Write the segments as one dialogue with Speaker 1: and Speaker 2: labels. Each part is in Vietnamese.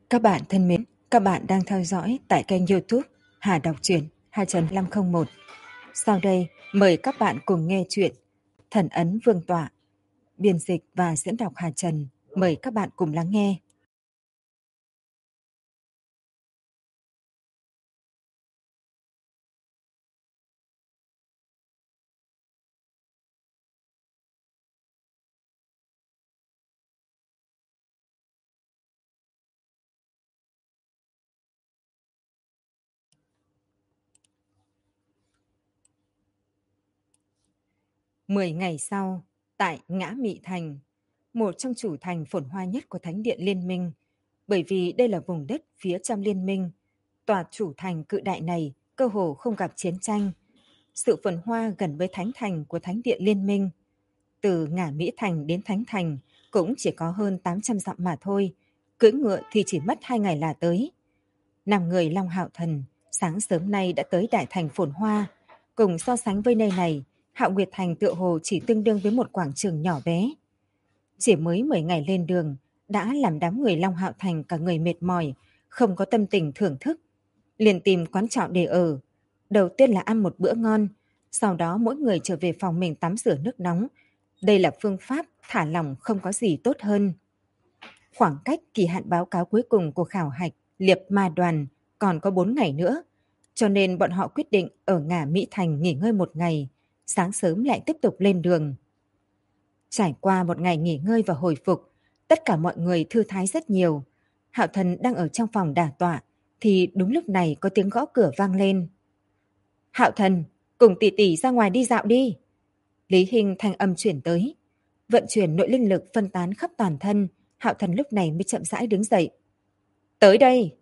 Speaker 1: Các bạn thân mến, các bạn đang theo dõi tại kênh YouTube Hà Đọc Truyện 2.501. Sau đây, mời các bạn cùng nghe chuyện Thần Ấn Vương Tọa, biên dịch và diễn đọc Hà Trần. Mời các bạn cùng lắng nghe. Mười ngày sau, tại Ngã Mị Thành, một trong chủ thành phồn hoa nhất của Thánh điện Liên minh, bởi vì đây là vùng đất phía trong Liên minh, tòa chủ thành cự đại này cơ hồ không gặp chiến tranh. Sự phồn hoa gần với Thánh thành của Thánh điện Liên minh, từ Ngã Mỹ Thành đến Thánh Thành cũng chỉ có hơn 800 dặm mà thôi, cưỡi ngựa thì chỉ mất 2 ngày là tới. 5 người Long Hạo Thần sáng sớm nay đã tới Đại Thành phồn hoa, cùng so sánh với nơi này, Hạo Nguyệt Thành tựa hồ chỉ tương đương với một quảng trường nhỏ bé. Chỉ mới 10 ngày lên đường, đã làm đám người Long Hạo Thành cả người mệt mỏi, không có tâm tình thưởng thức. Liền tìm quán trọ để ở. Đầu tiên là ăn một bữa ngon, sau đó mỗi người trở về phòng mình tắm rửa nước nóng. Đây là phương pháp thả lỏng không có gì tốt hơn. Khoảng cách kỳ hạn báo cáo cuối cùng của khảo hạch Liệp Ma đoàn còn có 4 ngày nữa, cho nên bọn họ quyết định ở Ngã Mỹ Thành nghỉ ngơi một ngày, sáng sớm lại tiếp tục lên đường. Trải qua một ngày nghỉ ngơi và hồi phục, tất cả mọi người thư thái rất nhiều. Hạo Thần đang ở trong phòng đả tọa, thì đúng lúc này có tiếng gõ cửa vang lên. Hạo Thần, cùng tỷ tỷ ra ngoài đi dạo đi. Lý Hinh thanh âm chuyển tới. Vận chuyển nội linh lực phân tán khắp toàn thân, Hạo Thần lúc này mới chậm rãi đứng dậy. Tới đây!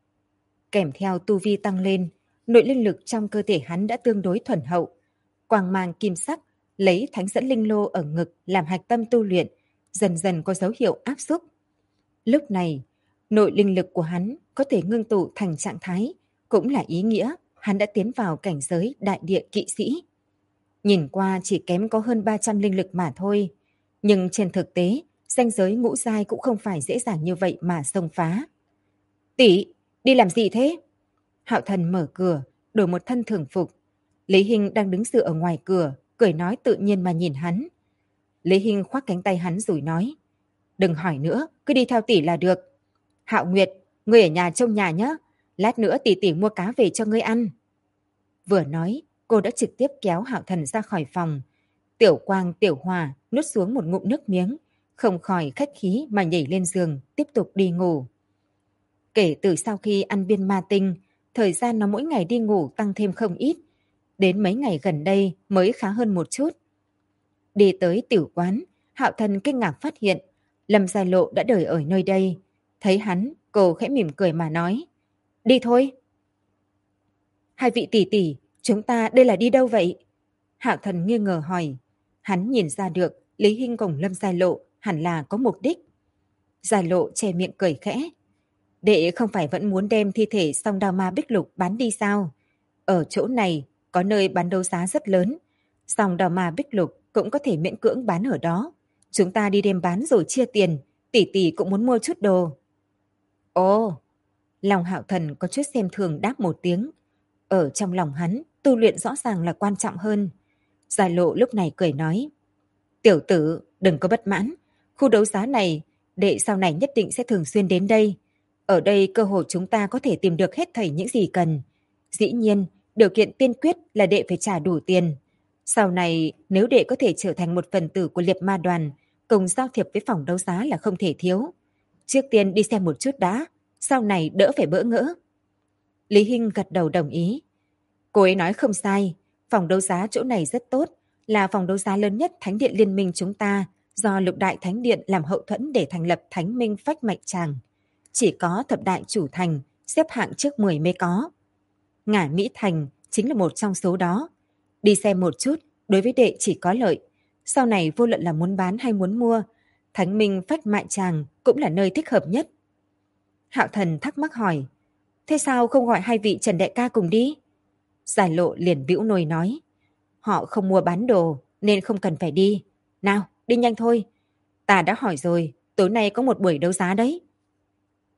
Speaker 1: Kèm theo tu vi tăng lên, nội linh lực trong cơ thể hắn đã tương đối thuần hậu. Quang mang kim sắc, lấy thánh dẫn linh lô ở ngực làm hạch tâm tu luyện, dần dần có dấu hiệu áp xúc. Lúc này, nội linh lực của hắn có thể ngưng tụ thành trạng thái, cũng là ý nghĩa hắn đã tiến vào cảnh giới đại địa kỵ sĩ. Nhìn qua chỉ kém có hơn 300 linh lực mà thôi, nhưng trên thực tế, ranh giới ngũ giai cũng không phải dễ dàng như vậy mà xông phá. Tỷ, đi làm gì thế? Hạo Thần mở cửa, đổi một thân thường phục. Lý Hinh đang đứng dựa ở ngoài cửa, cười nói tự nhiên mà nhìn hắn. Lý Hinh khoác cánh tay hắn rồi nói, đừng hỏi nữa, cứ đi theo tỷ là được. Hạo Nguyệt, ngươi ở nhà trông nhà nhé, lát nữa tỷ tỷ mua cá về cho ngươi ăn. Vừa nói, cô đã trực tiếp kéo Hạo Thần ra khỏi phòng. Tiểu Quang, Tiểu Hòa nuốt xuống một ngụm nước miếng, không khỏi khách khí mà nhảy lên giường, tiếp tục đi ngủ. Kể từ sau khi ăn viên ma tinh, thời gian nó mỗi ngày đi ngủ tăng thêm không ít. Đến mấy ngày gần đây mới khá hơn một chút. Đi tới tiểu quán, Hạo Thần kinh ngạc phát hiện Lâm Gia Lộ đã đợi ở nơi đây. Thấy hắn, cô khẽ mỉm cười mà nói, đi thôi. Hai vị tỷ tỷ, chúng ta đây là đi đâu vậy? Hạo Thần nghi ngờ hỏi. Hắn nhìn ra được Lý Hinh cùng Lâm Gia Lộ hẳn là có mục đích. Gia Lộ che miệng cười khẽ. Đệ không phải vẫn muốn đem thi thể Song Đao Ma Bích Lục bán đi sao? Ở chỗ này có nơi bán đấu giá rất lớn. Song Đao Ma Bích Lục cũng có thể miễn cưỡng bán ở đó. Chúng ta đi đem bán rồi chia tiền. Tỷ tỷ cũng muốn mua chút đồ. Ồ! Lòng Hạo Thần có chút xem thường đáp một tiếng. Ở trong lòng hắn, tu luyện rõ ràng là quan trọng hơn. Gia Lộ lúc này cười nói. Tiểu tử, đừng có bất mãn. Khu đấu giá này, đệ sau này nhất định sẽ thường xuyên đến đây. Ở đây cơ hội chúng ta có thể tìm được hết thảy những gì cần. Dĩ nhiên, điều kiện tiên quyết là đệ phải trả đủ tiền. Sau này, nếu đệ có thể trở thành một phần tử của Liệp Ma đoàn, cùng giao thiệp với phòng đấu giá là không thể thiếu. Trước tiên đi xem một chút đã, sau này đỡ phải bỡ ngỡ. Lý Hinh gật đầu đồng ý. Cô ấy nói không sai, phòng đấu giá chỗ này rất tốt, là phòng đấu giá lớn nhất Thánh điện Liên minh chúng ta, do Lục đại Thánh điện làm hậu thuẫn để thành lập Thánh minh Phách Mạch Tràng. Chỉ có thập đại chủ thành xếp hạng trước 10 mới có. Ngã Mỹ Thành chính là một trong số đó. Đi xem một chút, đối với đệ chỉ có lợi. Sau này vô luận là muốn bán hay muốn mua, Thánh minh Phách Mạch Tràng cũng là nơi thích hợp nhất. Hạo Thần thắc mắc hỏi, thế sao không gọi hai vị Trần đại ca cùng đi? Giải Lộ liền bĩu môi nói, họ không mua bán đồ nên không cần phải đi. Nào, đi nhanh thôi. Ta đã hỏi rồi, tối nay có một buổi đấu giá đấy.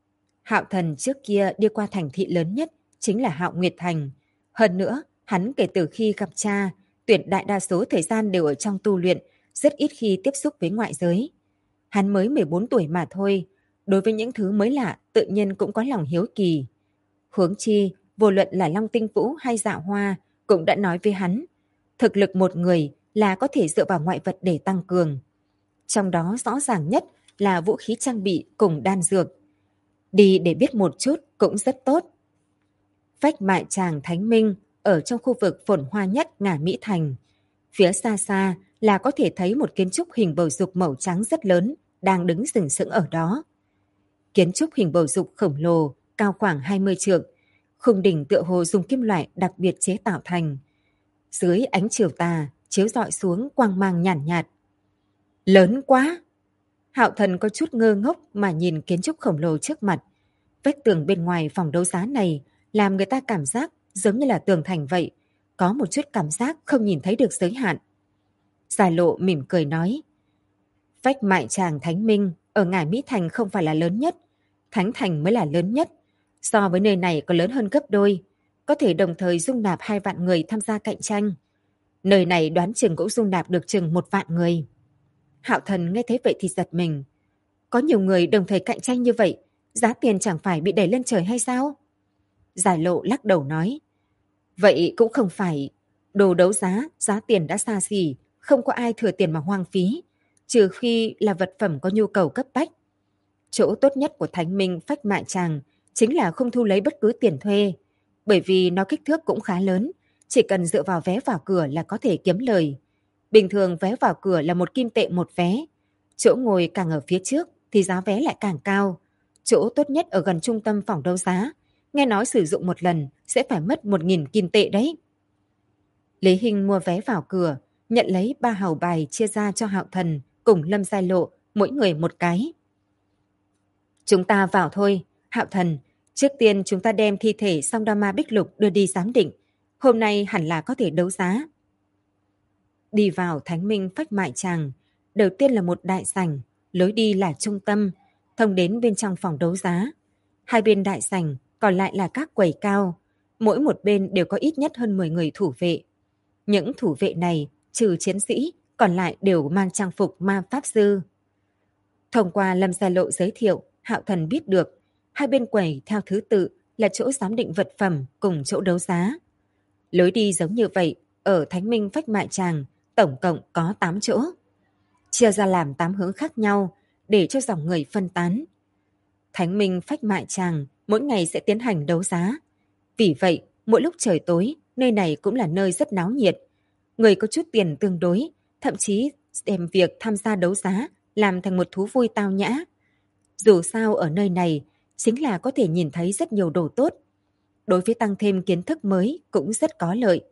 Speaker 1: Hạo Thần trước kia đi qua thành thị lớn nhất chính là Hạo Nguyệt Thành. Hơn nữa, hắn kể từ khi gặp cha, tuyệt đại đa số thời gian đều ở trong tu luyện, rất ít khi tiếp xúc với ngoại giới. Hắn mới 14 tuổi mà thôi, đối với những thứ mới lạ tự nhiên cũng có lòng hiếu kỳ. Huống chi, vô luận là Long Tinh Vũ hay Dạ Hoa cũng đã nói với hắn, thực lực một người là có thể dựa vào ngoại vật để tăng cường. Trong đó rõ ràng nhất là vũ khí trang bị cùng đan dược. Đi để biết một chút cũng rất tốt. Vách mại tràng Thánh Minh ở trong khu vực phồn hoa nhất Ngả Mỹ Thành. Phía xa xa là có thể thấy một kiến trúc hình bầu dục màu trắng rất lớn đang đứng sừng sững ở đó. Kiến trúc hình bầu dục khổng lồ, cao khoảng 20 trượng, khung đỉnh tựa hồ dùng kim loại đặc biệt chế tạo thành. Dưới ánh chiều tà, chiếu rọi xuống quang mang nhàn nhạt. Lớn quá! Hạo Thần có chút ngơ ngốc mà nhìn kiến trúc khổng lồ trước mặt. Vách tường bên ngoài phòng đấu giá này làm người ta cảm giác giống như là tường thành vậy, có một chút cảm giác không nhìn thấy được giới hạn. Giải Lộ mỉm cười nói, vách mại tràng Thánh Minh ở Ngải Mỹ Thành không phải là lớn nhất, Thánh Thành mới là lớn nhất. So với nơi này còn lớn hơn gấp đôi, có thể đồng thời dung nạp 2 vạn người tham gia cạnh tranh. Nơi này đoán chừng cũng dung nạp được chừng 1 vạn người. Hạo Thần nghe thấy vậy thì giật mình. Có nhiều người đồng thời cạnh tranh như vậy, giá tiền chẳng phải bị đẩy lên trời hay sao? Giải Lộ lắc đầu nói, vậy cũng không phải. Đồ đấu giá, giá tiền đã xa xỉ, không có ai thừa tiền mà hoang phí, trừ khi là vật phẩm có nhu cầu cấp bách. Chỗ tốt nhất của Thánh Minh Phách Mại Tràng chính là không thu lấy bất cứ tiền thuê, bởi vì nó kích thước cũng khá lớn, chỉ cần dựa vào vé vào cửa là có thể kiếm lời. Bình thường vé vào cửa là 1 kim tệ một vé, chỗ ngồi càng ở phía trước thì giá vé lại càng cao. Chỗ tốt nhất ở gần trung tâm phòng đấu giá, nghe nói sử dụng một lần sẽ phải mất 1.000 kim tệ đấy. Lý Hinh mua vé vào cửa, nhận lấy 3 hào bài chia ra cho Hạo Thần cùng Lâm Giai Lộ, mỗi người một cái. Chúng ta vào thôi, Hạo Thần, trước tiên chúng ta đem thi thể Song Đao Ma Bích Lục đưa đi giám định, hôm nay hẳn là có thể đấu giá. Đi vào Thánh Minh Phách Mại Tràng, đầu tiên là một đại sảnh, lối đi là trung tâm, thông đến bên trong phòng đấu giá. Hai bên đại sảnh còn lại là các quầy cao, mỗi một bên đều có ít nhất hơn 10 người thủ vệ. Những thủ vệ này, trừ chiến sĩ, còn lại đều mang trang phục ma pháp sư. Thông qua Lâm Gia Lộ giới thiệu, Hạo Thần biết được, hai bên quầy theo thứ tự là chỗ giám định vật phẩm cùng chỗ đấu giá. Lối đi giống như vậy, ở Thánh Minh Phách Mại Tràng, tổng cộng có 8 chỗ. Chia ra làm 8 hướng khác nhau, để cho dòng người phân tán. Thánh Minh Phách Mại Tràng mỗi ngày sẽ tiến hành đấu giá. Vì vậy, mỗi lúc trời tối, nơi này cũng là nơi rất náo nhiệt. Người có chút tiền tương đối, thậm chí đem việc tham gia đấu giá làm thành một thú vui tao nhã. Dù sao ở nơi này, chính là có thể nhìn thấy rất nhiều đồ tốt. Đối với tăng thêm kiến thức mới cũng rất có lợi.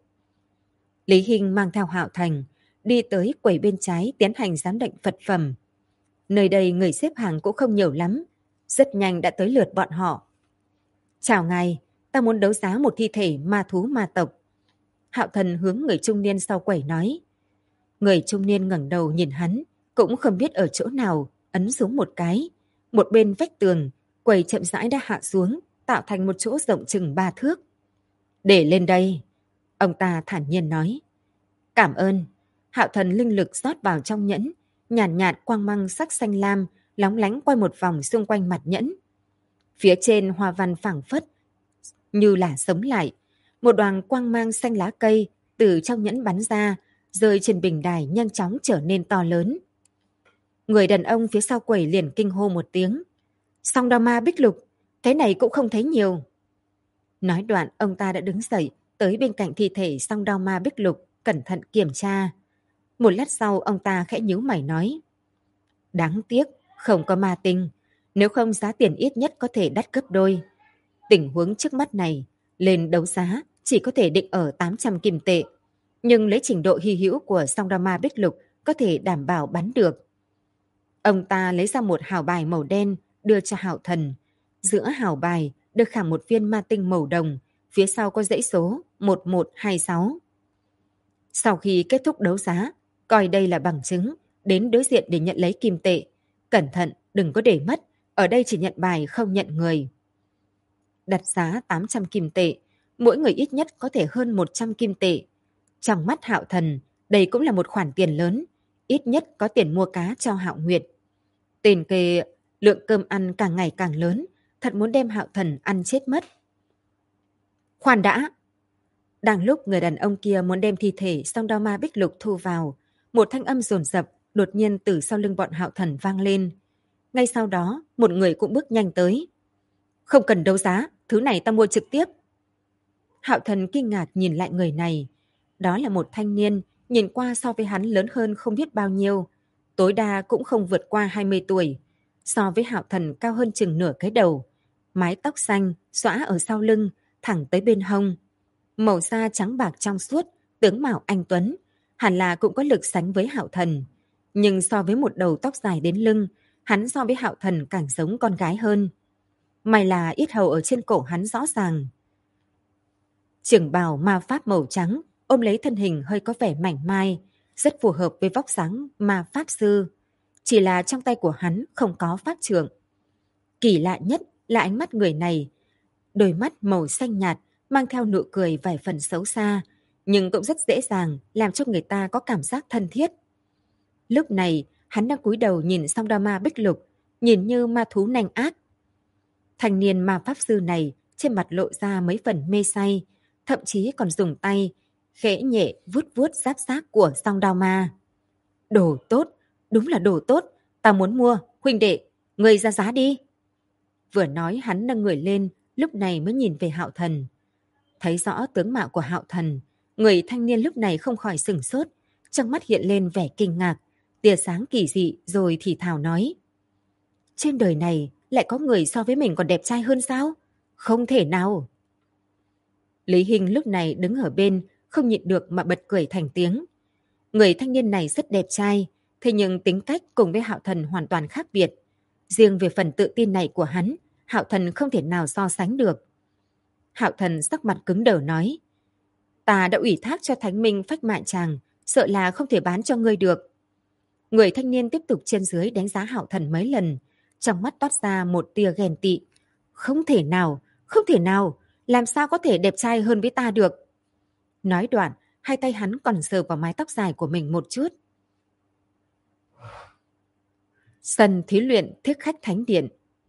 Speaker 1: Lý Hinh mang theo Hạo Thành, đi tới quầy bên trái tiến hành giám định vật phẩm. Nơi đây người xếp hàng cũng không nhiều lắm, rất nhanh đã tới lượt bọn họ. Chào ngài, ta muốn đấu giá một thi thể ma thú ma tộc. Hạo Thần hướng người trung niên sau quầy nói. Người trung niên ngẩng đầu nhìn hắn, cũng không biết ở chỗ nào, ấn xuống một cái. Một bên vách tường, quầy chậm rãi đã hạ xuống, tạo thành một chỗ rộng chừng 3 thước. Để lên đây, ông ta thản nhiên nói. Cảm ơn. Hạo Thần linh lực rót vào trong nhẫn, nhàn nhạt quang mang sắc xanh lam, lóng lánh quay một vòng xung quanh mặt nhẫn. Phía trên hoa văn phảng phất, như là sống lại. Một đoàn quang mang xanh lá cây từ trong nhẫn bắn ra, rơi trên bình đài nhanh chóng trở nên to lớn. Người đàn ông phía sau quầy liền kinh hô một tiếng. Song Đao Ma Bích Lục, cái này cũng không thấy nhiều. Nói đoạn, ông ta đã đứng dậy, tới bên cạnh thi thể Song Đao Ma Bích Lục, cẩn thận kiểm tra. Một lát sau, ông ta khẽ nhíu mày nói. Đáng tiếc, không có ma tinh, nếu không giá tiền ít nhất có thể đắt gấp đôi. Tình huống trước mắt này, lên đấu giá chỉ có thể định ở 800 kim tệ. Nhưng lấy trình độ hy hữu của Song Đao Ma Bích Lục có thể đảm bảo bắn được. Ông ta lấy ra một hào bài màu đen đưa cho Hạo Thần. Giữa hào bài được khảm một viên ma tinh màu đồng, phía sau có dãy số 1126. Sau khi kết thúc đấu giá, coi đây là bằng chứng, đến đối diện để nhận lấy kim tệ. Cẩn thận, đừng có để mất, ở đây chỉ nhận bài không nhận người. đặt giá 800 kim tệ, mỗi người ít nhất có thể hơn 100 kim tệ. Trong mắt Hạo Thần, đây cũng là một khoản tiền lớn, ít nhất có tiền mua cá cho Hạo Nguyệt. Tên kê lượng cơm ăn càng ngày càng lớn, thật muốn đem Hạo Thần ăn chết mất. Khoan đã! Đang lúc người đàn ông kia muốn đem thi thể song đao ma Bích Lục thu vào, một thanh âm dồn dập đột nhiên từ sau lưng bọn Hạo Thần vang lên. Ngay sau đó, một người cũng bước nhanh tới. Không cần đấu giá, thứ này ta mua trực tiếp. Hạo Thần kinh ngạc nhìn lại người này. Đó là một thanh niên, nhìn qua so với hắn lớn hơn không biết bao nhiêu. Tối đa cũng không vượt qua 20 tuổi. So với Hạo Thần cao hơn chừng nửa cái đầu. Mái tóc xanh, xõa ở sau lưng, thẳng tới bên hông. Màu da trắng bạc trong suốt, tướng mạo anh tuấn. Hẳn là cũng có lực sánh với Hạo Thần. Nhưng so với một đầu tóc dài đến lưng, hắn so với Hạo Thần càng giống con gái hơn. May là yết hầu ở trên cổ hắn rõ ràng. Trường bào ma pháp màu trắng, ôm lấy thân hình hơi có vẻ mảnh mai, rất phù hợp với vóc dáng ma pháp sư. Chỉ là trong tay của hắn không có pháp trượng. Kỳ lạ nhất là ánh mắt người này. Đôi mắt màu xanh nhạt, mang theo nụ cười vài phần xấu xa, nhưng cũng rất dễ dàng làm cho người ta có cảm giác thân thiết. Lúc này, hắn đang cúi đầu nhìn song đao ma Bích Lục, nhìn như ma thú nanh ác. Thanh niên ma pháp sư này trên mặt lộ ra mấy phần mê say, thậm chí còn dùng tay khẽ nhẹ vuốt vuốt giáp xác của song đao ma. Đồ tốt, đúng là đồ tốt, ta muốn mua, huynh đệ, ngươi ra giá đi. Vừa nói hắn nâng người lên, lúc này mới nhìn về Hạo Thần. Thấy rõ tướng mạo của Hạo Thần, người thanh niên lúc này không khỏi sửng sốt, trong mắt hiện lên vẻ kinh ngạc, tia sáng kỳ dị rồi thì thào nói. Trên đời này lại có người so với mình còn đẹp trai hơn sao? Không thể nào. Lý Hinh lúc này đứng ở bên, không nhịn được mà bật cười thành tiếng. Người thanh niên này rất đẹp trai, thế nhưng tính cách cùng với Hạo Thần hoàn toàn khác biệt. Riêng về phần tự tin này của hắn, Hạo Thần không thể nào so sánh được. Hạo Thần sắc mặt cứng đờ nói. Ta đã ủy thác cho Thánh Minh phách mại chàng, sợ là không thể bán cho ngươi được. Người thanh niên tiếp tục trên dưới đánh giá Hạo Thần mấy lần, trong mắt toát ra một tia ghen tị. Không thể nào, không thể nào, làm sao có thể đẹp trai hơn với ta được. Nói đoạn, hai tay hắn còn sờ vào mái tóc dài của mình một chút. Sân thí luyện Thích Khách Thánh Điện.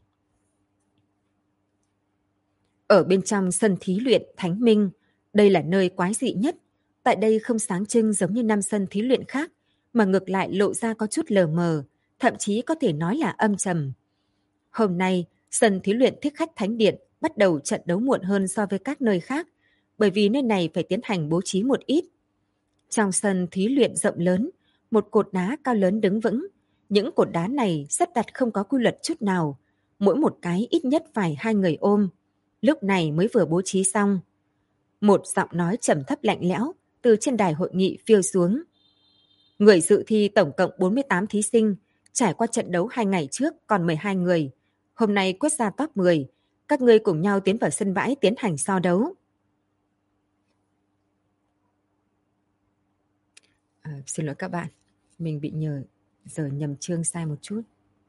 Speaker 1: Ở bên trong sân thí luyện Thánh Minh, đây là nơi quái dị nhất. Tại đây không sáng trưng giống như năm sân thí luyện khác, mà ngược lại lộ ra có chút lờ mờ, thậm chí có thể nói là âm trầm. Hôm nay, sân thí luyện Thích Khách Thánh Điện bắt đầu trận đấu muộn hơn so với các nơi khác, bởi vì nơi này phải tiến hành bố trí một ít. Trong sân thí luyện rộng lớn, một cột đá cao lớn đứng vững. Những cột đá này sắp đặt không có quy luật chút nào, mỗi một cái ít nhất phải 2 người ôm. Lúc này mới vừa bố trí xong. Một giọng nói trầm thấp lạnh lẽo từ trên đài hội nghị phiêu xuống. Người dự thi tổng cộng 48 thí sinh, trải qua trận đấu 2 ngày trước còn 12 người. Hôm nay quyết ra top 10, các ngươi cùng nhau tiến vào sân bãi tiến hành so đấu. Xin lỗi các bạn, mình bị giờ nhầm chương sai một chút.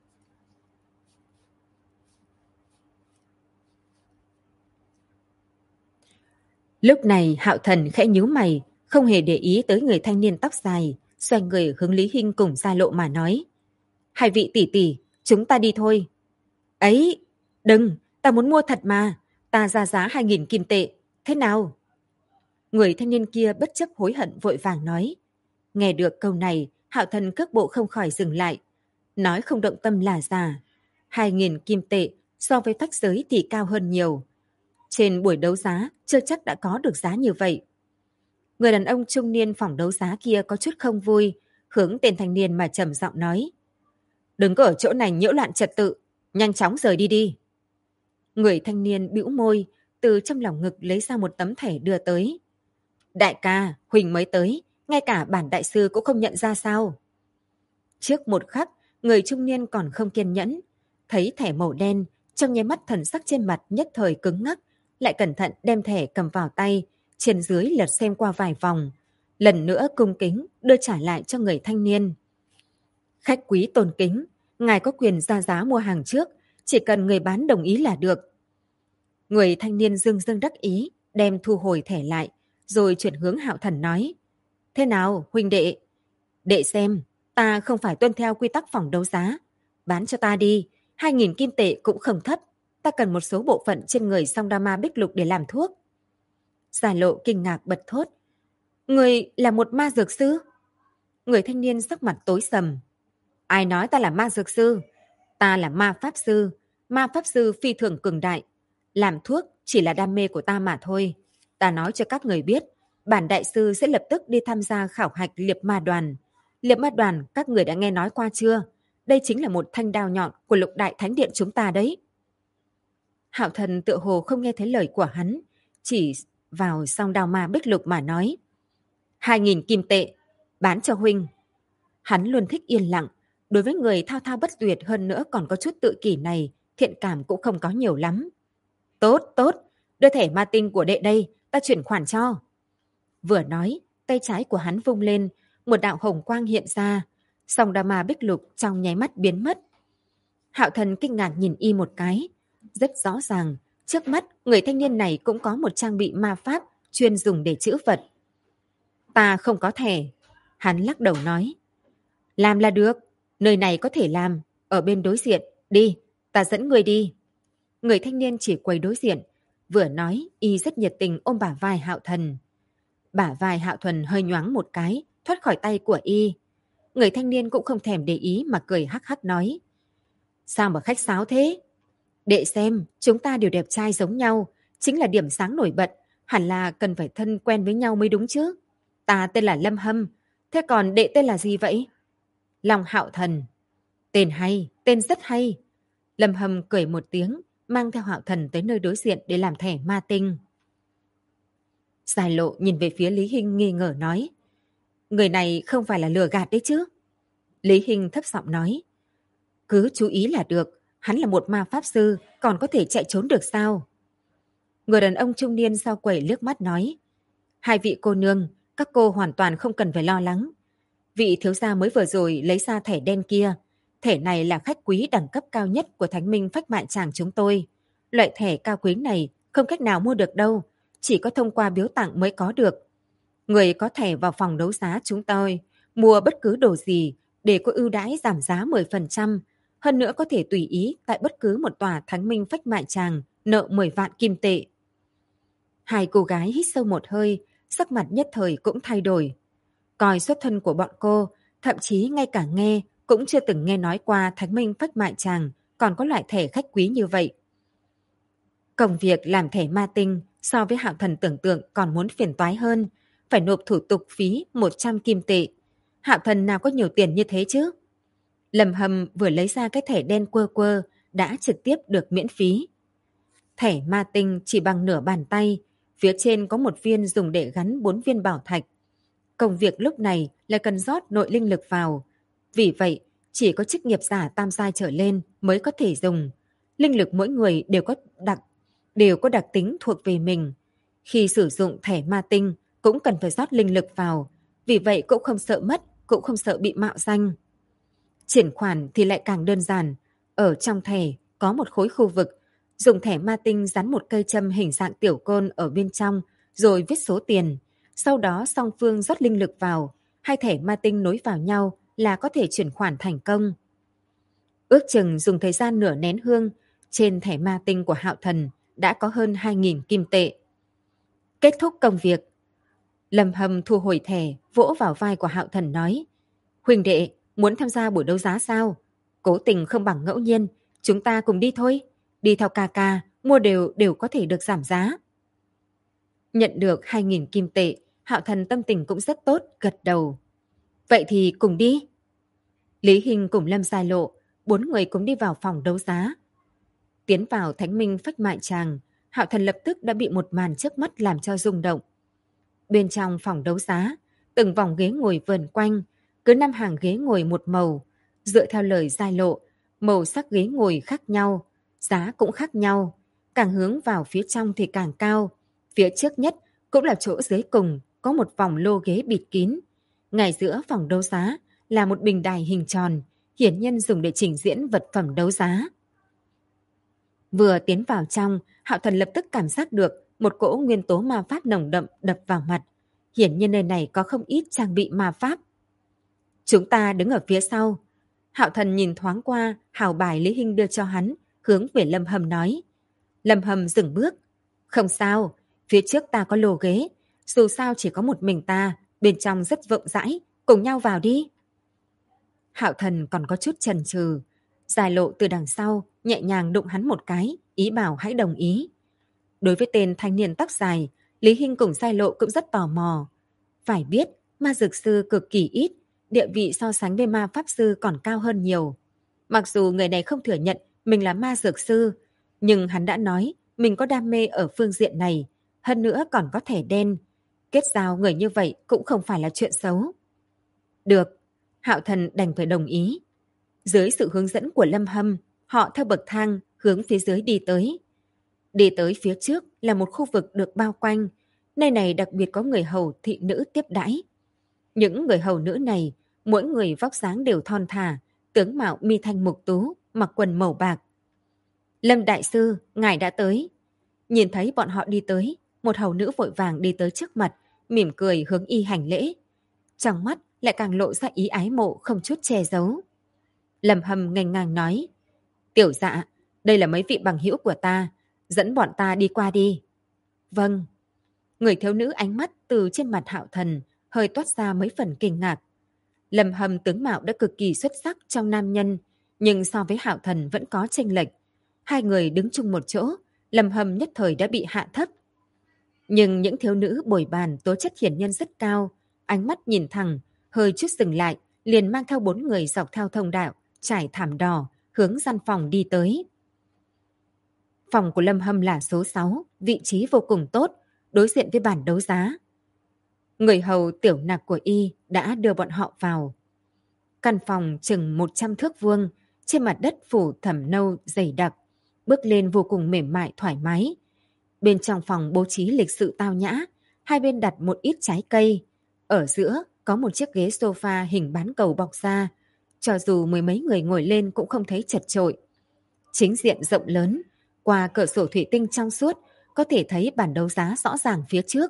Speaker 1: Lúc này Hạo Thần khẽ nhíu mày, không hề để ý tới người thanh niên tóc dài, xoay người hướng Lý Hinh cùng Gia Lộ mà nói. Hai vị tỷ tỷ, chúng ta đi thôi. Ấy, đừng, ta muốn mua thật mà, ta ra giá 2.000 kim tệ, thế nào? Người thanh niên kia bất chấp hối hận vội vàng nói. Nghe được câu này, Hạo Thần cước bộ không khỏi dừng lại. Nói không động tâm là giả. 2.000 kim tệ so với phách giới thì cao hơn nhiều. Trên buổi đấu giá, chưa chắc đã có được giá như vậy. Người đàn ông trung niên phòng đấu giá kia có chút không vui, hướng tên thanh niên mà trầm giọng nói. Đừng có ở chỗ này nhiễu loạn trật tự, nhanh chóng rời đi đi. Người thanh niên bĩu môi, từ trong lòng ngực lấy ra một tấm thẻ đưa tới. Đại ca, Huỳnh mới tới, ngay cả bản đại sư cũng không nhận ra sao. Trước một khắc, người trung niên còn không kiên nhẫn. Thấy thẻ màu đen, trong nháy mắt thần sắc trên mặt nhất thời cứng ngắc, lại cẩn thận đem thẻ cầm vào tay, trên dưới lật xem qua vài vòng. Lần nữa cung kính đưa trả lại cho người thanh niên. Khách quý tôn kính, ngài có quyền ra giá mua hàng trước, chỉ cần người bán đồng ý là được. Người thanh niên dương dương đắc ý, đem thu hồi thẻ lại, rồi chuyển hướng Hạo Thần nói. Thế nào, huynh đệ? Đệ xem, ta không phải tuân theo quy tắc phòng đấu giá. Bán cho ta đi, 2.000 kim tệ cũng không thấp. Ta cần một số bộ phận trên người song đa ma bích lục để làm thuốc. Giải Lộ kinh ngạc bật thốt. Người là một ma dược sư? Người thanh niên sắc mặt tối sầm. Ai nói ta là ma dược sư? Ta là ma pháp sư. Ma pháp sư phi thường cường đại. Làm thuốc chỉ là đam mê của ta mà thôi. Ta nói cho các người biết, bản đại sư sẽ lập tức đi tham gia khảo hạch liệp ma đoàn. Liệp ma đoàn các người đã nghe nói qua chưa? Đây chính là một thanh đao nhọn của Lục Đại Thánh Điện chúng ta đấy. Hạo Thần tựa hồ không nghe thấy lời của hắn, chỉ vào song đao ma bích lục mà nói. 2.000 kim tệ, bán cho huynh. Hắn luôn thích yên lặng, đối với người thao thao bất tuyệt hơn nữa còn có chút tự kỷ này, thiện cảm cũng không có nhiều lắm. Tốt, tốt, đưa thẻ ma tinh của đệ đây, ta chuyển khoản cho. Vừa nói, tay trái của hắn vung lên, một đạo hồng quang hiện ra, song đao ma bích lục trong nháy mắt biến mất. Hạo Thần kinh ngạc nhìn y một cái, rất rõ ràng, trước mắt người thanh niên này cũng có một trang bị ma pháp chuyên dùng để trữ vật. Ta không có thẻ, hắn lắc đầu nói. Làm là được, nơi này có thể làm, ở bên đối diện, đi, ta dẫn người đi. Người thanh niên chỉ quay đối diện, vừa nói y rất nhiệt tình ôm bả vai Hạo Thần. Bả vai Hạo Thần hơi nhoáng một cái, thoát khỏi tay của y. Người thanh niên cũng không thèm để ý mà cười hắc hắc nói. Sao mà khách sáo thế? Đệ xem, chúng ta đều đẹp trai giống nhau, chính là điểm sáng nổi bật, hẳn là cần phải thân quen với nhau mới đúng chứ. Ta tên là Lâm Hâm, thế còn đệ tên là gì vậy? Long Hạo Thần. Tên hay, tên rất hay. Lâm Hâm cười một tiếng, mang theo Hạo Thần tới nơi đối diện để làm thẻ ma tinh. Giải Lộ nhìn về phía Lý Hinh nghi ngờ nói. Người này không phải là lừa gạt đấy chứ? Lý Hinh thấp giọng nói. Cứ chú ý là được, hắn là một ma pháp sư, còn có thể chạy trốn được sao? Người đàn ông trung niên sau quầy liếc mắt nói. Hai vị cô nương, các cô hoàn toàn không cần phải lo lắng. Vị thiếu gia mới vừa rồi lấy ra thẻ đen kia. Thẻ này là khách quý đẳng cấp cao nhất của Thánh Minh Phách Mại Tràng chúng tôi. Loại thẻ cao quý này không cách nào mua được đâu, chỉ có thông qua biếu tặng mới có được. Người có thẻ vào phòng đấu giá chúng tôi, mua bất cứ đồ gì để có ưu đãi giảm giá 10%, hơn nữa có thể tùy ý tại bất cứ một tòa Thánh Minh Phách Mại Tràng nợ 10 vạn kim tệ. Hai cô gái hít sâu một hơi, sắc mặt nhất thời cũng thay đổi. Coi xuất thân của bọn cô, thậm chí ngay cả nghe cũng chưa từng nghe nói qua Thánh Minh Phách Mại Tràng còn có loại thẻ khách quý như vậy. Công việc làm thẻ ma tinh so với Hạo Thần tưởng tượng còn muốn phiền toái hơn, phải nộp thủ tục phí 100 kim tệ. Hạo Thần nào có nhiều tiền như thế chứ? Lâm Hâm vừa lấy ra cái thẻ đen quơ quơ đã trực tiếp được miễn phí. Thẻ ma tinh chỉ bằng nửa bàn tay, phía trên có một viên dùng để gắn 4 viên bảo thạch. Công việc lúc này là cần rót nội linh lực vào. Vì vậy, chỉ có chức nghiệp giả tam giai trở lên mới có thể dùng. Linh lực mỗi người đều có đặc tính thuộc về mình. Khi sử dụng thẻ ma tinh cũng cần phải rót linh lực vào. Vì vậy cũng không sợ mất, cũng không sợ bị mạo danh. Chuyển khoản thì lại càng đơn giản. Ở trong thẻ có một khối khu vực, dùng thẻ ma tinh dán một cây châm hình dạng tiểu côn ở bên trong, rồi viết số tiền. Sau đó song phương rót linh lực vào, hai thẻ ma tinh nối vào nhau là có thể chuyển khoản thành công. Ước chừng dùng thời gian nửa nén hương, trên thẻ ma tinh của Hạo Thần đã có hơn 2.000 kim tệ. Kết thúc công việc. Lâm Hâm thu hồi thẻ, vỗ vào vai của Hạo Thần nói. Huỳnh đệ, muốn tham gia buổi đấu giá sao? Cố tình không bằng ngẫu nhiên, chúng ta cùng đi thôi. Đi theo ca ca, mua đều có thể được giảm giá. Nhận được 2.000 kim tệ, Hạo Thần tâm tình cũng rất tốt, gật đầu. Vậy thì cùng đi. Lý Hinh cùng Lâm Giai Lộ, 4 người cùng đi vào phòng đấu giá. Tiến vào Thánh Minh Phách Mại Tràng, Hạo Thần lập tức đã bị một màn trước mắt làm cho rung động. Bên trong phòng đấu giá, từng vòng ghế ngồi vờn quanh, cứ 5 hàng ghế ngồi một màu. Dựa theo lời Giai Lộ, màu sắc ghế ngồi khác nhau, giá cũng khác nhau. Càng hướng vào phía trong thì càng cao. Phía trước nhất cũng là chỗ dưới cùng, có một vòng lô ghế bịt kín. Ngay giữa phòng đấu giá là một bình đài hình tròn, hiển nhiên dùng để trình diễn vật phẩm đấu giá. Vừa tiến vào trong, Hạo Thần lập tức cảm giác được một cỗ nguyên tố ma pháp nồng đậm đập vào mặt. Hiển nhiên nơi này có không ít trang bị ma pháp. Chúng ta đứng ở phía sau. Hạo Thần nhìn thoáng qua hào bài Lý Hinh đưa cho hắn, hướng về Lâm Hâm nói. Lâm Hâm dừng bước. Không sao, phía trước ta có lô ghế. Dù sao chỉ có một mình ta, bên trong rất rộng rãi, cùng nhau vào đi. Hạo Thần còn có chút chần chừ. Dài Lộ từ đằng sau nhẹ nhàng đụng hắn một cái, ý bảo hãy đồng ý. Đối với tên thanh niên tóc dài, Lý Hinh cùng Dài Lộ cũng rất tò mò. Phải biết, ma dược sư cực kỳ ít, địa vị so sánh với ma pháp sư còn cao hơn nhiều. Mặc dù người này không thừa nhận mình là ma dược sư, nhưng hắn đã nói mình có đam mê ở phương diện này, hơn nữa còn có thẻ đen. Kết giao người như vậy cũng không phải là chuyện xấu. Được, Hạo Thần đành phải đồng ý. Dưới sự hướng dẫn của Lâm Hâm, họ theo bậc thang hướng phía dưới đi tới. Đi tới phía trước là một khu vực được bao quanh. Nơi này đặc biệt có người hầu thị nữ tiếp đãi. Những người hầu nữ này, mỗi người vóc dáng đều thon thả, tướng mạo mi thanh mục tú, mặc quần màu bạc. Lâm đại sư, ngài đã tới. Nhìn thấy bọn họ đi tới, một hầu nữ vội vàng đi tới trước mặt, mỉm cười hướng y hành lễ. Trong mắt lại càng lộ ra ý ái mộ không chút che giấu. Lâm Hâm nghênh ngang nói, tiểu dạ, đây là mấy vị bằng hữu của ta, dẫn bọn ta đi qua đi. Vâng. Người thiếu nữ ánh mắt từ trên mặt Hạo Thần hơi toát ra mấy phần kinh ngạc. Lâm Hâm tướng mạo đã cực kỳ xuất sắc trong nam nhân, nhưng so với Hạo Thần vẫn có chênh lệch. Hai người đứng chung một chỗ, Lâm Hâm nhất thời đã bị hạ thấp. Nhưng những thiếu nữ bồi bàn tố chất hiển nhân rất cao, ánh mắt nhìn thẳng, hơi chút dừng lại, liền mang theo 4 người dọc theo thông đạo, trải thảm đỏ, hướng gian phòng đi tới. Phòng của Lâm Hâm là số 6, vị trí vô cùng tốt, đối diện với bàn đấu giá. Người hầu tiểu nặc của y đã đưa bọn họ vào. Căn phòng chừng 100 thước vuông, trên mặt đất phủ thẩm nâu dày đặc, bước lên vô cùng mềm mại thoải mái. Bên trong phòng bố trí lịch sự tao nhã, hai bên đặt một ít trái cây. Ở giữa có một chiếc ghế sofa hình bán cầu bọc da, cho dù mười mấy người ngồi lên cũng không thấy chật chội. Chính diện rộng lớn, qua cửa sổ thủy tinh trong suốt, có thể thấy bản đấu giá rõ ràng phía trước.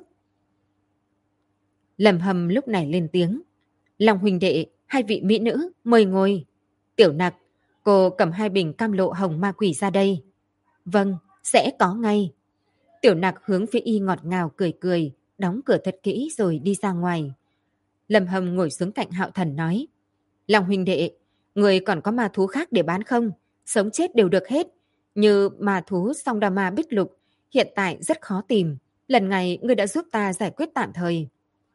Speaker 1: Lâm Hâm lúc này lên tiếng. Long huynh đệ, hai vị mỹ nữ, mời ngồi. Tiểu nặc, cô cầm 2 bình cam lộ hồng ma quỷ ra đây. Vâng, sẽ có ngay. Tiểu nặc hướng phía y ngọt ngào cười cười, đóng cửa thật kỹ rồi đi ra ngoài. Lâm Hâm ngồi xuống cạnh Hạo Thần nói. Long huynh đệ, người còn có ma thú khác để bán không? Sống chết đều được hết. Như ma thú song đa ma bích lục, hiện tại rất khó tìm. Lần này ngươi đã giúp ta giải quyết tạm thời.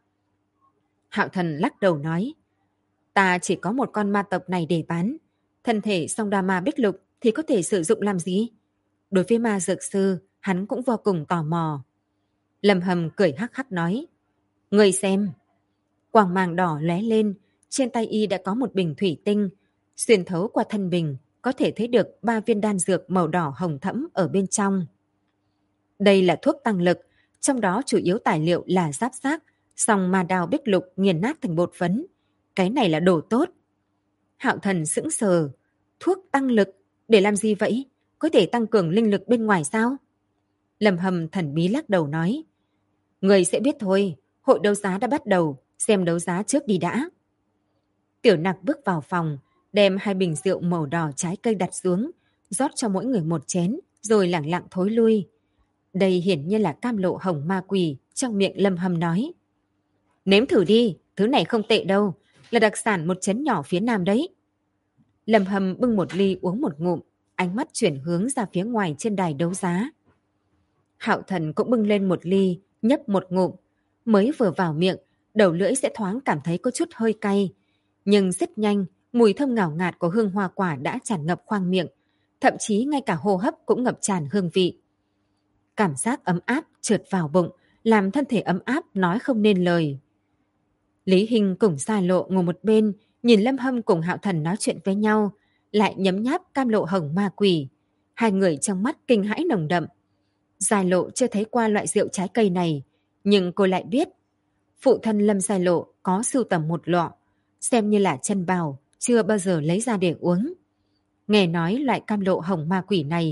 Speaker 1: Hạo Thần lắc đầu nói. Ta chỉ có một con ma tộc này để bán. Thân thể song đa ma bích lục thì có thể sử dụng làm gì? Đối với ma dược sư, hắn cũng vô cùng tò mò. Lâm Hâm cười hắc hắc nói. Ngươi xem. Quang mang đỏ lóe lên, trên tay y đã có một bình thủy tinh. Xuyên thấu qua thân bình, có thể thấy được 3 viên đan dược màu đỏ hồng thẫm ở bên trong. Đây là thuốc tăng lực, trong đó chủ yếu tài liệu là giáp xác, song ma đao bích lục nghiền nát thành bột phấn. Cái này là đồ tốt. Hạo Thần sững sờ. Thuốc tăng lực, để làm gì vậy? Có thể tăng cường linh lực bên ngoài sao? Lâm Hâm thần bí lắc đầu nói. Người sẽ biết thôi, hội đấu giá đã bắt đầu, xem đấu giá trước đi đã. Tiểu nặc bước vào phòng, đem 2 bình rượu màu đỏ trái cây đặt xuống, rót cho mỗi người một chén, rồi lẳng lặng thối lui. Đây hiển nhiên là cam lộ hồng ma quỷ, trong miệng Lâm Hâm nói. Nếm thử đi, thứ này không tệ đâu, là đặc sản một trấn nhỏ phía nam đấy. Lâm Hâm bưng một ly uống một ngụm, ánh mắt chuyển hướng ra phía ngoài trên đài đấu giá. Hạo Thần cũng bưng lên một ly, nhấp một ngụm. Mới vừa vào miệng, đầu lưỡi sẽ thoáng cảm thấy có chút hơi cay. Nhưng rất nhanh, mùi thơm ngào ngạt của hương hoa quả đã tràn ngập khoang miệng. Thậm chí ngay cả hô hấp cũng ngập tràn hương vị. Cảm giác ấm áp trượt vào bụng, làm thân thể ấm áp nói không nên lời. Lý Hinh cùng Gia Lộ ngồi một bên, nhìn Lâm Hâm cùng Hạo Thần nói chuyện với nhau, lại nhấm nháp cam lộ hồng ma quỷ. Hai người trong mắt kinh hãi nồng đậm. Gia Lộ chưa thấy qua loại rượu trái cây này, nhưng cô lại biết. Phụ thân Lâm Gia Lộ có sưu tầm một lọ, xem như là chân bảo, chưa bao giờ lấy ra để uống. Nghe nói loại cam lộ hồng ma quỷ này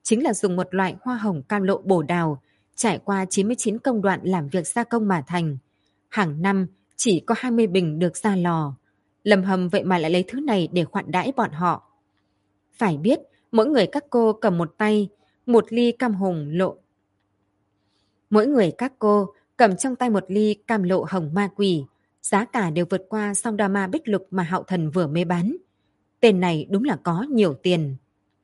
Speaker 1: chính là dùng một loại hoa hồng cam lộ bồ đào, trải qua 99 công đoạn làm việc gia công mà thành. Hàng năm chỉ có 20 bình được ra lò. Lâm Hâm vậy mà lại lấy thứ này để khoản đãi bọn họ. Phải biết, mỗi người các cô cầm một tay, một ly cam hồng lộ. Mỗi người các cô cầm trong tay một ly cam lộ hồng ma quỷ, giá cả đều vượt qua song đa ma bích lục mà Hạo Thần vừa mới bán. Tên này đúng là có nhiều tiền.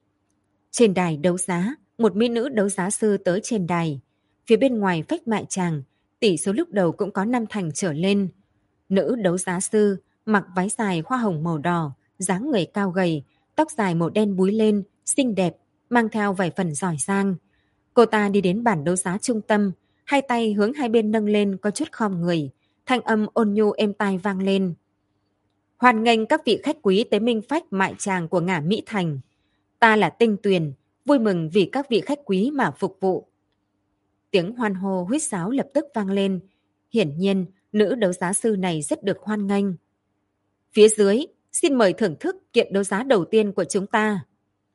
Speaker 1: Trên đài đấu giá, một mỹ nữ đấu giá sư tới trên đài. Phía bên ngoài phách mại chàng, tỷ số lúc đầu cũng có 5 thành trở lên. Nữ đấu giá sư mặc váy dài hoa hồng màu đỏ, dáng người cao gầy, tóc dài màu đen búi lên, xinh đẹp, mang theo vài phần giỏi giang. Cô ta đi đến bàn đấu giá trung tâm, hai tay hướng hai bên nâng lên có chút khom người, thanh âm ôn nhu êm tai vang lên. Hoan nghênh các vị khách quý tới minh phách mại tràng của ngả Mỹ Thành. Ta là Tinh Tuyền, vui mừng vì các vị khách quý mà phục vụ. Tiếng hoan hô huýt sáo lập tức vang lên. Hiển nhiên, nữ đấu giá sư này rất được hoan nghênh. Phía dưới, xin mời thưởng thức kiện đấu giá đầu tiên của chúng ta.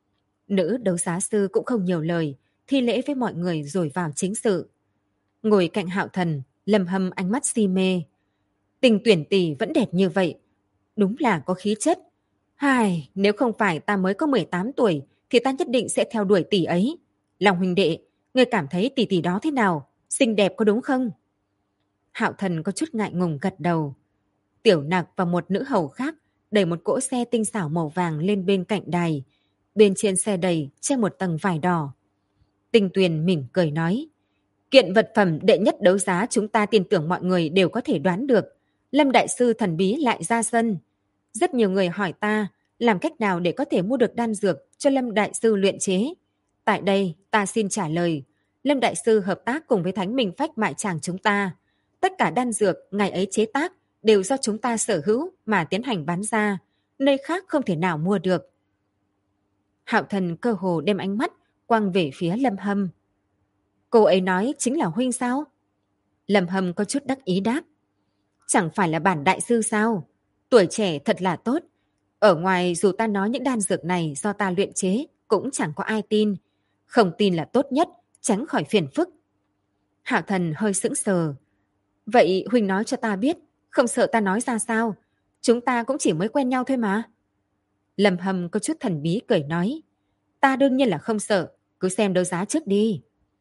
Speaker 1: Nữ đấu giá sư cũng không nhiều lời, thi lễ với mọi người rồi vào chính sự. Ngồi cạnh Hạo Thần, Lâm Hâm ánh mắt si mê. Tình Tuyển tỷ vẫn đẹp như vậy, đúng là có khí chất. Hai, nếu không phải ta mới có 18 tuổi thì ta nhất định sẽ theo đuổi tỷ ấy. Long huynh đệ, ngươi cảm thấy tỷ tỷ đó thế nào? Xinh đẹp có đúng không? Hạo Thần có chút ngại ngùng gật đầu. Tiểu Nặc và một nữ hầu khác đẩy một cỗ xe tinh xảo màu vàng lên bên cạnh đài. Bên trên xe đầy che một tầng vải đỏ. Tinh Tuyền mỉm cười nói. Kiện vật phẩm đệ nhất đấu giá chúng ta tin tưởng mọi người đều có thể đoán được. Lâm đại sư thần bí lại ra sân. Rất nhiều người hỏi ta làm cách nào để có thể mua được đan dược cho Lâm đại sư luyện chế. Tại đây ta xin trả lời. Lâm đại sư hợp tác cùng với Thánh Minh Phách mại tràng chúng ta. Tất cả đan dược ngày ấy chế tác đều do chúng ta sở hữu mà tiến hành bán ra. Nơi khác không thể nào mua được. Hạo Thần cơ hồ đem ánh mắt quăng về phía Lâm Hâm. Cô ấy nói chính là huynh sao? Lâm Hâm có chút đắc ý đáp. Chẳng phải là bản đại sư sao? Tuổi trẻ thật là tốt. Ở ngoài dù ta nói những đan dược này do ta luyện chế cũng chẳng có ai tin. Không tin là tốt nhất, tránh khỏi phiền phức. Hạo Thần hơi sững sờ. Vậy huynh nói cho ta biết, không sợ ta nói ra sao? Chúng ta cũng chỉ mới quen nhau thôi mà. Lâm Hâm có chút thần bí cười nói. Ta đương nhiên là không sợ, cứ xem đấu giá trước đi.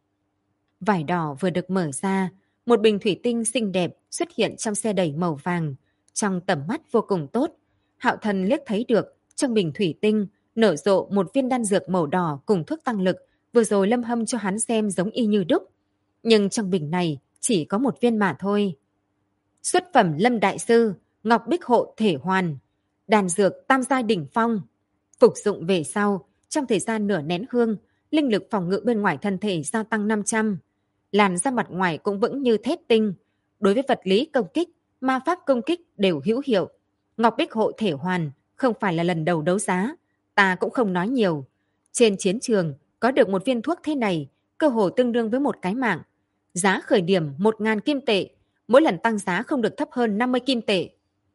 Speaker 1: Vải đỏ vừa được mở ra, một bình thủy tinh xinh đẹp xuất hiện trong xe đẩy màu vàng, trong tầm mắt vô cùng tốt. Hạo Thần liếc thấy được trong bình thủy tinh nở rộ một viên đan dược màu đỏ cùng thuốc tăng lực, vừa rồi Lâm Hâm cho hắn xem giống y như đúc. Nhưng trong bình này chỉ có một viên mà thôi. Xuất phẩm Lâm đại sư, Ngọc Bích Hộ thể hoàn, đan dược tam giai đỉnh phong. Phục dụng về sau, trong thời gian nửa nén hương, linh lực phòng ngự bên ngoài thân thể gia tăng 500. Làn da mặt ngoài cũng vững như thép tinh. Đối với vật lý công kích, ma pháp công kích đều hữu hiệu. Ngọc Bích Hộ thể hoàn không phải là lần đầu đấu giá. Ta cũng không nói nhiều. Trên chiến trường, có được một viên thuốc thế này, cơ hồ tương đương với một cái mạng. Giá khởi điểm 1.000 kim tệ, mỗi lần tăng giá không được thấp hơn 50 kim tệ.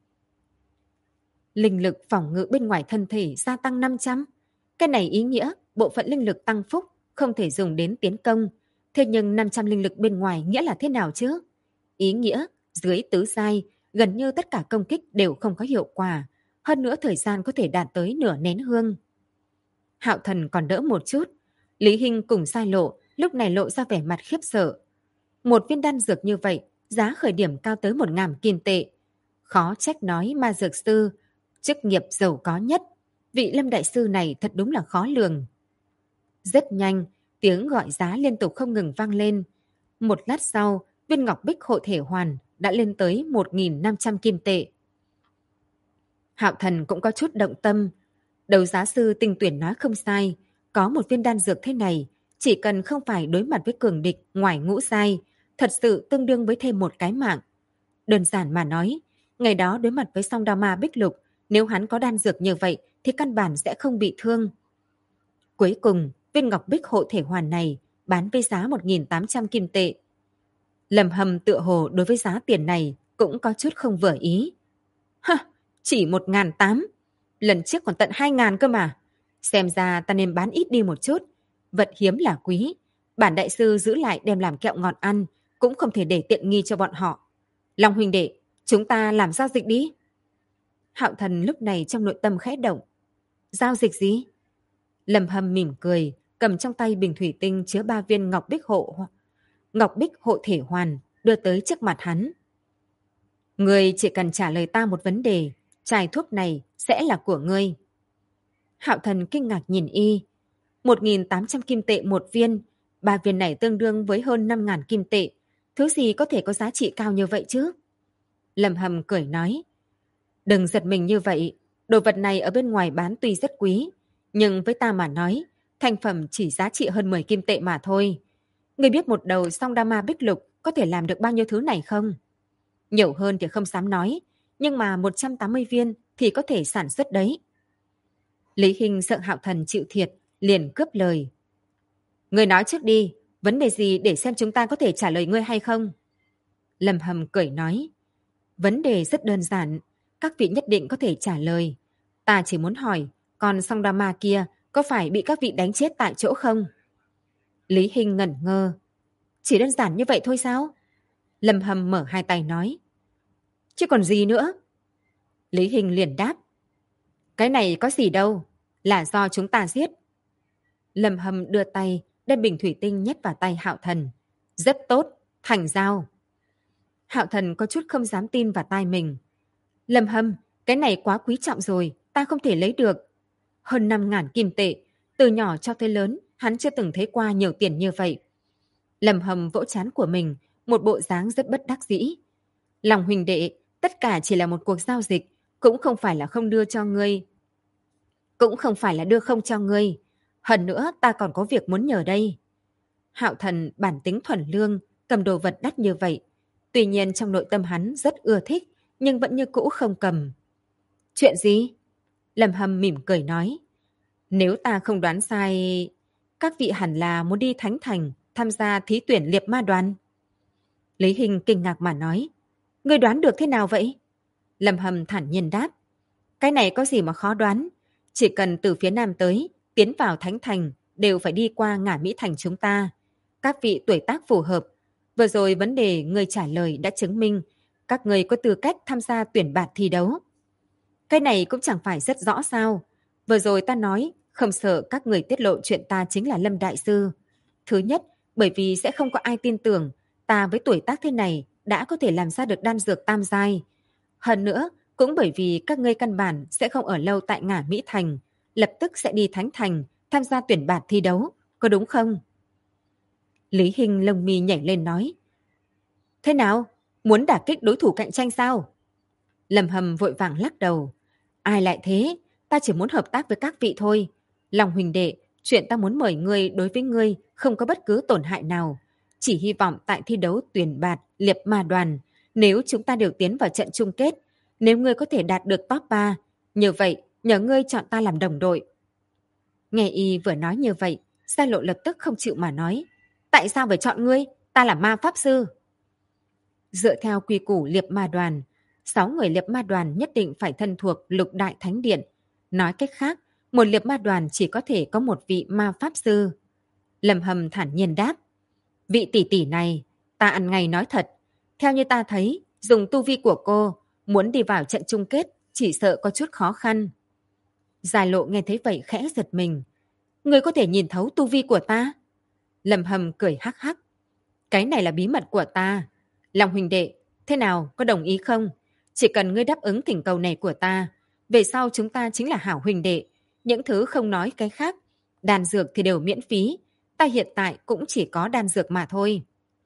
Speaker 1: Linh lực phòng ngự bên ngoài thân thể gia tăng 500. Cái này ý nghĩa bộ phận linh lực tăng phúc không thể dùng đến tiến công. Thế nhưng 500 linh lực bên ngoài nghĩa là thế nào chứ? Ý nghĩa dưới tứ giai, gần như tất cả công kích đều không có hiệu quả. Hơn nữa thời gian có thể đạt tới nửa nén hương. Hạo Thần còn đỡ một chút. Lý Hinh cùng Sai Lộ lúc này lộ ra vẻ mặt khiếp sợ. Một viên đan dược như vậy, giá khởi điểm cao tới 1.000 kim tệ. Khó trách nói ma dược sư, chức nghiệp giàu có nhất. Vị Lâm đại sư này thật đúng là khó lường. Rất nhanh, tiếng gọi giá liên tục không ngừng vang lên. Một lát sau, viên Ngọc Bích Hộ thể hoàn đã lên tới 1.500 kim tệ. Hạo Thần cũng có chút động tâm. Đấu giá sư Tinh Tuyển nói không sai. Có một viên đan dược thế này, chỉ cần không phải đối mặt với cường địch ngoài ngũ giai, thật sự tương đương với thêm một cái mạng. Đơn giản mà nói, ngày đó đối mặt với song đao ma Bích Lục, nếu hắn có đan dược như vậy thì căn bản sẽ không bị thương. Cuối cùng, viên Ngọc Bích Hộ thể hoàn này bán với giá 1.800 kim tệ. Lâm Hâm tựa hồ đối với giá tiền này cũng có chút không vừa ý. Hả, chỉ 1.800, lần trước còn tận 2.000 cơ mà. Xem ra ta nên bán ít đi một chút. Vật hiếm là quý, bản đại sư giữ lại đem làm kẹo ngọt ăn, cũng không thể để tiện nghi cho bọn họ. Long huynh đệ, chúng ta làm giao dịch đi. Hạo Thần lúc này trong nội tâm khẽ động. Giao dịch gì? Lâm Hâm mỉm cười, cầm trong tay bình thủy tinh chứa 3 viên ngọc bích hộ thể hoàn, đưa tới trước mặt hắn. Ngươi chỉ cần trả lời ta một vấn đề, chai thuốc này sẽ là của ngươi. Hạo Thần kinh ngạc nhìn y. 1.800 kim tệ một viên, 3 viên này tương đương với hơn 5.000 kim tệ. Thứ gì có thể có giá trị cao như vậy chứ? Lâm Hâm cười nói. Đừng giật mình như vậy, đồ vật này ở bên ngoài bán tuy rất quý, nhưng với ta mà nói, thành phẩm chỉ giá trị hơn 10 kim tệ mà thôi. Ngươi biết một đầu song đa ma bích lục có thể làm được bao nhiêu thứ này không? Nhiều hơn thì không dám nói, nhưng mà 180 viên thì có thể sản xuất đấy. Lý Hinh sợ Hạo Thần chịu thiệt, liền cướp lời. Ngươi nói trước đi, vấn đề gì để xem chúng ta có thể trả lời ngươi hay không? Lâm Hâm cười nói. Vấn đề rất đơn giản, các vị nhất định có thể trả lời. Ta chỉ muốn hỏi, còn song đa ma kia có phải bị các vị đánh chết tại chỗ không? Lý Hinh ngẩn ngơ. Chỉ đơn giản như vậy thôi sao? Lâm Hâm mở hai tay nói. Chứ còn gì nữa? Lý Hinh liền đáp. Cái này có gì đâu, là do chúng ta giết. Lâm Hâm đưa tay, đem bình thủy tinh nhét vào tay Hạo Thần. Rất tốt, thành giao. Hạo Thần có chút không dám tin vào tai mình. Lâm Hâm, cái này quá quý trọng rồi, ta không thể lấy được. Hơn 5.000 kim tệ, từ nhỏ cho tới lớn, hắn chưa từng thấy qua nhiều tiền như vậy. Lâm Hâm vỗ trán của mình, một bộ dáng rất bất đắc dĩ. Lòng huynh đệ, tất cả chỉ là một cuộc giao dịch, cũng không phải là không đưa cho ngươi. Cũng không phải là đưa không cho ngươi. Hơn nữa, ta còn có việc muốn nhờ đây. Hạo Thần bản tính thuần lương, cầm đồ vật đắt như vậy. Tuy nhiên trong nội tâm hắn rất ưa thích, nhưng vẫn như cũ không cầm. Chuyện gì? Lâm Hâm mỉm cười nói. Nếu ta không đoán sai, các vị hẳn là muốn đi Thánh Thành tham gia thí tuyển liệp ma đoàn. Lý Hinh kinh ngạc mà nói. Ngươi đoán được thế nào vậy? Lâm Hâm thản nhiên đáp. Cái này có gì mà khó đoán. Chỉ cần từ phía nam tới, tiến vào Thánh Thành, đều phải đi qua Ngả Mỹ Thành chúng ta. Các vị tuổi tác phù hợp. Vừa rồi vấn đề ngươi trả lời đã chứng minh các ngươi có tư cách tham gia tuyển bạt thi đấu. Cái này cũng chẳng phải rất rõ sao. Vừa rồi ta nói không sợ các người tiết lộ chuyện ta chính là Lâm Đại Sư. Thứ nhất, bởi vì sẽ không có ai tin tưởng ta với tuổi tác thế này đã có thể làm ra được đan dược tam giai. Hơn nữa, cũng bởi vì các ngươi căn bản sẽ không ở lâu tại Ngả Mỹ Thành, lập tức sẽ đi Thánh Thành tham gia tuyển bạt thi đấu, có đúng không? Lý Hinh lông mi nhảy lên nói. Thế nào? Muốn đả kích đối thủ cạnh tranh sao? Lâm Hâm vội vàng lắc đầu. Ai lại thế? Ta chỉ muốn hợp tác với các vị thôi. Lòng huynh đệ, chuyện ta muốn mời ngươi đối với ngươi không có bất cứ tổn hại nào. Chỉ hy vọng tại thi đấu tuyển bạt liệp ma đoàn, nếu chúng ta đều tiến vào trận chung kết, nếu ngươi có thể đạt được top 3, như vậy nhờ ngươi chọn ta làm đồng đội. Nghe y vừa nói như vậy, Sai Lộ lập tức không chịu mà nói. Tại sao phải chọn ngươi? Ta là ma pháp sư. Dựa theo quy củ liệp ma đoàn, 6 người liệp ma đoàn nhất định phải thân thuộc Lục Đại Thánh Điện. Nói cách khác, một liệp ma đoàn chỉ có thể có một vị ma pháp sư. Lâm Hâm thản nhiên đáp. Vị tỷ tỷ này, ta ăn ngay nói thật. Theo như ta thấy, dùng tu vi của cô, muốn đi vào trận chung kết, chỉ sợ có chút khó khăn. Giai Lộ nghe thấy vậy khẽ giật mình. Ngươi có thể nhìn thấu tu vi của ta? Lâm Hâm cười hắc hắc. Cái này là bí mật của ta. Long huynh đệ, thế nào, có đồng ý không? Chỉ cần ngươi đáp ứng thỉnh cầu này của ta, về sau chúng ta chính là hảo huynh đệ. Những thứ không nói cái khác, đan dược thì đều miễn phí. Ta hiện tại cũng chỉ có đan dược mà thôi.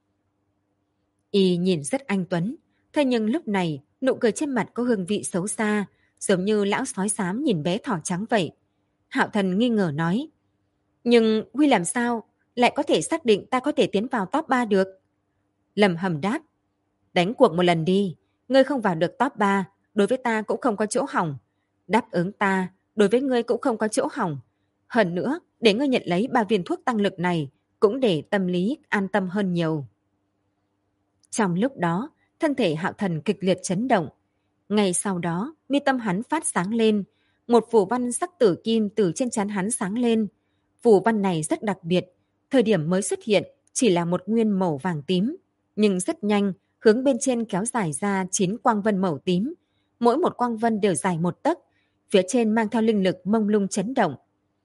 Speaker 1: Y nhìn rất anh tuấn, thế nhưng lúc này nụ cười trên mặt có hương vị xấu xa, giống như lão sói xám nhìn bé thỏ trắng vậy. Hạo Thần nghi ngờ nói. Nhưng Huy làm sao lại có thể xác định ta có thể tiến vào top 3 được? Lâm Hâm đáp. Đánh cuộc một lần đi, ngươi không vào được top 3, đối với ta cũng không có chỗ hỏng. Đáp ứng ta, đối với ngươi cũng không có chỗ hỏng. Hơn nữa, để ngươi nhận lấy 3 viên thuốc tăng lực này, cũng để tâm lý an tâm hơn nhiều. Trong lúc đó, thân thể Hạo Thần kịch liệt chấn động. Ngay sau đó, mi tâm hắn phát sáng lên, một phù văn sắc tử kim từ trên trán hắn sáng lên. Phù văn này rất đặc biệt, thời điểm mới xuất hiện chỉ là một nguyên màu vàng tím, nhưng rất nhanh hướng bên trên kéo dài ra 9 quang vân màu tím, mỗi một quang vân đều dài 1 tấc, phía trên mang theo linh lực mông lung chấn động.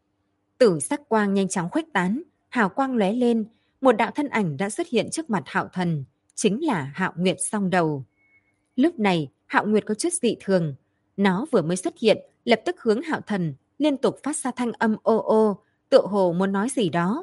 Speaker 1: Tử sắc quang nhanh chóng khuếch tán, hào quang lóe lên, một đạo thân ảnh đã xuất hiện trước mặt Hạo Thần, chính là Hạo Nguyệt song đầu. Lúc này, Hạo Nguyệt có chút dị thường, nó vừa mới xuất hiện, lập tức hướng Hạo Thần liên tục phát ra thanh âm ô ô, tựa hồ muốn nói gì đó.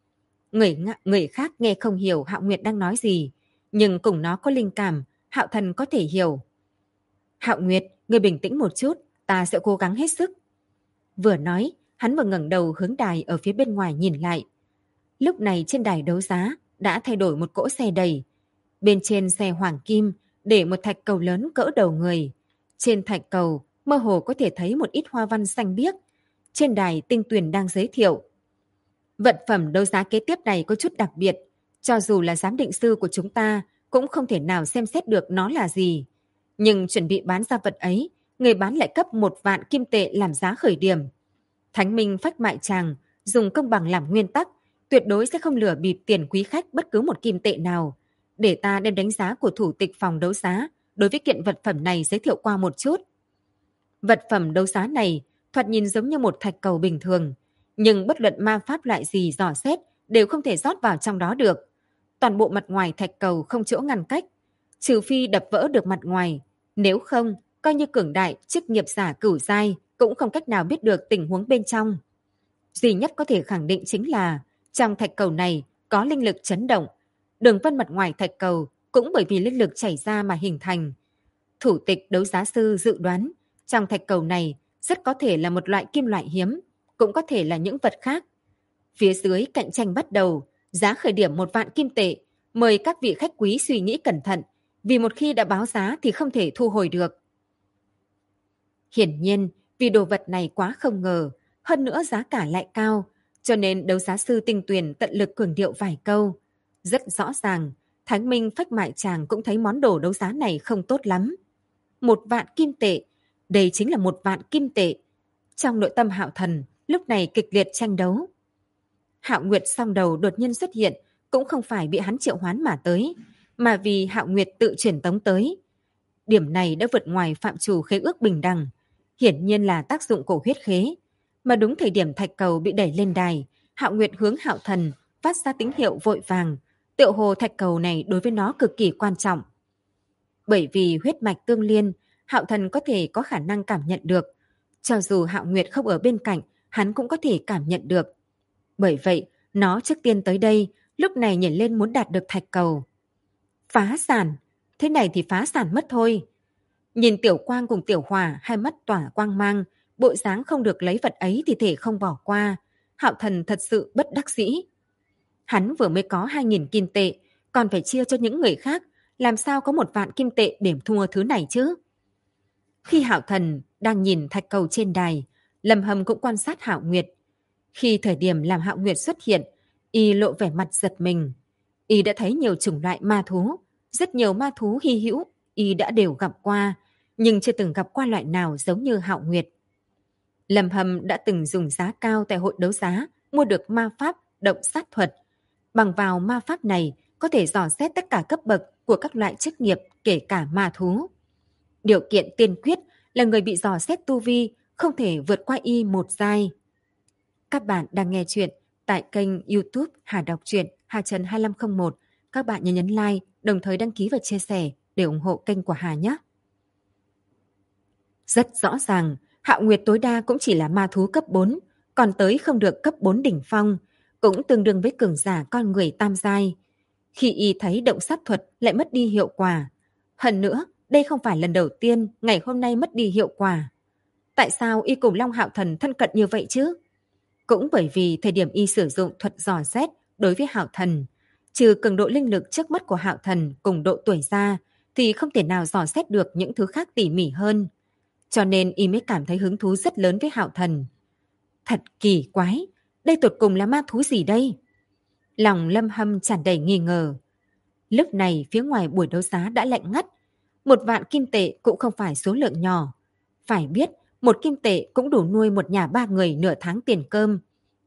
Speaker 1: Người khác nghe không hiểu Hạo Nguyệt đang nói gì, nhưng cùng nó có linh cảm, Hạo Thần có thể hiểu. Hạo Nguyệt, ngươi bình tĩnh một chút, ta sẽ cố gắng hết sức. Vừa nói, hắn vừa ngẩng đầu hướng đài ở phía bên ngoài nhìn lại. Lúc này trên đài đấu giá đã thay đổi một cỗ xe đẩy. Bên trên xe hoàng kim để một thạch cầu lớn cỡ đầu người. Trên thạch cầu mơ hồ có thể thấy một ít hoa văn xanh biếc. Trên đài Tinh Tuyền đang giới thiệu. Vật phẩm đấu giá kế tiếp này có chút đặc biệt. Cho dù là giám định sư của chúng ta cũng không thể nào xem xét được nó là gì. Nhưng chuẩn bị bán ra vật ấy, người bán lại cấp 1 vạn kim tệ làm giá khởi điểm. Thánh Minh Phách Mại Tràng dùng công bằng làm nguyên tắc, tuyệt đối sẽ không lừa bịp tiền quý khách bất cứ một kim tệ nào. Để ta đem đánh giá của thủ tịch phòng đấu giá đối với kiện vật phẩm này giới thiệu qua một chút. Vật phẩm đấu giá này thoạt nhìn giống như một thạch cầu bình thường, nhưng bất luận ma pháp loại gì dò xét đều không thể rót vào trong đó được. Toàn bộ mặt ngoài thạch cầu không chỗ ngăn cách, trừ phi đập vỡ được mặt ngoài, nếu không, coi như cường đại chức nghiệp giả cửu giai cũng không cách nào biết được tình huống bên trong. Duy nhất có thể khẳng định chính là trong thạch cầu này có linh lực chấn động, đường vân mặt ngoài thạch cầu cũng bởi vì linh lực chảy ra mà hình thành. Thủ tịch đấu giá sư dự đoán trong thạch cầu này rất có thể là một loại kim loại hiếm, cũng có thể là những vật khác. Phía dưới cạnh tranh bắt đầu, giá khởi điểm 1 vạn kim tệ, mời các vị khách quý suy nghĩ cẩn thận, vì một khi đã báo giá thì không thể thu hồi được. Hiển nhiên, vì đồ vật này quá không ngờ, hơn nữa giá cả lại cao, cho nên đấu giá sư Tinh Tuyền tận lực cường điệu vài câu. Rất rõ ràng, Thánh Minh Phách Mại Tràng cũng thấy món đồ đấu giá này không tốt lắm. 1 vạn kim tệ, đây chính là 1 vạn kim tệ. Trong nội tâm Hạo Thần, lúc này kịch liệt tranh đấu. Hạo Nguyệt song đầu đột nhiên xuất hiện, cũng không phải bị hắn triệu hoán mà tới, mà vì Hạo Nguyệt tự truyền tống tới. Điểm này đã vượt ngoài phạm trù khế ước bình đẳng, hiển nhiên là tác dụng cổ huyết khế. Mà đúng thời điểm thạch cầu bị đẩy lên đài, Hạo Nguyệt hướng Hạo Thần phát ra tín hiệu vội vàng, tựa hồ thạch cầu này đối với nó cực kỳ quan trọng. Bởi vì huyết mạch tương liên, Hạo Thần có thể có khả năng cảm nhận được. Cho dù Hạo Nguyệt không ở bên cạnh, hắn cũng có thể cảm nhận được. Bởi vậy, nó trước tiên tới đây, lúc này nhảy lên muốn đạt được thạch cầu. Phá sản! Thế này thì phá sản mất thôi. Nhìn Tiểu Quang cùng Tiểu Hỏa hai mắt tỏa quang mang, bộ dáng không được lấy vật ấy thì thể không bỏ qua. Hạo Thần thật sự bất đắc dĩ. Hắn vừa mới có 2.000 kim tệ, còn phải chia cho những người khác, làm sao có 1 vạn kim tệ để thua thứ này chứ? Khi Hạo Thần đang nhìn thạch cầu trên đài, Lâm Hâm cũng quan sát Hạo Nguyệt. Khi thời điểm làm Hạo Nguyệt xuất hiện, y lộ vẻ mặt giật mình. Y đã thấy nhiều chủng loại ma thú, rất nhiều ma thú hy hữu, y đã đều gặp qua, nhưng chưa từng gặp qua loại nào giống như Hạo Nguyệt. Lâm Hâm đã từng dùng giá cao tại hội đấu giá mua được ma pháp động sát thuật. Bằng vào ma pháp này có thể dò xét tất cả cấp bậc của các loại chức nghiệp, kể cả ma thú. Điều kiện tiên quyết là người bị dò xét tu vi không thể vượt qua y 1 giai. Các bạn đang nghe chuyện tại kênh YouTube Hà Đọc Truyện Hà Trần 2501. Các bạn nhớ nhấn like, đồng thời đăng ký và chia sẻ để ủng hộ kênh của Hà nhé. Rất rõ ràng, Hạo Nguyệt tối đa cũng chỉ là ma thú cấp 4, còn tới không được cấp 4 đỉnh phong, cũng tương đương với cường giả con người tam giai. Khi y thấy động sát thuật lại mất đi hiệu quả. Hơn nữa, đây không phải lần đầu tiên ngày hôm nay mất đi hiệu quả. Tại sao y cùng Long Hạo Thần thân cận như vậy chứ? Cũng bởi vì thời điểm y sử dụng thuật dò xét đối với Hạo Thần, trừ cường độ linh lực trước mắt của Hạo Thần cùng độ tuổi ra, thì không thể nào dò xét được những thứ khác tỉ mỉ hơn. Cho nên y mới cảm thấy hứng thú rất lớn với Hạo Thần. Thật kỳ quái, đây tột cùng là ma thú gì đây? Lòng Lâm Hâm tràn đầy nghi ngờ. Lúc này phía ngoài buổi đấu giá đã lạnh ngắt. 1 vạn kim tệ cũng không phải số lượng nhỏ. Phải biết, 1 kim tệ cũng đủ nuôi một nhà 3 người nửa tháng tiền cơm.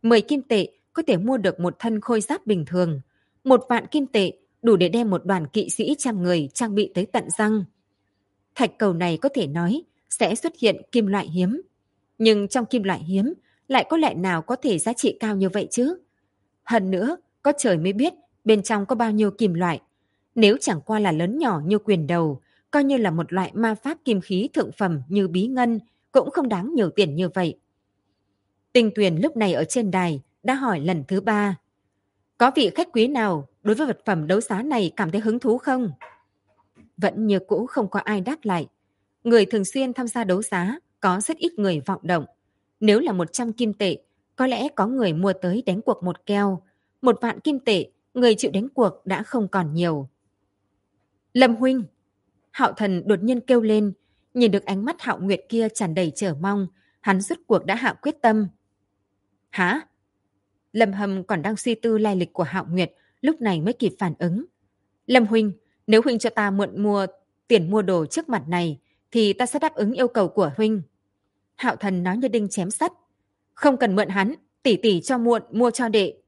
Speaker 1: 10 kim tệ có thể mua được một thân khôi giáp bình thường. 1 vạn kim tệ đủ để đem một đoàn kỵ sĩ 100 người trang bị tới tận răng. Thạch cầu này có thể nói sẽ xuất hiện kim loại hiếm. Nhưng trong kim loại hiếm lại có loại nào có thể giá trị cao như vậy chứ? Hơn nữa, có trời mới biết bên trong có bao nhiêu kim loại. Nếu chẳng qua là lớn nhỏ như quyền đầu, coi như là một loại ma pháp kim khí thượng phẩm như bí ngân, cũng không đáng nhiều tiền như vậy. Tinh Tuyền lúc này ở trên đài đã hỏi lần thứ 3. Có vị khách quý nào đối với vật phẩm đấu giá này cảm thấy hứng thú không? Vẫn như cũ không có ai đáp lại. Người thường xuyên tham gia đấu giá có rất ít người vọng động. Nếu là 100 kim tệ, có lẽ có người mua tới đánh cuộc một keo. 1 vạn kim tệ, người chịu đánh cuộc đã không còn nhiều. Lâm huynh! Hạo Thần đột nhiên kêu lên, nhìn được ánh mắt Hạo Nguyệt kia tràn đầy chờ mong, hắn rốt cuộc đã hạ quyết tâm. Hả? Lâm Hâm còn đang suy tư lai lịch của Hạo Nguyệt, lúc này mới kịp phản ứng. Lâm huynh, nếu huynh cho ta mượn tiền mua đồ trước mặt này, thì ta sẽ đáp ứng yêu cầu của huynh. Hạo Thần nói như đinh chém sắt. Không cần mượn hắn, tỷ tỷ cho mua cho đệ.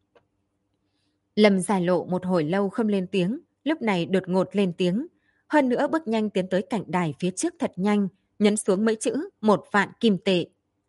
Speaker 1: Lâm Giải Lộ một hồi lâu không lên tiếng, lúc này đột ngột lên tiếng. Hơn nữa bước nhanh tiến tới cạnh đài phía trước thật nhanh, nhấn xuống mấy chữ 1 vạn kim tệ.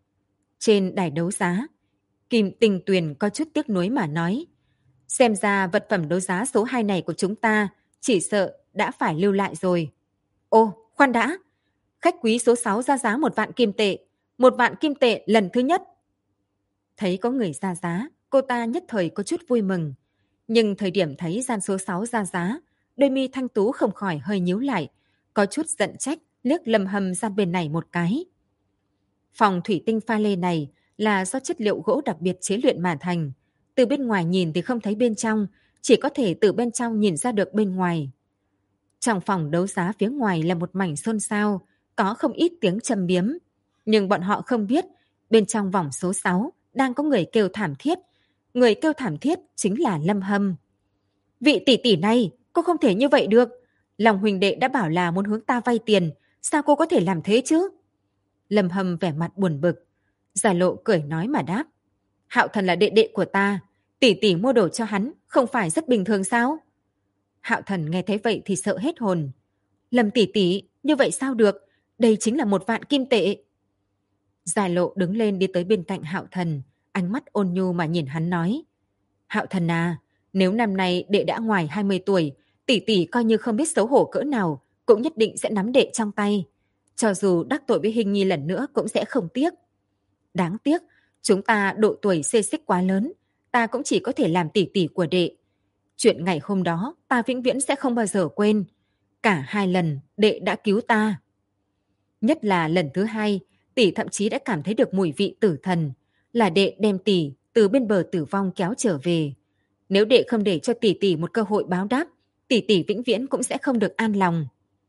Speaker 1: Trên đài đấu giá, Kim Tình Tuyền có chút tiếc nuối mà nói. Xem ra vật phẩm đấu giá số 2 này của chúng ta chỉ sợ đã phải lưu lại rồi. Ô, khoan đã! Khách quý số 6 ra giá 1 vạn kim tệ. 1 vạn kim tệ lần thứ nhất. Thấy có người ra giá, cô ta nhất thời có chút vui mừng. Nhưng thời điểm thấy gian số 6 ra giá, đôi mi thanh tú không khỏi hơi nhíu lại, có chút giận trách liếc Lâm Hâm ra bên này một cái. Phòng thủy tinh pha lê này là do chất liệu gỗ đặc biệt chế luyện mà thành. Từ bên ngoài nhìn thì không thấy bên trong, chỉ có thể từ bên trong nhìn ra được bên ngoài. Trong phòng đấu giá phía ngoài là một mảnh xôn xao, có không ít tiếng châm biếm. Nhưng bọn họ không biết, bên trong vòng số 6 đang có người kêu thảm thiết. Người kêu thảm thiết chính là Lâm Hâm. Vị tỷ tỷ này, cô không thể như vậy được. Lòng huỳnh đệ đã bảo là muốn hướng ta vay tiền, sao cô có thể làm thế chứ? Lâm Hâm vẻ mặt buồn bực. Giải Lộ cười nói mà đáp. Hạo Thần là đệ đệ của ta, tỷ tỷ mua đồ cho hắn, không phải rất bình thường sao? Hạo Thần nghe thấy vậy thì sợ hết hồn. Lâm tỷ tỷ, như vậy sao được? Đây chính là 1 vạn kim tệ. Giải Lộ đứng lên đi tới bên cạnh Hạo Thần, ánh mắt ôn nhu mà nhìn hắn nói. Hạo Thần à, nếu năm nay đệ đã ngoài 20 tuổi, tỷ tỷ coi như không biết xấu hổ cỡ nào, cũng nhất định sẽ nắm đệ trong tay. Cho dù đắc tội với Hình Nhi lần nữa cũng sẽ không tiếc. Đáng tiếc, chúng ta độ tuổi xê xích quá lớn, ta cũng chỉ có thể làm tỷ tỷ của đệ. Chuyện ngày hôm đó ta vĩnh viễn sẽ không bao giờ quên. Cả 2 lần đệ đã cứu ta. Nhất là lần thứ 2, tỷ thậm chí đã cảm thấy được mùi vị tử thần, là đệ đem tỷ từ bên bờ tử vong kéo trở về. Nếu đệ không để cho tỷ tỷ một cơ hội báo đáp, tỷ tỷ vĩnh viễn cũng sẽ không được an lòng.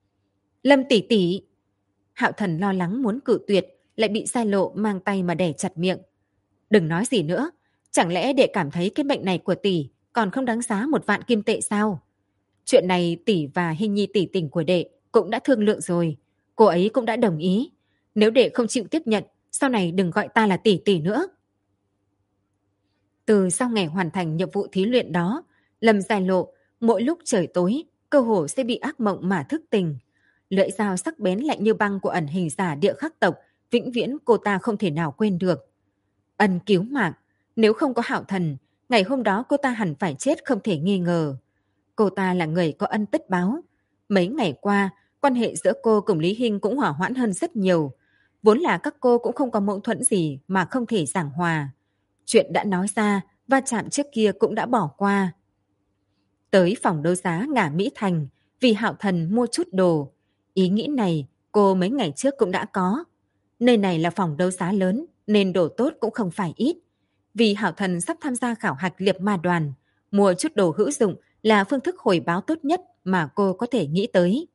Speaker 1: Lâm tỷ tỷ! Hạo Thần lo lắng muốn cự tuyệt, lại bị Sai Lộ mang tay mà đè chặt miệng. Đừng nói gì nữa, chẳng lẽ đệ cảm thấy cái bệnh này của tỷ còn không đáng giá 1 vạn kim tệ sao? Chuyện này tỷ và Hình Nhi tỷ tình của đệ cũng đã thương lượng rồi, cô ấy cũng đã đồng ý. Nếu đệ không chịu tiếp nhận, sau này đừng gọi ta là tỷ tỷ nữa. Từ sau ngày hoàn thành nhiệm vụ thí luyện đó, Lâm Giải Lộ mỗi lúc trời tối cơ hồ sẽ bị ác mộng mà thức tỉnh. Lưỡi dao sắc bén lạnh như băng của ẩn hình giả Địa Khắc tộc vĩnh viễn cô ta không thể nào quên được. Ân cứu mạng, nếu không có Hạo Thần, ngày hôm đó cô ta hẳn phải chết không thể nghi ngờ. Cô ta là người có ân tất báo. Mấy ngày qua, quan hệ giữa cô cùng Lý Hinh cũng hòa hoãn hơn rất nhiều. Vốn là các cô cũng không có mâu thuẫn gì mà không thể giảng hòa. Chuyện đã nói ra, va chạm trước kia cũng đã bỏ qua. Tới phòng đấu giá ngả Mỹ Thành, vì Hạo Thần mua chút đồ. Ý nghĩ này cô mấy ngày trước cũng đã có. Nơi này là phòng đấu giá lớn, nên đồ tốt cũng không phải ít. Vì Hạo Thần sắp tham gia khảo hạch liệp ma đoàn, mua chút đồ hữu dụng là phương thức hồi báo tốt nhất mà cô có thể nghĩ tới.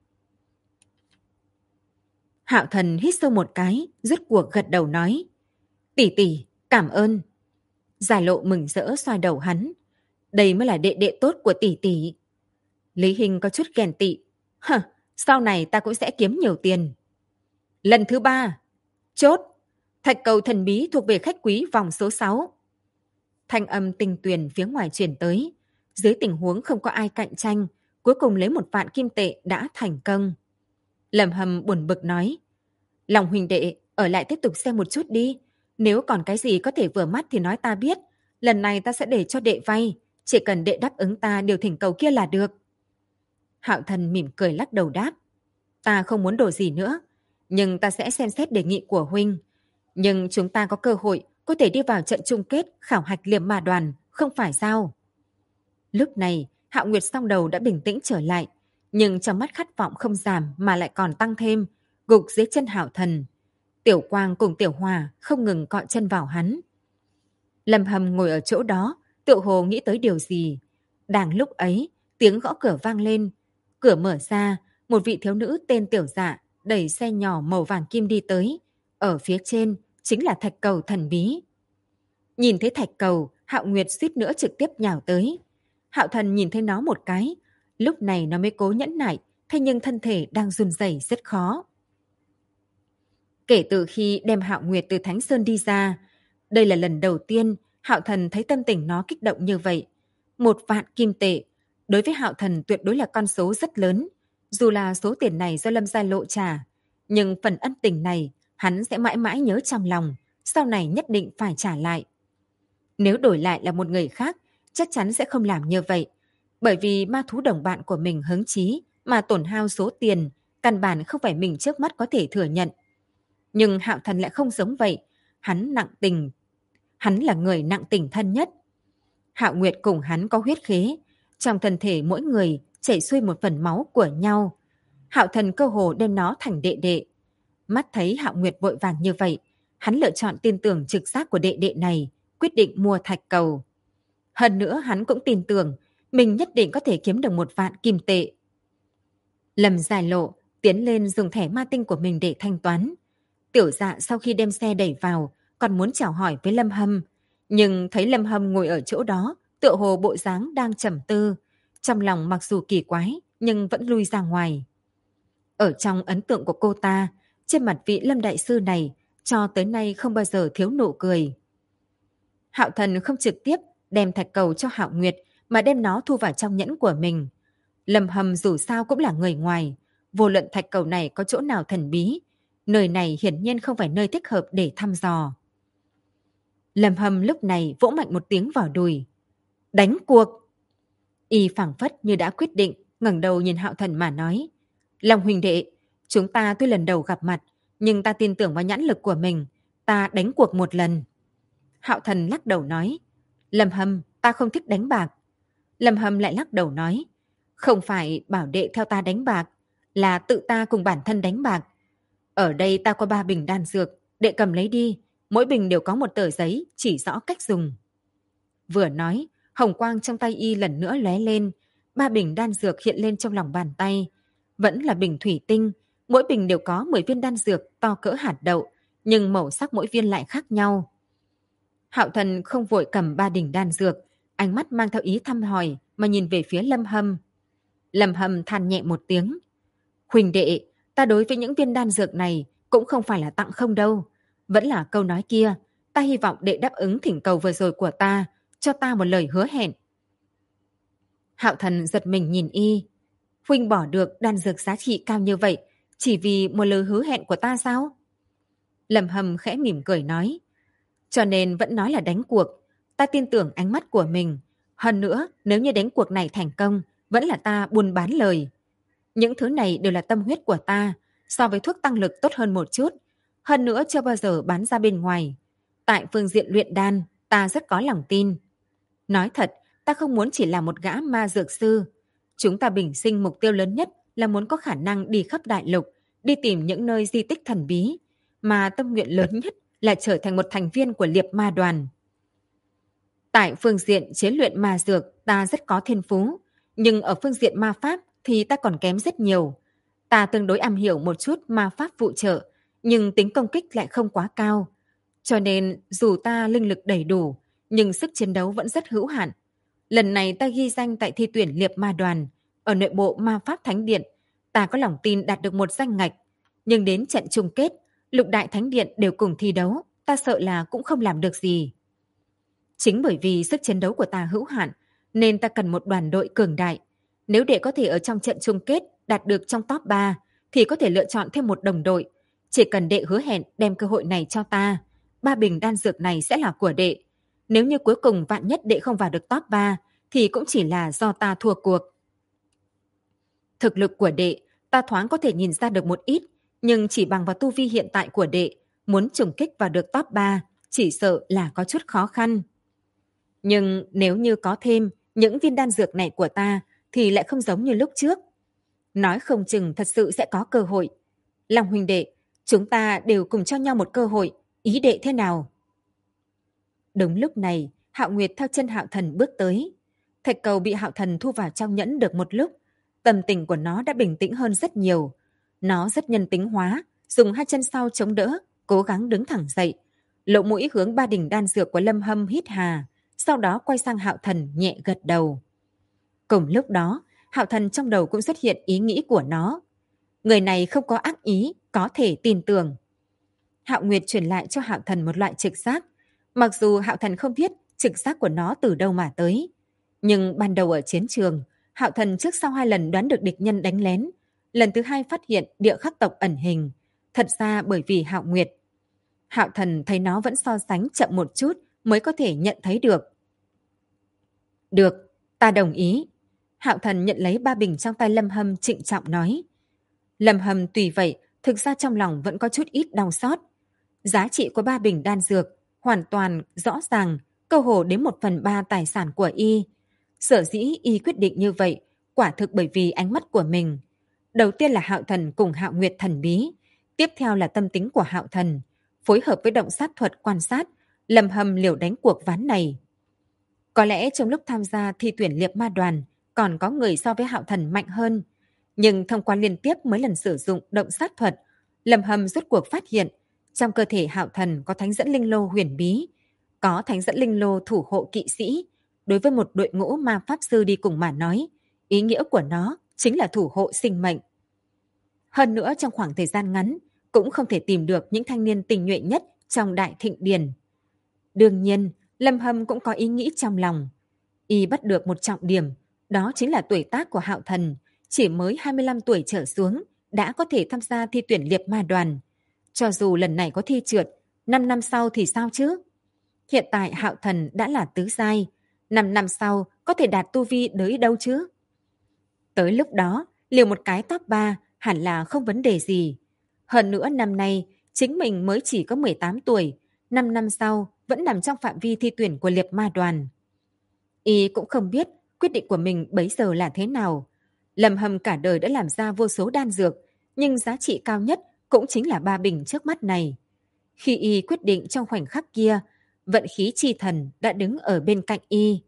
Speaker 1: Hạo Thần hít sâu một cái, rút cuộc gật đầu nói. Tỷ tỷ, cảm ơn. Giải Lộ mừng rỡ xoa đầu hắn. Đây mới là đệ đệ tốt của tỷ tỷ. Lý Hinh có chút ghen tị. Hờ, sau này ta cũng sẽ kiếm nhiều tiền. Lần thứ 3. Chốt. Thạch cầu thần bí thuộc về khách quý vòng số 6. Thanh âm tinh tuyền phía ngoài truyền tới. Dưới tình huống không có ai cạnh tranh, cuối cùng lấy 1 vạn kim tệ đã thành công. Lâm Hâm buồn bực nói, Lòng huynh đệ, ở lại tiếp tục xem một chút đi. Nếu còn cái gì có thể vừa mắt thì nói ta biết. Lần này ta sẽ để cho đệ vay. Chỉ cần đệ đáp ứng ta điều thỉnh cầu kia là được. Hạo Thần mỉm cười lắc đầu đáp. Ta không muốn đồ gì nữa. Nhưng ta sẽ xem xét đề nghị của huynh. Nhưng chúng ta có cơ hội có thể đi vào trận chung kết khảo hạch Liệp Ma Đoàn, không phải sao? Lúc này, Hạo Nguyệt song đầu đã bình tĩnh trở lại. Nhưng trong mắt khát vọng không giảm mà lại còn tăng thêm, gục dưới chân Hạo Thần. Tiểu Quang cùng Tiểu Hòa không ngừng cọ chân vào hắn. Lâm Hâm ngồi ở chỗ đó, tựa hồ nghĩ tới điều gì. Đang lúc ấy, tiếng gõ cửa vang lên. Cửa mở ra, một vị thiếu nữ tên Tiểu Dạ đẩy xe nhỏ màu vàng kim đi tới. Ở phía trên chính là thạch cầu thần bí. Nhìn thấy thạch cầu, Hạo Nguyệt suýt nữa trực tiếp nhào tới. Hạo Thần nhìn thấy nó một cái, lúc này nó mới cố nhẫn nại, thế nhưng thân thể đang run rẩy rất khó. Kể từ khi đem Hạo Nguyệt từ Thánh Sơn đi ra, đây là lần đầu tiên Hạo Thần thấy tâm tình nó kích động như vậy. 1 vạn kim tệ, đối với Hạo Thần tuyệt đối là con số rất lớn. Dù là số tiền này do Lâm Gia Lộ trả, nhưng phần ân tình này hắn sẽ mãi mãi nhớ trong lòng, sau này nhất định phải trả lại. Nếu đổi lại là một người khác, chắc chắn sẽ không làm như vậy. Bởi vì ma thú đồng bạn của mình hứng chí mà tổn hao số tiền, căn bản không phải mình trước mắt có thể thừa nhận. Nhưng Hạo Thần lại không giống vậy. Hắn nặng tình. Hắn là người nặng tình thân nhất. Hạo Nguyệt cùng hắn có huyết khế. Trong thân thể mỗi người chảy xuôi một phần máu của nhau. Hạo Thần cơ hồ đem nó thành đệ đệ. Mắt thấy Hạo Nguyệt vội vàng như vậy, hắn lựa chọn tin tưởng trực giác của đệ đệ này, quyết định mua thạch cầu. Hơn nữa hắn cũng tin tưởng mình nhất định có thể kiếm được 1 vạn kim tệ. Lâm Giải Lộ tiến lên dùng thẻ ma tinh của mình để thanh toán. Tiểu Dạ sau khi đem xe đẩy vào, còn muốn chào hỏi với Lâm Hâm. Nhưng thấy Lâm Hâm ngồi ở chỗ đó, tựa hồ bộ dáng đang trầm tư. Trong lòng mặc dù kỳ quái, nhưng vẫn lui ra ngoài. Ở trong ấn tượng của cô ta, trên mặt vị Lâm Đại Sư này, cho tới nay không bao giờ thiếu nụ cười. Hạo Thần không trực tiếp đem thạch cầu cho Hạo Nguyệt, mà đem nó thu vào trong nhẫn của mình. Lâm Hâm dù sao cũng là người ngoài. Vô luận thạch cầu này có chỗ nào thần bí, nơi này hiển nhiên không phải nơi thích hợp để thăm dò. Lâm Hâm lúc này vỗ mạnh một tiếng vào đùi. Đánh cuộc! Y phảng phất như đã quyết định, ngẩng đầu nhìn Hạo Thần mà nói. Long huynh đệ, chúng ta tuy lần đầu gặp mặt, nhưng ta tin tưởng vào nhãn lực của mình. Ta đánh cuộc một lần. Hạo Thần lắc đầu nói. Lâm Hâm, ta không thích đánh bạc. Lâm Hâm lại lắc đầu nói. Không phải bảo đệ theo ta đánh bạc, là tự ta cùng bản thân đánh bạc. Ở đây ta có 3 bình đan dược, đệ cầm lấy đi. Mỗi bình đều có một tờ giấy chỉ rõ cách dùng. Vừa nói, hồng quang trong tay y lần nữa lóe lên. 3 bình đan dược hiện lên trong lòng bàn tay. Vẫn là bình thủy tinh. Mỗi bình đều có 10 viên đan dược to cỡ hạt đậu, nhưng màu sắc mỗi viên lại khác nhau. Hạo Thần không vội cầm 3 bình đan dược, ánh mắt mang theo ý thăm hỏi mà nhìn về phía Lâm Hâm. Lâm Hâm than nhẹ một tiếng. Huỳnh đệ, ta đối với những viên đan dược này cũng không phải là tặng không đâu. Vẫn là câu nói kia, ta hy vọng đệ đáp ứng thỉnh cầu vừa rồi của ta, cho ta một lời hứa hẹn. Hạo Thần giật mình nhìn y. Huynh bỏ được đan dược giá trị cao như vậy, chỉ vì một lời hứa hẹn của ta sao? Lâm Hâm khẽ mỉm cười nói. Cho nên vẫn nói là đánh cuộc. Ta tin tưởng ánh mắt của mình. Hơn nữa, nếu như đánh cuộc này thành công, vẫn là ta buôn bán lời. Những thứ này đều là tâm huyết của ta, so với thuốc tăng lực tốt hơn một chút. Hơn nữa chưa bao giờ bán ra bên ngoài. Tại phương diện luyện đan, ta rất có lòng tin. Nói thật, ta không muốn chỉ là một gã ma dược sư. Chúng ta bình sinh mục tiêu lớn nhất là muốn có khả năng đi khắp đại lục, đi tìm những nơi di tích thần bí. Mà tâm nguyện lớn nhất là trở thành một thành viên của Liệp Ma Đoàn. Tại phương diện chế luyện ma dược, ta rất có thiên phú. Nhưng ở phương diện ma pháp thì ta còn kém rất nhiều. Ta tương đối am hiểu một chút ma pháp phụ trợ, nhưng tính công kích lại không quá cao. Cho nên dù ta linh lực đầy đủ, nhưng sức chiến đấu vẫn rất hữu hạn. Lần này ta ghi danh tại thi tuyển Liệp Ma Đoàn, ở nội bộ ma pháp thánh điện, ta có lòng tin đạt được một danh ngạch. Nhưng đến trận chung kết, lục đại thánh điện đều cùng thi đấu, ta sợ là cũng không làm được gì. Chính bởi vì sức chiến đấu của ta hữu hạn, nên ta cần một đoàn đội cường đại. Nếu để có thể ở trong trận chung kết đạt được trong top 3, thì có thể lựa chọn thêm một đồng đội. Chỉ cần đệ hứa hẹn đem cơ hội này cho ta, 3 bình đan dược này sẽ là của đệ. Nếu như cuối cùng vạn nhất đệ không vào được top 3, thì cũng chỉ là do ta thua cuộc. Thực lực của đệ, ta thoáng có thể nhìn ra được một ít, nhưng chỉ bằng vào tu vi hiện tại của đệ, muốn trùng kích vào được top 3, chỉ sợ là có chút khó khăn. Nhưng nếu như có thêm những viên đan dược này của ta, thì lại không giống như lúc trước. Nói không chừng thật sự sẽ có cơ hội. Long huynh đệ, chúng ta đều cùng cho nhau một cơ hội, ý đệ thế nào? Đúng lúc này, Hạo Nguyệt theo chân Hạo Thần bước tới. Thạch cầu bị Hạo Thần thu vào trong nhẫn được một lúc, tâm tình của nó đã bình tĩnh hơn rất nhiều. Nó rất nhân tính hóa, dùng 2 chân sau chống đỡ, cố gắng đứng thẳng dậy. Lỗ mũi hướng 3 đỉnh đan dược của Lâm Hâm hít hà, sau đó quay sang Hạo Thần nhẹ gật đầu. Cùng lúc đó, Hạo Thần trong đầu cũng xuất hiện ý nghĩ của nó. Người này không có ác ý, có thể tin tưởng. Hạo Nguyệt truyền lại cho Hạo Thần một loại trực giác. Mặc dù Hạo Thần không biết trực giác của nó từ đâu mà tới, nhưng ban đầu ở chiến trường, Hạo Thần trước sau 2 lần đoán được địch nhân đánh lén, lần thứ 2 phát hiện địa khắc tộc ẩn hình. Thật ra bởi vì Hạo Nguyệt. Hạo Thần thấy nó vẫn so sánh chậm một chút mới có thể nhận thấy được. Được, ta đồng ý. Hạo Thần nhận lấy 3 bình trong tay Lâm Hâm trịnh trọng nói. Lâm Hâm tùy vậy, thực ra trong lòng vẫn có chút ít đau xót. Giá trị của 3 bình đan dược hoàn toàn rõ ràng, cơ hồ đến 1/3 tài sản của y. Sở dĩ y quyết định như vậy, quả thực bởi vì ánh mắt của mình. Đầu tiên là Hạo Thần cùng Hạo Nguyệt thần bí, tiếp theo là tâm tính của Hạo Thần, phối hợp với động sát thuật quan sát, Lâm Hâm liều đánh cuộc ván này. Có lẽ trong lúc tham gia thi tuyển liệp ma đoàn, còn có người so với Hạo Thần mạnh hơn. Nhưng thông qua liên tiếp mấy lần sử dụng động sát thuật, Lâm Hâm rốt cuộc phát hiện trong cơ thể Hạo Thần có thánh dẫn linh lô huyền bí, có thánh dẫn linh lô thủ hộ kỵ sĩ. Đối với một đội ngũ ma pháp sư đi cùng mà nói, ý nghĩa của nó chính là thủ hộ sinh mệnh. Hơn nữa trong khoảng thời gian ngắn, cũng không thể tìm được những thanh niên tình nhuệ nhất trong Đại Thịnh Điền. Đương nhiên, Lâm Hâm cũng có ý nghĩ trong lòng. Y bắt được một trọng điểm, đó chính là tuổi tác của Hạo Thần, chỉ mới 25 tuổi trở xuống, đã có thể tham gia thi tuyển liệp ma đoàn. Cho dù lần này có thi trượt, 5 năm sau thì sao chứ? Hiện tại Hạo Thần đã là tứ giai, 5 năm sau có thể đạt tu vi tới đâu chứ? Tới lúc đó, liều một cái top 3 hẳn là không vấn đề gì. Hơn nữa năm nay, chính mình mới chỉ có 18 tuổi, 5 năm sau vẫn nằm trong phạm vi thi tuyển của liệp ma đoàn. Y cũng không biết quyết định của mình bấy giờ là thế nào. Lâm Hâm cả đời đã làm ra vô số đan dược, nhưng giá trị cao nhất cũng chính là 3 bình trước mắt này. Khi Y quyết định trong khoảnh khắc kia, vận khí chi thần đã đứng ở bên cạnh Y.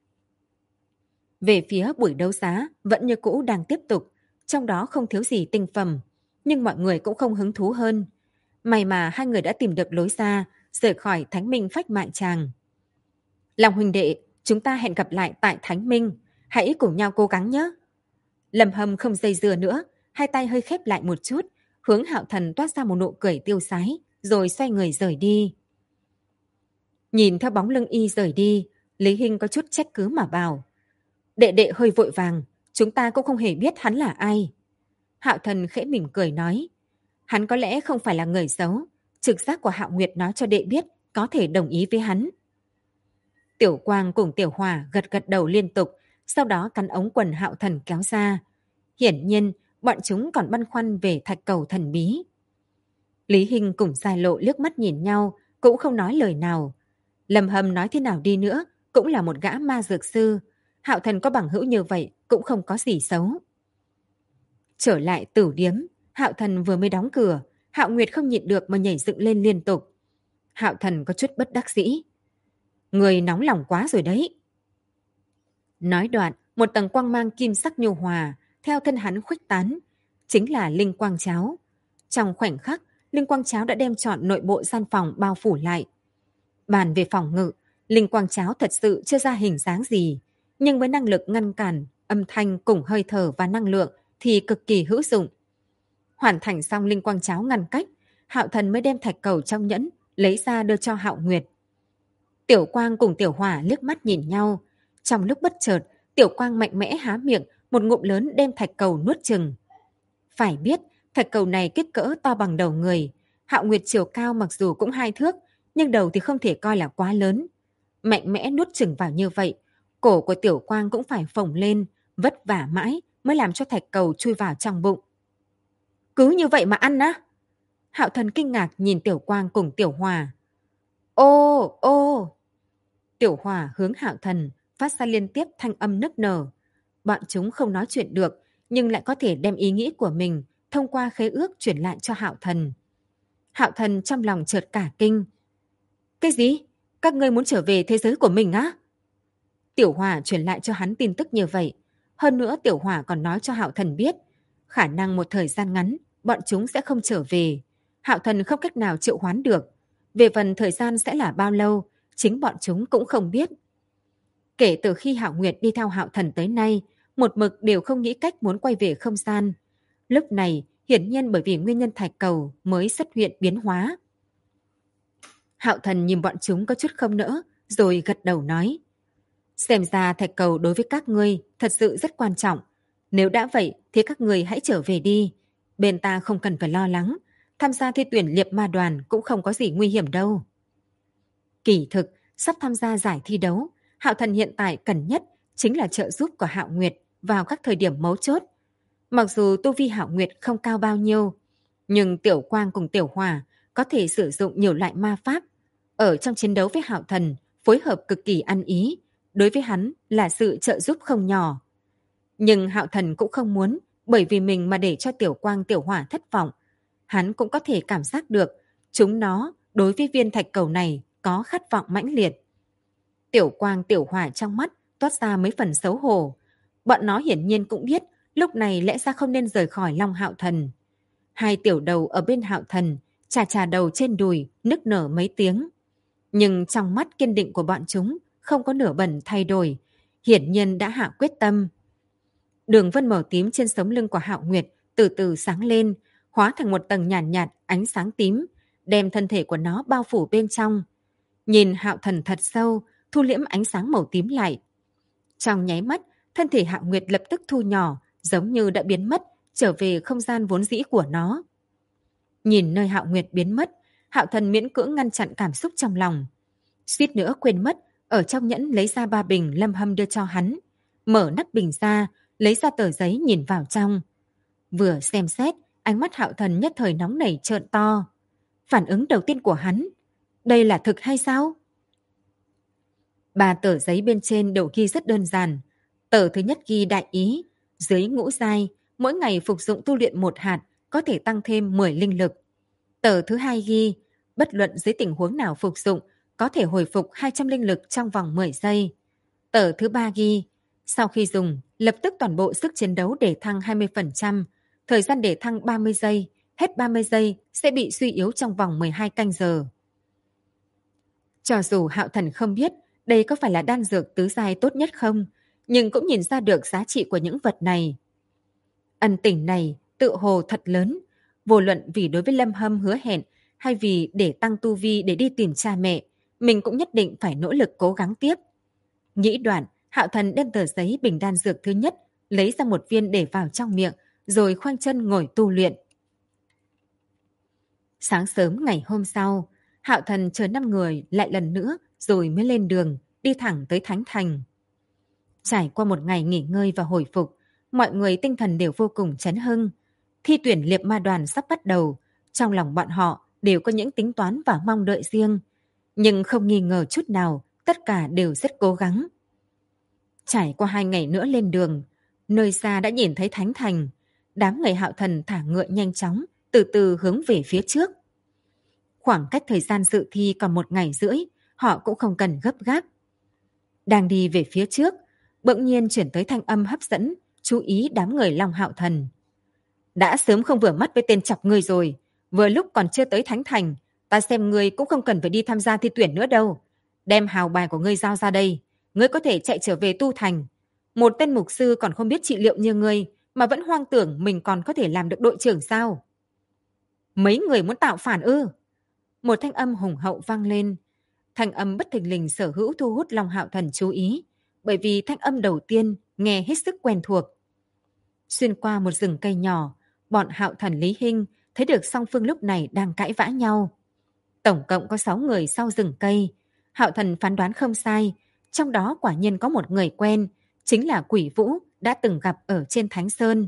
Speaker 1: Về phía buổi đấu giá vẫn như cũ đang tiếp tục, trong đó không thiếu gì tinh phẩm, nhưng mọi người cũng không hứng thú hơn. May mà 2 người đã tìm được lối ra, rời khỏi Thánh Minh Phách Mại Tràng. Long huynh đệ, chúng ta hẹn gặp lại tại Thánh Minh, hãy cùng nhau cố gắng nhé. Lâm Hâm không dây dưa nữa, 2 tay hơi khép lại một chút, hướng Hạo Thần toát ra một nụ cười tiêu sái, rồi xoay người rời đi. Nhìn theo bóng lưng Y rời đi, Lý Hinh có chút trách cứ mà bảo. Đệ đệ hơi vội vàng, chúng ta cũng không hề biết hắn là ai. Hạo Thần khẽ mỉm cười nói. Hắn có lẽ không phải là người xấu, trực giác của Hạo Nguyệt nói cho đệ biết có thể đồng ý với hắn. Tiểu Quang cùng Tiểu Hỏa gật gật đầu liên tục, sau đó cắn ống quần Hạo Thần kéo ra. Hiển nhiên, bọn chúng còn băn khoăn về thạch cầu thần bí. Lý Hinh cùng Giai Lộ liếc mắt nhìn nhau, cũng không nói lời nào. Lâm Hâm nói thế nào đi nữa, cũng là một gã ma dược sư. Hạo Thần có bằng hữu như vậy cũng không có gì xấu. Trở lại Tửu Điếm, Hạo Thần vừa mới đóng cửa, Hạo Nguyệt không nhịn được mà nhảy dựng lên liên tục. Hạo Thần có chút bất đắc dĩ. Người nóng lòng quá rồi đấy. Nói đoạn, một tầng quang mang kim sắc nhu hòa theo thân hắn khuếch tán, chính là linh quang cháo. Trong khoảnh khắc, linh quang cháo đã đem trọn nội bộ gian phòng bao phủ lại. Bàn về phòng ngự, linh quang cháo thật sự chưa ra hình dáng gì, nhưng với năng lực ngăn cản âm thanh cùng hơi thở và năng lượng thì cực kỳ hữu dụng. Hoàn thành xong linh quang cháo ngăn cách, Hạo Thần mới đem thạch cầu trong nhẫn lấy ra đưa cho Hạo Nguyệt. Tiểu Quang cùng Tiểu Hỏa liếc mắt nhìn nhau. Trong lúc bất chợt, Tiểu Quang mạnh mẽ há miệng, một ngụm lớn đem thạch cầu nuốt chừng. Phải biết, thạch cầu này kích cỡ to bằng đầu người. Hạo Nguyệt chiều cao mặc dù cũng 2 thước, nhưng đầu thì không thể coi là quá lớn. Mạnh mẽ nuốt chừng vào như vậy, cổ của Tiểu Quang cũng phải phồng lên, vất vả mãi mới làm cho thạch cầu chui vào trong bụng. Cứ như vậy mà ăn á? Hạo Thần kinh ngạc nhìn Tiểu Quang cùng Tiểu Hỏa. Ô, ô! Tiểu Hỏa hướng Hạo Thần phát ra liên tiếp thanh âm nức nở. Bọn chúng không nói chuyện được, nhưng lại có thể đem ý nghĩ của mình thông qua khế ước chuyển lại cho Hạo Thần. Hạo Thần trong lòng chợt cả kinh. Cái gì? Các ngươi muốn trở về thế giới của mình á? Tiểu Hỏa truyền lại cho hắn tin tức như vậy. Hơn nữa Tiểu Hỏa còn nói cho Hạo Thần biết, khả năng một thời gian ngắn, bọn chúng sẽ không trở về. Hạo Thần không cách nào triệu hoán được. Về phần thời gian sẽ là bao lâu, chính bọn chúng cũng không biết. Kể từ khi Hạo Nguyệt đi theo Hạo Thần tới nay, một mực đều không nghĩ cách muốn quay về không gian. Lúc này, hiển nhiên bởi vì nguyên nhân thạch cầu mới xuất hiện biến hóa. Hạo Thần nhìn bọn chúng có chút không nỡ, rồi gật đầu nói. Xem ra thạch cầu đối với các ngươi thật sự rất quan trọng. Nếu đã vậy thì các ngươi hãy trở về đi. Bên ta không cần phải lo lắng. Tham gia thi tuyển liệp ma đoàn cũng không có gì nguy hiểm đâu. Kỳ thực, sắp tham gia giải thi đấu, Hạo Thần hiện tại cần nhất chính là trợ giúp của Hạo Nguyệt vào các thời điểm mấu chốt. Mặc dù tu vi Hạo Nguyệt không cao bao nhiêu, nhưng Tiểu Quang cùng Tiểu Hỏa có thể sử dụng nhiều loại ma pháp. Ở trong chiến đấu với Hạo Thần, phối hợp cực kỳ ăn ý, đối với hắn là sự trợ giúp không nhỏ. Nhưng Hạo Thần cũng không muốn bởi vì mình mà để cho Tiểu Quang Tiểu Hỏa thất vọng. Hắn cũng có thể cảm giác được chúng nó đối với viên thạch cầu này có khát vọng mãnh liệt. Tiểu Quang Tiểu Hỏa trong mắt toát ra mấy phần xấu hổ. Bọn nó hiển nhiên cũng biết lúc này lẽ ra không nên rời khỏi Long Hạo Thần. Hai tiểu đầu ở bên Hạo Thần chà chà đầu trên đùi nức nở mấy tiếng. Nhưng trong mắt kiên định của bọn chúng không có nửa bần thay đổi, hiển nhiên đã hạ quyết tâm. Đường vân màu tím trên sống lưng của Hạo Nguyệt từ từ sáng lên, hóa thành một tầng nhàn nhạt ánh sáng tím, đem thân thể của nó bao phủ bên trong. Nhìn Hạo Thần thật sâu, thu liễm ánh sáng màu tím lại. Trong nháy mắt, thân thể Hạo Nguyệt lập tức thu nhỏ, giống như đã biến mất, trở về không gian vốn dĩ của nó. Nhìn nơi Hạo Nguyệt biến mất, Hạo Thần miễn cưỡng ngăn chặn cảm xúc trong lòng. Suýt nữa quên mất, ở trong nhẫn lấy ra 3 bình Lâm Hâm đưa cho hắn. Mở nắp bình ra, lấy ra tờ giấy nhìn vào trong. Vừa xem xét, ánh mắt Hạo Thần nhất thời nóng nảy trợn to. Phản ứng đầu tiên của hắn, đây là thực hay sao? 3 tờ giấy bên trên đều ghi rất đơn giản. Tờ thứ nhất ghi đại ý, dưới ngũ giai, mỗi ngày phục dụng tu luyện 1 hạt, có thể tăng thêm 10 linh lực. Tờ thứ hai ghi, bất luận dưới tình huống nào phục dụng, có thể hồi phục 200 linh lực trong vòng 10 giây. Tờ thứ ba ghi, sau khi dùng, lập tức toàn bộ sức chiến đấu để thăng 20%, thời gian để thăng 30 giây, hết 30 giây sẽ bị suy yếu trong vòng 12 canh giờ. Cho dù Hạo Thần không biết đây có phải là đan dược tứ giai tốt nhất không, nhưng cũng nhìn ra được giá trị của những vật này. Ân tình này tự hồ thật lớn, vô luận vì đối với Lâm Hâm hứa hẹn hay vì để tăng tu vi để đi tìm cha mẹ, mình cũng nhất định phải nỗ lực cố gắng tiếp. Nghĩ đoạn, Hạo Thần đem tờ giấy bình đan dược thứ nhất, lấy ra một viên để vào trong miệng, rồi khoanh chân ngồi tu luyện. Sáng sớm ngày hôm sau, Hạo Thần chờ 5 người lại lần nữa rồi mới lên đường, đi thẳng tới Thánh Thành. Trải qua một ngày nghỉ ngơi và hồi phục, mọi người tinh thần đều vô cùng chấn hưng. Thi tuyển liệp ma đoàn sắp bắt đầu, trong lòng bọn họ đều có những tính toán và mong đợi riêng. Nhưng không nghi ngờ chút nào, tất cả đều rất cố gắng. Trải qua 2 ngày nữa lên đường, nơi xa đã nhìn thấy Thánh Thành. Đám người Hạo Thần thả ngựa nhanh chóng, từ từ hướng về phía trước. Khoảng cách thời gian dự thi còn 1 ngày rưỡi, họ cũng không cần gấp gáp. Đang đi về phía trước, bỗng nhiên chuyển tới thanh âm hấp dẫn, chú ý đám người Long Hạo Thần. Đã sớm không vừa mắt với tên chọc ngươi rồi, vừa lúc còn chưa tới Thánh Thành, ta xem ngươi cũng không cần phải đi tham gia thi tuyển nữa đâu. Đem hào bài của ngươi giao ra đây, ngươi có thể chạy trở về tu thành. Một tên mục sư còn không biết trị liệu như ngươi, mà vẫn hoang tưởng mình còn có thể làm được đội trưởng sao? Mấy người muốn tạo phản ư? Một thanh âm hùng hậu vang lên. Thanh âm bất thình lình sở hữu thu hút Long Hạo Thần chú ý, bởi vì thanh âm đầu tiên nghe hết sức quen thuộc. Xuyên qua một rừng cây nhỏ, bọn Hạo Thần Lý Hinh thấy được song phương lúc này đang cãi vã nhau. Tổng cộng có 6 người sau rừng cây. Hạo Thần phán đoán không sai, trong đó quả nhiên có một người quen, chính là Quỷ Vũ đã từng gặp ở trên Thánh Sơn.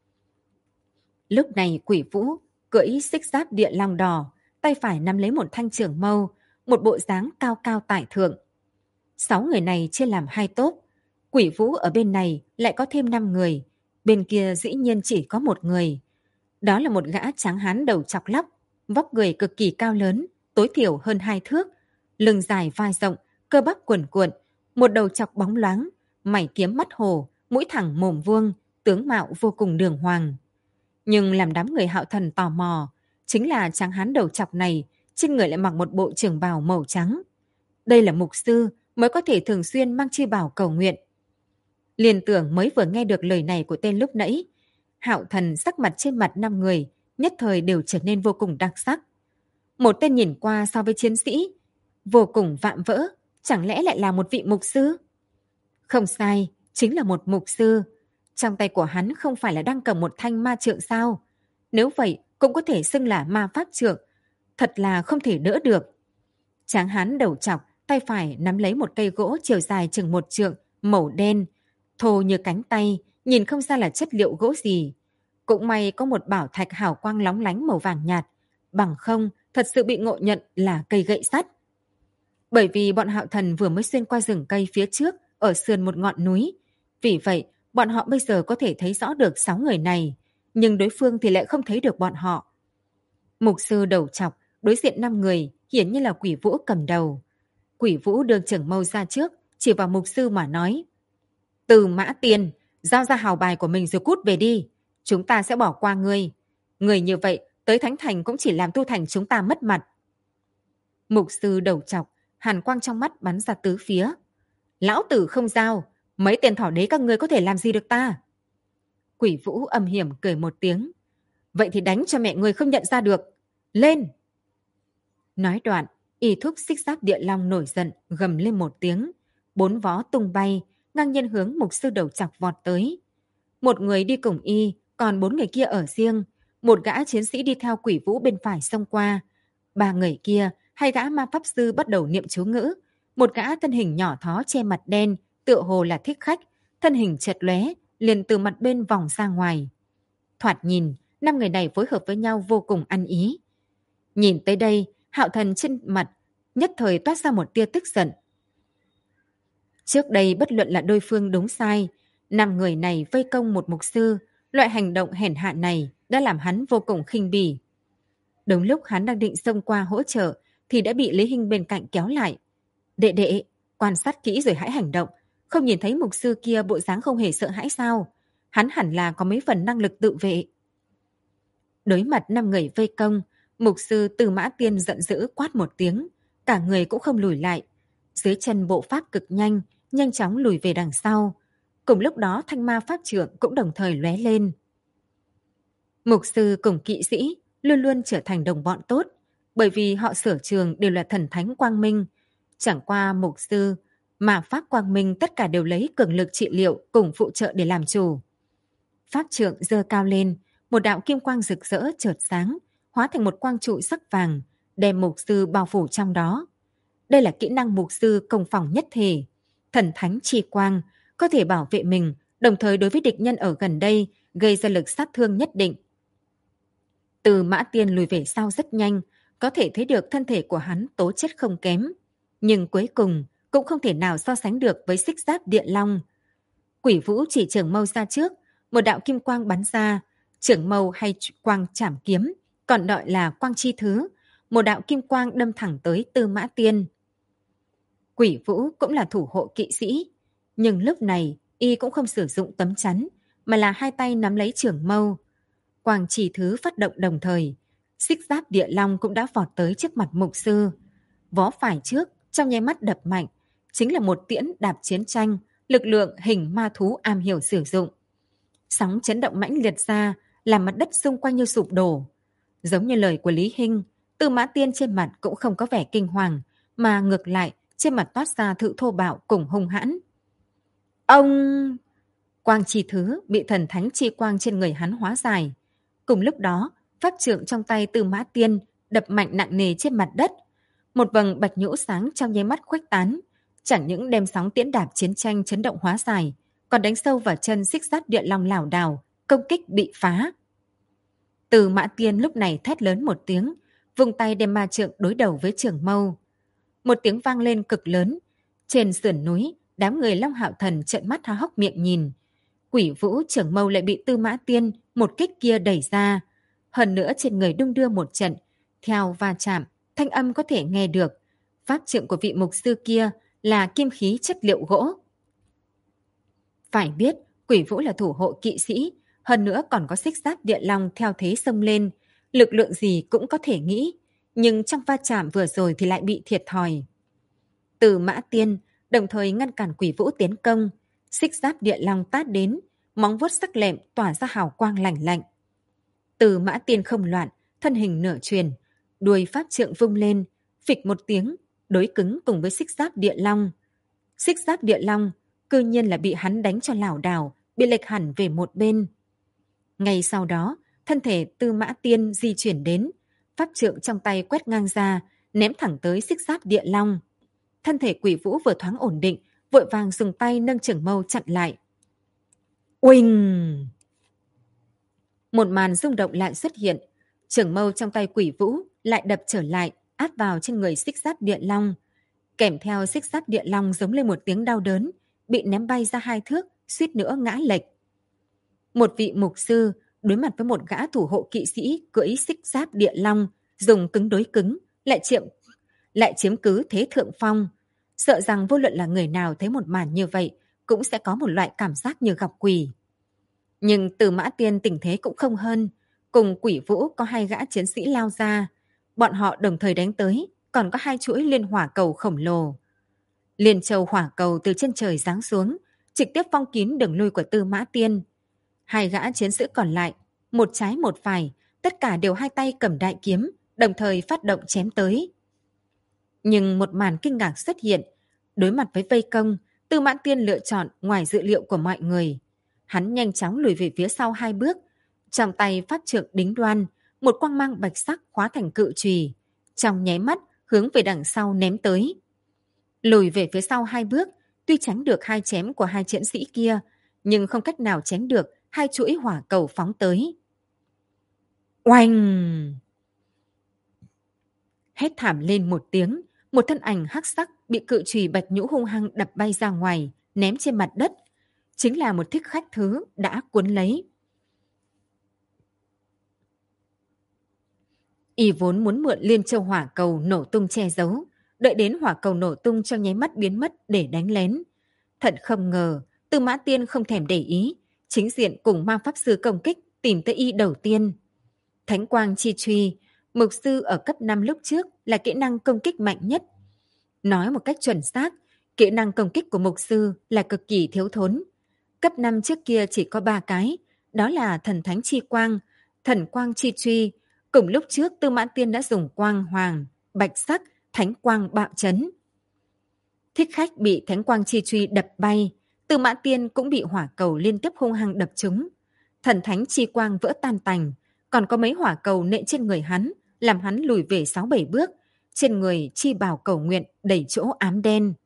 Speaker 1: Lúc này Quỷ Vũ cưỡi xích giáp địa long đỏ, tay phải nắm lấy một thanh trường mâu, một bộ dáng cao cao tại thượng. 6 người này chia làm 2 tốp. Quỷ Vũ ở bên này lại có thêm 5 người, bên kia dĩ nhiên chỉ có một người. Đó là một gã tráng hán đầu chọc lóc, vóc người cực kỳ cao lớn, tối thiểu hơn 2 thước, lưng dài vai rộng, cơ bắp cuồn cuộn, một đầu chọc bóng loáng, mày kiếm mắt hồ, mũi thẳng mồm vuông, tướng mạo vô cùng đường hoàng. Nhưng làm đám người Hạo Thần tò mò, chính là tráng hán đầu chọc này, trên người lại mặc một bộ trường bào màu trắng. Đây là mục sư, mới có thể thường xuyên mang chi bào cầu nguyện. Liên tưởng mới vừa nghe được lời này của tên lúc nãy, Hạo Thần sắc mặt trên mặt 5 người nhất thời đều trở nên vô cùng đặc sắc. Một tên nhìn qua so với chiến sĩ vô cùng vạm vỡ, chẳng lẽ lại là một vị mục sư? Không sai, chính là một mục sư. Trong tay của hắn không phải là đang cầm một thanh ma trượng sao? Nếu vậy cũng có thể xưng là ma pháp trượng, thật là không thể đỡ được. Tráng hán đầu chọc, tay phải nắm lấy một cây gỗ chiều dài chừng 1 trượng, màu đen, thô như cánh tay, nhìn không ra là chất liệu gỗ gì. Cũng may có một bảo thạch hào quang lóng lánh màu vàng nhạt, bằng không thật sự bị ngộ nhận là cây gậy sắt. Bởi vì bọn Hạo Thần vừa mới xuyên qua rừng cây phía trước ở sườn một ngọn núi, vì vậy bọn họ bây giờ có thể thấy rõ được 6 người này, nhưng đối phương thì lại không thấy được bọn họ. Mục sư đầu chọc đối diện 5 người, hiển nhiên là Quỷ Vũ cầm đầu. Quỷ Vũ đưa trưởng mâu ra trước, chỉ vào mục sư mà nói: Từ Mã Tiên, giao ra hào bài của mình rồi cút về đi. Chúng ta sẽ bỏ qua ngươi. Người như vậy tới Thánh Thành cũng chỉ làm tu thành chúng ta mất mặt. Mục sư đầu chọc, hàn quang trong mắt bắn ra tứ phía. Lão tử không giao, mấy tên thỏ đế các ngươi có thể làm gì được ta? Quỷ Vũ âm hiểm cười một tiếng. Vậy thì đánh cho mẹ ngươi không nhận ra được. Lên! Nói đoạn, y thúc xích giáp địa long nổi giận, gầm lên một tiếng. 4 vó tung bay, ngang nhiên hướng mục sư đầu chọc vọt tới. Một người đi cùng y, còn 4 người kia ở riêng. Một gã chiến sĩ đi theo Quỷ Vũ bên phải xông qua. 3 người kia, 2 gã ma pháp sư bắt đầu niệm chú ngữ. Một gã thân hình nhỏ thó che mặt đen, tựa hồ là thích khách, thân hình chật lóe, liền từ mặt bên vòng ra ngoài. Thoạt nhìn, 5 người này phối hợp với nhau vô cùng ăn ý. Nhìn tới đây, Hạo Thần trên mặt nhất thời toát ra một tia tức giận. Trước đây bất luận là đối phương đúng sai, 5 người này vây công một mục sư, loại hành động hèn hạ này đã làm hắn vô cùng khinh bỉ. Đúng lúc hắn đang định xông qua hỗ trợ thì đã bị Lý Hinh bên cạnh kéo lại. Đệ đệ, quan sát kỹ rồi hãy hành động, không nhìn thấy mục sư kia bộ dáng không hề sợ hãi sao? Hắn hẳn là có mấy phần năng lực tự vệ. Đối mặt 5 người vây công, mục sư Từ Mã Tiên giận dữ quát một tiếng, cả người cũng không lùi lại. Dưới chân bộ pháp cực nhanh, nhanh chóng lùi về đằng sau. Cùng lúc đó thanh ma pháp trượng cũng đồng thời lóe lên. Mục sư cùng kỵ sĩ luôn luôn trở thành đồng bọn tốt, bởi vì họ sở trường đều là thần thánh quang minh. Chẳng qua mục sư, mà pháp quang minh tất cả đều lấy cường lực trị liệu cùng phụ trợ để làm chủ. Pháp trượng giơ cao lên, một đạo kim quang rực rỡ chợt sáng, hóa thành một quang trụ sắc vàng, đem mục sư bao phủ trong đó. Đây là kỹ năng mục sư công phòng nhất thể. Thần thánh chi quang, có thể bảo vệ mình, đồng thời đối với địch nhân ở gần đây, gây ra lực sát thương nhất định. Từ Mã Tiên lùi về sau rất nhanh, có thể thấy được thân thể của hắn tố chất không kém. Nhưng cuối cùng cũng không thể nào so sánh được với xích giáp địa long. Quỷ Vũ chỉ trường mâu ra trước, một đạo kim quang bắn ra, trường mâu hay quang chảm kiếm, còn gọi là quang chi thứ, một đạo kim quang đâm thẳng tới Tư Mã Tiên. Quỷ Vũ cũng là thủ hộ kỵ sĩ, nhưng lúc này y cũng không sử dụng tấm chắn, mà là 2 tay nắm lấy trường mâu. Quang chỉ thứ phát động đồng thời, xích giáp địa long cũng đã vọt tới trước mặt mục sư. Vó phải trước, trong nháy mắt đập mạnh, chính là một tiễn đạp chiến tranh, lực lượng hình ma thú am hiểu sử dụng. Sóng chấn động mãnh liệt ra, làm mặt đất xung quanh như sụp đổ. Giống như lời của Lý Hinh, Tư Mã Tiên trên mặt cũng không có vẻ kinh hoàng, mà ngược lại trên mặt toát ra sự thô bạo cùng hung hãn. Ông! Quang chi thứ bị thần thánh chi quang trên người hắn hóa giải. Cùng lúc đó, pháp trượng trong tay Tư Mã Tiên đập mạnh nặng nề trên mặt đất. Một vầng bạch nhũ sáng trong nháy mắt khuếch tán, chẳng những đem sóng tiễn đạp chiến tranh chấn động hóa giải, còn đánh sâu vào chân Xích Sát Địa Long lảo đảo, công kích bị phá. Tư Mã Tiên lúc này thét lớn một tiếng, vung tay đem ma trượng đối đầu với Trường Mâu. Một tiếng vang lên cực lớn, trên sườn núi, đám người Long Hạo Thần trợn mắt há hốc miệng nhìn. Quỷ Vũ Trường Mâu lại bị Tư Mã Tiên một kích kia đẩy ra, hơn nữa trên người đung đưa một trận, theo va chạm, thanh âm có thể nghe được. Pháp trượng của vị mục sư kia là kim khí chất liệu gỗ. Phải biết, Quỷ Vũ là thủ hộ kỵ sĩ, hơn nữa còn có Xích Sát Địa Long theo thế xông lên, lực lượng gì cũng có thể nghĩ, nhưng trong va chạm vừa rồi thì lại bị thiệt thòi. Từ Mã Tiên đồng thời ngăn cản Quỷ Vũ tiến công, Xích Giáp Địa Long tát đến, móng vuốt sắc lẹm tỏa ra hào quang lạnh lạnh. Từ Mã Tiên không loạn, thân hình nửa chuyền, đuôi pháp trượng vung lên, phịch một tiếng, đối cứng cùng với Xích Giáp Địa Long. Xích Giáp Địa Long cư nhiên là bị hắn đánh cho lảo đảo, bị lệch hẳn về một bên. Ngay sau đó, thân thể Tư Mã Tiên di chuyển đến, pháp trượng trong tay quét ngang ra, ném thẳng tới Xích Giáp Địa Long. Thân thể Quỷ Vũ vừa thoáng ổn định, vội vàng dùng tay nâng Trường Mâu chặn lại. Uỳnh! Một màn rung động lại xuất hiện, Trường Mâu trong tay Quỷ Vũ lại đập trở lại, áp vào trên người Xích Giáp Địa Long. Kèm theo Xích Giáp Địa Long giống lên một tiếng đau đớn, bị ném bay ra 2 thước, suýt nữa ngã lệch. Một vị mục sư đối mặt với một gã thủ hộ kỵ sĩ cưỡi Xích Giáp Địa Long, dùng cứng đối cứng, lại chiếm cứ thế thượng phong. Sợ rằng vô luận là người nào thấy một màn như vậy cũng sẽ có một loại cảm giác như gặp quỷ. Nhưng Từ Mã Tiên tình thế cũng không hơn, cùng Quỷ Vũ có 2 gã chiến sĩ lao ra, bọn họ đồng thời đánh tới, còn có 2 chuỗi liên hỏa cầu khổng lồ. Liên châu hỏa cầu từ trên trời giáng xuống, trực tiếp phong kín đường lui của Tư Mã Tiên. 2 gã chiến sĩ còn lại, một trái một phải, tất cả đều 2 tay cầm đại kiếm, đồng thời phát động chém tới. Nhưng một màn kinh ngạc xuất hiện, đối mặt với vây công, Tư Mã Tiên lựa chọn ngoài dự liệu của mọi người. Hắn nhanh chóng lùi về phía sau 2 bước, trong tay pháp trượng đính đoan, một quang mang bạch sắc hóa thành cự chùy, trong nháy mắt hướng về đằng sau ném tới. Lùi về phía sau 2 bước, tuy tránh được 2 chém của 2 chiến sĩ kia, nhưng không cách nào tránh được 2 chuỗi hỏa cầu phóng tới. Oanh! Hét thảm lên một tiếng, một thân ảnh hắc sắc bị cự chùy bạch nhũ hung hăng đập bay ra ngoài, ném trên mặt đất. Chính là một thích khách thứ đã cuốn lấy. Y vốn muốn mượn liên châu hỏa cầu nổ tung che giấu, đợi đến hỏa cầu nổ tung trong nháy mắt biến mất để đánh lén. Thật không ngờ, Tư Mã Tiên không thèm để ý, chính diện cùng ma pháp sư công kích tìm tới y đầu tiên. Thánh quang chi truy, mục sư ở cấp 5 lúc trước là kỹ năng công kích mạnh nhất. Nói một cách chuẩn xác, kỹ năng công kích của mục sư là cực kỳ thiếu thốn. Cấp 5 trước kia chỉ có 3 cái, đó là thần thánh chi quang, thần quang chi truy. Cùng lúc trước Tư Mã Tiên đã dùng quang hoàng, bạch sắc, thánh quang bạo chấn. Thích khách bị thánh quang chi truy đập bay, Tư Mã Tiên cũng bị hỏa cầu liên tiếp hung hăng đập trúng. Thần thánh chi quang vỡ tan tành, còn có mấy hỏa cầu nện trên người hắn, làm hắn lùi về 6-7 bước. Trên người chi bào cầu nguyện đầy chỗ ám đen.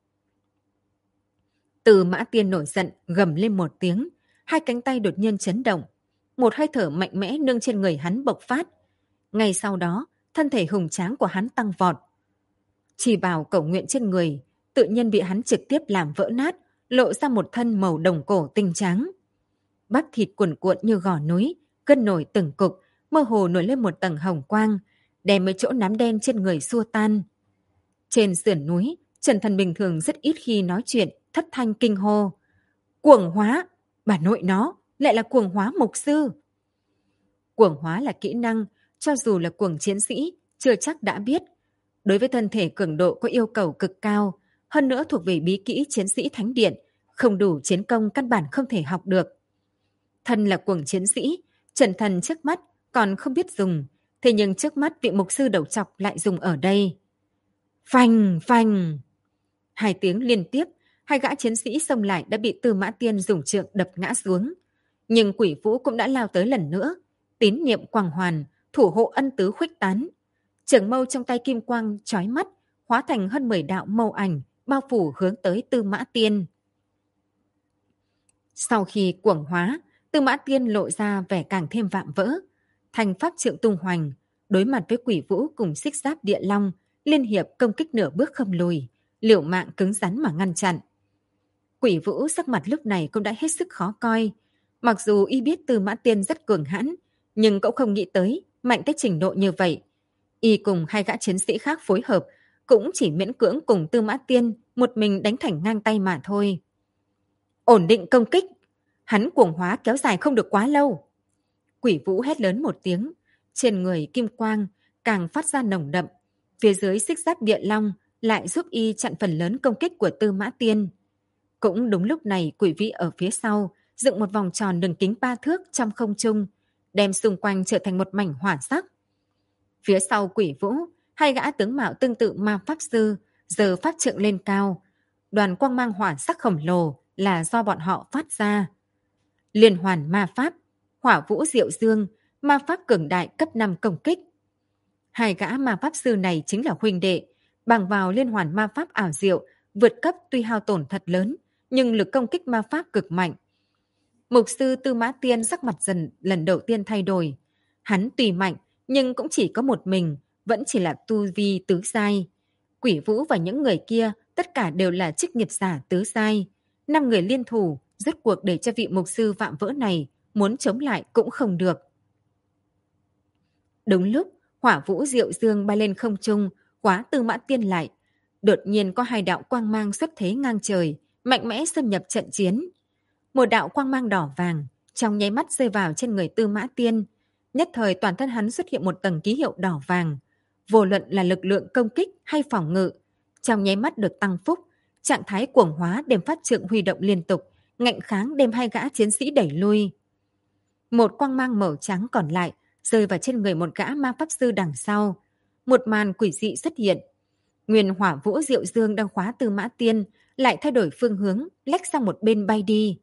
Speaker 1: Tư Mã Tiên nổi giận gầm lên một tiếng, 2 cánh tay đột nhiên chấn động, một hơi thở mạnh mẽ nương trên người hắn bộc phát. Ngay sau đó, thân thể hùng tráng của hắn tăng vọt. Chi bào cầu nguyện trên người tự nhiên bị hắn trực tiếp làm vỡ nát, lộ ra một thân màu đồng cổ tinh trắng. Bắp thịt cuồn cuộn như gò núi, gân nổi từng cục, mơ hồ nổi lên một tầng hồng quang, đem mấy chỗ nám đen trên người xua tan. Trên sườn núi, Trần Thần bình thường rất ít khi nói chuyện, thất thanh kinh hô. Cuồng hóa! Bà nội nó, lại là cuồng hóa mục sư! Cuồng hóa là kỹ năng, cho dù là cuồng chiến sĩ, chưa chắc đã biết. Đối với thân thể cường độ có yêu cầu cực cao, hơn nữa thuộc về bí kỹ chiến sĩ thánh điện, không đủ chiến công căn bản không thể học được. Thân là cuồng chiến sĩ, Trần Thần trước mắt còn không biết dùng, thế nhưng trước mắt vị mục sư đầu trọc lại dùng ở đây. Phanh, phanh. Hai tiếng liên tiếp, hai gã chiến sĩ xông lại đã bị Tư Mã Tiên dùng trượng đập ngã xuống. Nhưng Quỷ Vũ cũng đã lao tới lần nữa, tín niệm quang hoàn, thủ hộ ân tứ khuếch tán. Trường mâu trong tay kim quang chói mắt, hóa thành hơn 10 đạo mâu ảnh, bao phủ hướng tới Tư Mã Tiên. Sau khi cuồng hóa, Tư Mã Tiên lộ ra vẻ càng thêm vạm vỡ. Thành pháp trượng tung hoành, đối mặt với Quỷ Vũ cùng Xích Giáp Địa Long, liên hiệp công kích nửa bước không lùi, liều mạng cứng rắn mà ngăn chặn. Quỷ Vũ sắc mặt lúc này cũng đã hết sức khó coi. Mặc dù y biết Tư Mã Tiên rất cường hãn, nhưng cũng không nghĩ tới mạnh tới trình độ như vậy. Y cùng hai gã chiến sĩ khác phối hợp, cũng chỉ miễn cưỡng cùng Tư Mã Tiên một mình đánh thành ngang tay mà thôi. Ổn định công kích, hắn cuồng hóa kéo dài không được quá lâu. Quỷ Vũ hét lớn một tiếng, trên người kim quang càng phát ra nồng đậm, phía dưới Xích Giáp Địa Long lại giúp y chặn phần lớn công kích của Tư Mã Tiên. Cũng đúng lúc này, Quỷ Vĩ ở phía sau dựng một vòng tròn đường kính 3 thước trong không trung, đem xung quanh trở thành một mảnh hỏa sắc. Phía sau Quỷ Vũ, hai gã tướng mạo tương tự ma pháp sư giơ pháp trượng lên cao. Đoàn quang mang hỏa sắc khổng lồ là do bọn họ phát ra. Liên hoàn ma pháp, Hỏa Vũ Diệu Dương, ma pháp cường đại cấp 5 công kích. Hai gã ma pháp sư này chính là huynh đệ, bằng vào liên hoàn ma pháp ảo diệu, vượt cấp tuy hao tổn thật lớn, nhưng lực công kích ma pháp cực mạnh. Mục sư Tư Mã Tiên sắc mặt dần lần đầu tiên thay đổi. Hắn tùy mạnh, nhưng cũng chỉ có một mình, vẫn chỉ là tu vi tứ giai. Quỷ Vũ và những người kia tất cả đều là chức nghiệp giả tứ giai. 5 người liên thủ, rốt cuộc để cho vị mục sư vạm vỡ này muốn chống lại cũng không được. Đúng lúc, Hỏa Vũ Diệu Dương bay lên không trung, khóa Tư Mã Tiên lại. Đột nhiên có hai đạo quang mang xuất thế ngang trời, mạnh mẽ xâm nhập trận chiến. Một đạo quang mang đỏ vàng, trong nháy mắt rơi vào trên người Tư Mã Tiên. Nhất thời toàn thân hắn xuất hiện một tầng ký hiệu đỏ vàng. Vô luận là lực lượng công kích hay phòng ngự, trong nháy mắt được tăng phúc, trạng thái cuồng hóa đem phát trượng huy động liên tục, ngạnh kháng đem hai gã chiến sĩ đẩy lui. Một quang mang màu trắng còn lại rơi vào trên người một gã ma pháp sư đằng sau. Một màn quỷ dị xuất hiện. Nguyên Hỏa Vũ Diệu Dương đang khóa Tư Mã Tiên lại thay đổi phương hướng, lách sang một bên bay đi.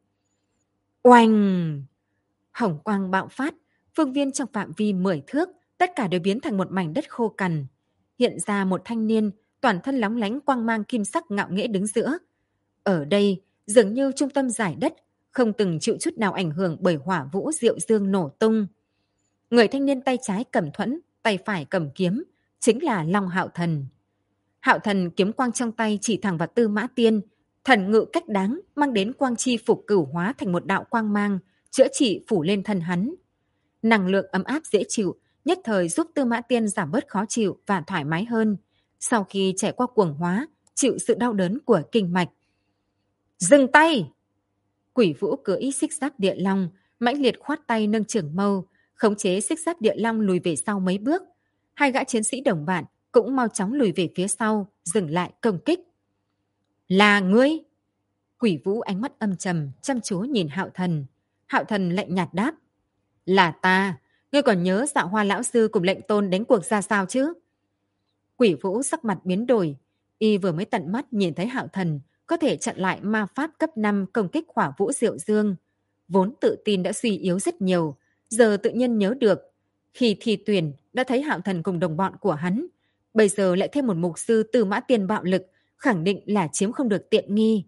Speaker 1: Oanh! Hồng quang bạo phát, phương viên trong phạm vi 10 thước, tất cả đều biến thành một mảnh đất khô cằn. Hiện ra một thanh niên, toàn thân lóng lánh quang mang kim sắc ngạo nghễ đứng giữa. Ở đây, dường như trung tâm giải đất, không từng chịu chút nào ảnh hưởng bởi Hỏa Vũ Diệu Dương nổ tung. Người thanh niên tay trái cầm thuẫn, tay phải cầm kiếm, chính là Long Hạo Thần. Hạo Thần kiếm quang trong tay chỉ thẳng vào Tư Mã Tiên, thần ngự cách đáng mang đến quang chi phục cửu hóa thành một đạo quang mang, chữa trị phủ lên thân hắn. Năng lượng ấm áp dễ chịu, nhất thời giúp Tư Mã Tiên giảm bớt khó chịu và thoải mái hơn. Sau khi trải qua cuồng hóa, chịu sự đau đớn của kinh mạch. Dừng tay! Quỷ Vũ cưỡi Xích Giáp Địa Long, mãnh liệt khoát tay nâng trường mâu, khống chế Xích Giáp Địa Long lùi về sau mấy bước. Hai gã chiến sĩ đồng bạn cũng mau chóng lùi về phía sau, dừng lại công kích. Là ngươi! Quỷ Vũ ánh mắt âm trầm, chăm chú nhìn Hạo Thần. Hạo Thần lạnh nhạt đáp. Là ta, ngươi còn nhớ Dạ Hoa lão sư cùng lệnh tôn đánh cuộc ra sao chứ? Quỷ Vũ sắc mặt biến đổi, y vừa mới tận mắt nhìn thấy Hạo Thần có thể chặn lại ma pháp cấp 5 công kích Hỏa Vũ Diệu Dương. Vốn tự tin đã suy yếu rất nhiều, giờ tự nhiên nhớ được. Khi thi tuyển đã thấy Hạo Thần cùng đồng bọn của hắn, bây giờ lại thêm một mục sư Tư Mã Tiên bạo lực, khẳng định là chiếm không được tiện nghi.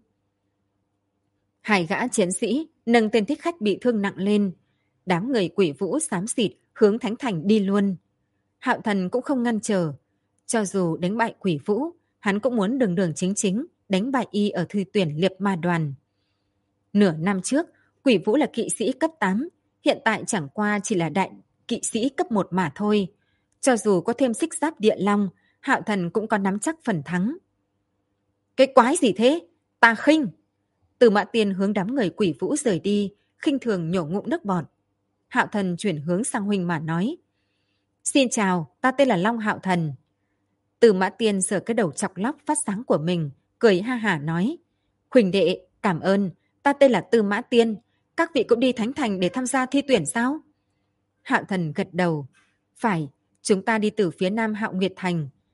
Speaker 1: Hai gã chiến sĩ nâng tên thích khách bị thương nặng lên. Đám người Quỷ Vũ xám xịt hướng Thánh Thành đi luôn. Hạo Thần cũng không ngăn trở. Cho dù đánh bại Quỷ Vũ, hắn cũng muốn đường đường chính chính đánh bại y ở thi tuyển liệp ma đoàn. Nửa năm trước, Quỷ Vũ là kỵ sĩ cấp 8, hiện tại chẳng qua chỉ là đại kỵ sĩ cấp 1 mà thôi. Cho dù có thêm Xích Giáp Địa Long, Hạo Thần cũng có nắm chắc phần thắng. Cái quái gì thế? Ta khinh! Từ Mã Tiên hướng đám người Quỷ Vũ rời đi, khinh thường nhổ ngụm nước bọt. Hạo Thần chuyển hướng sang huynh mà nói. Xin chào, ta tên là Long Hạo Thần. Từ Mã Tiên sờ cái đầu chọc lóc phát sáng của mình, cười ha hả nói. Huỳnh đệ, cảm ơn, ta tên là Tư Mã Tiên. Các vị cũng đi Thánh Thành để tham gia thi tuyển sao? Hạo Thần gật đầu. Phải, chúng ta đi từ phía nam Hạo Nguyệt Thành.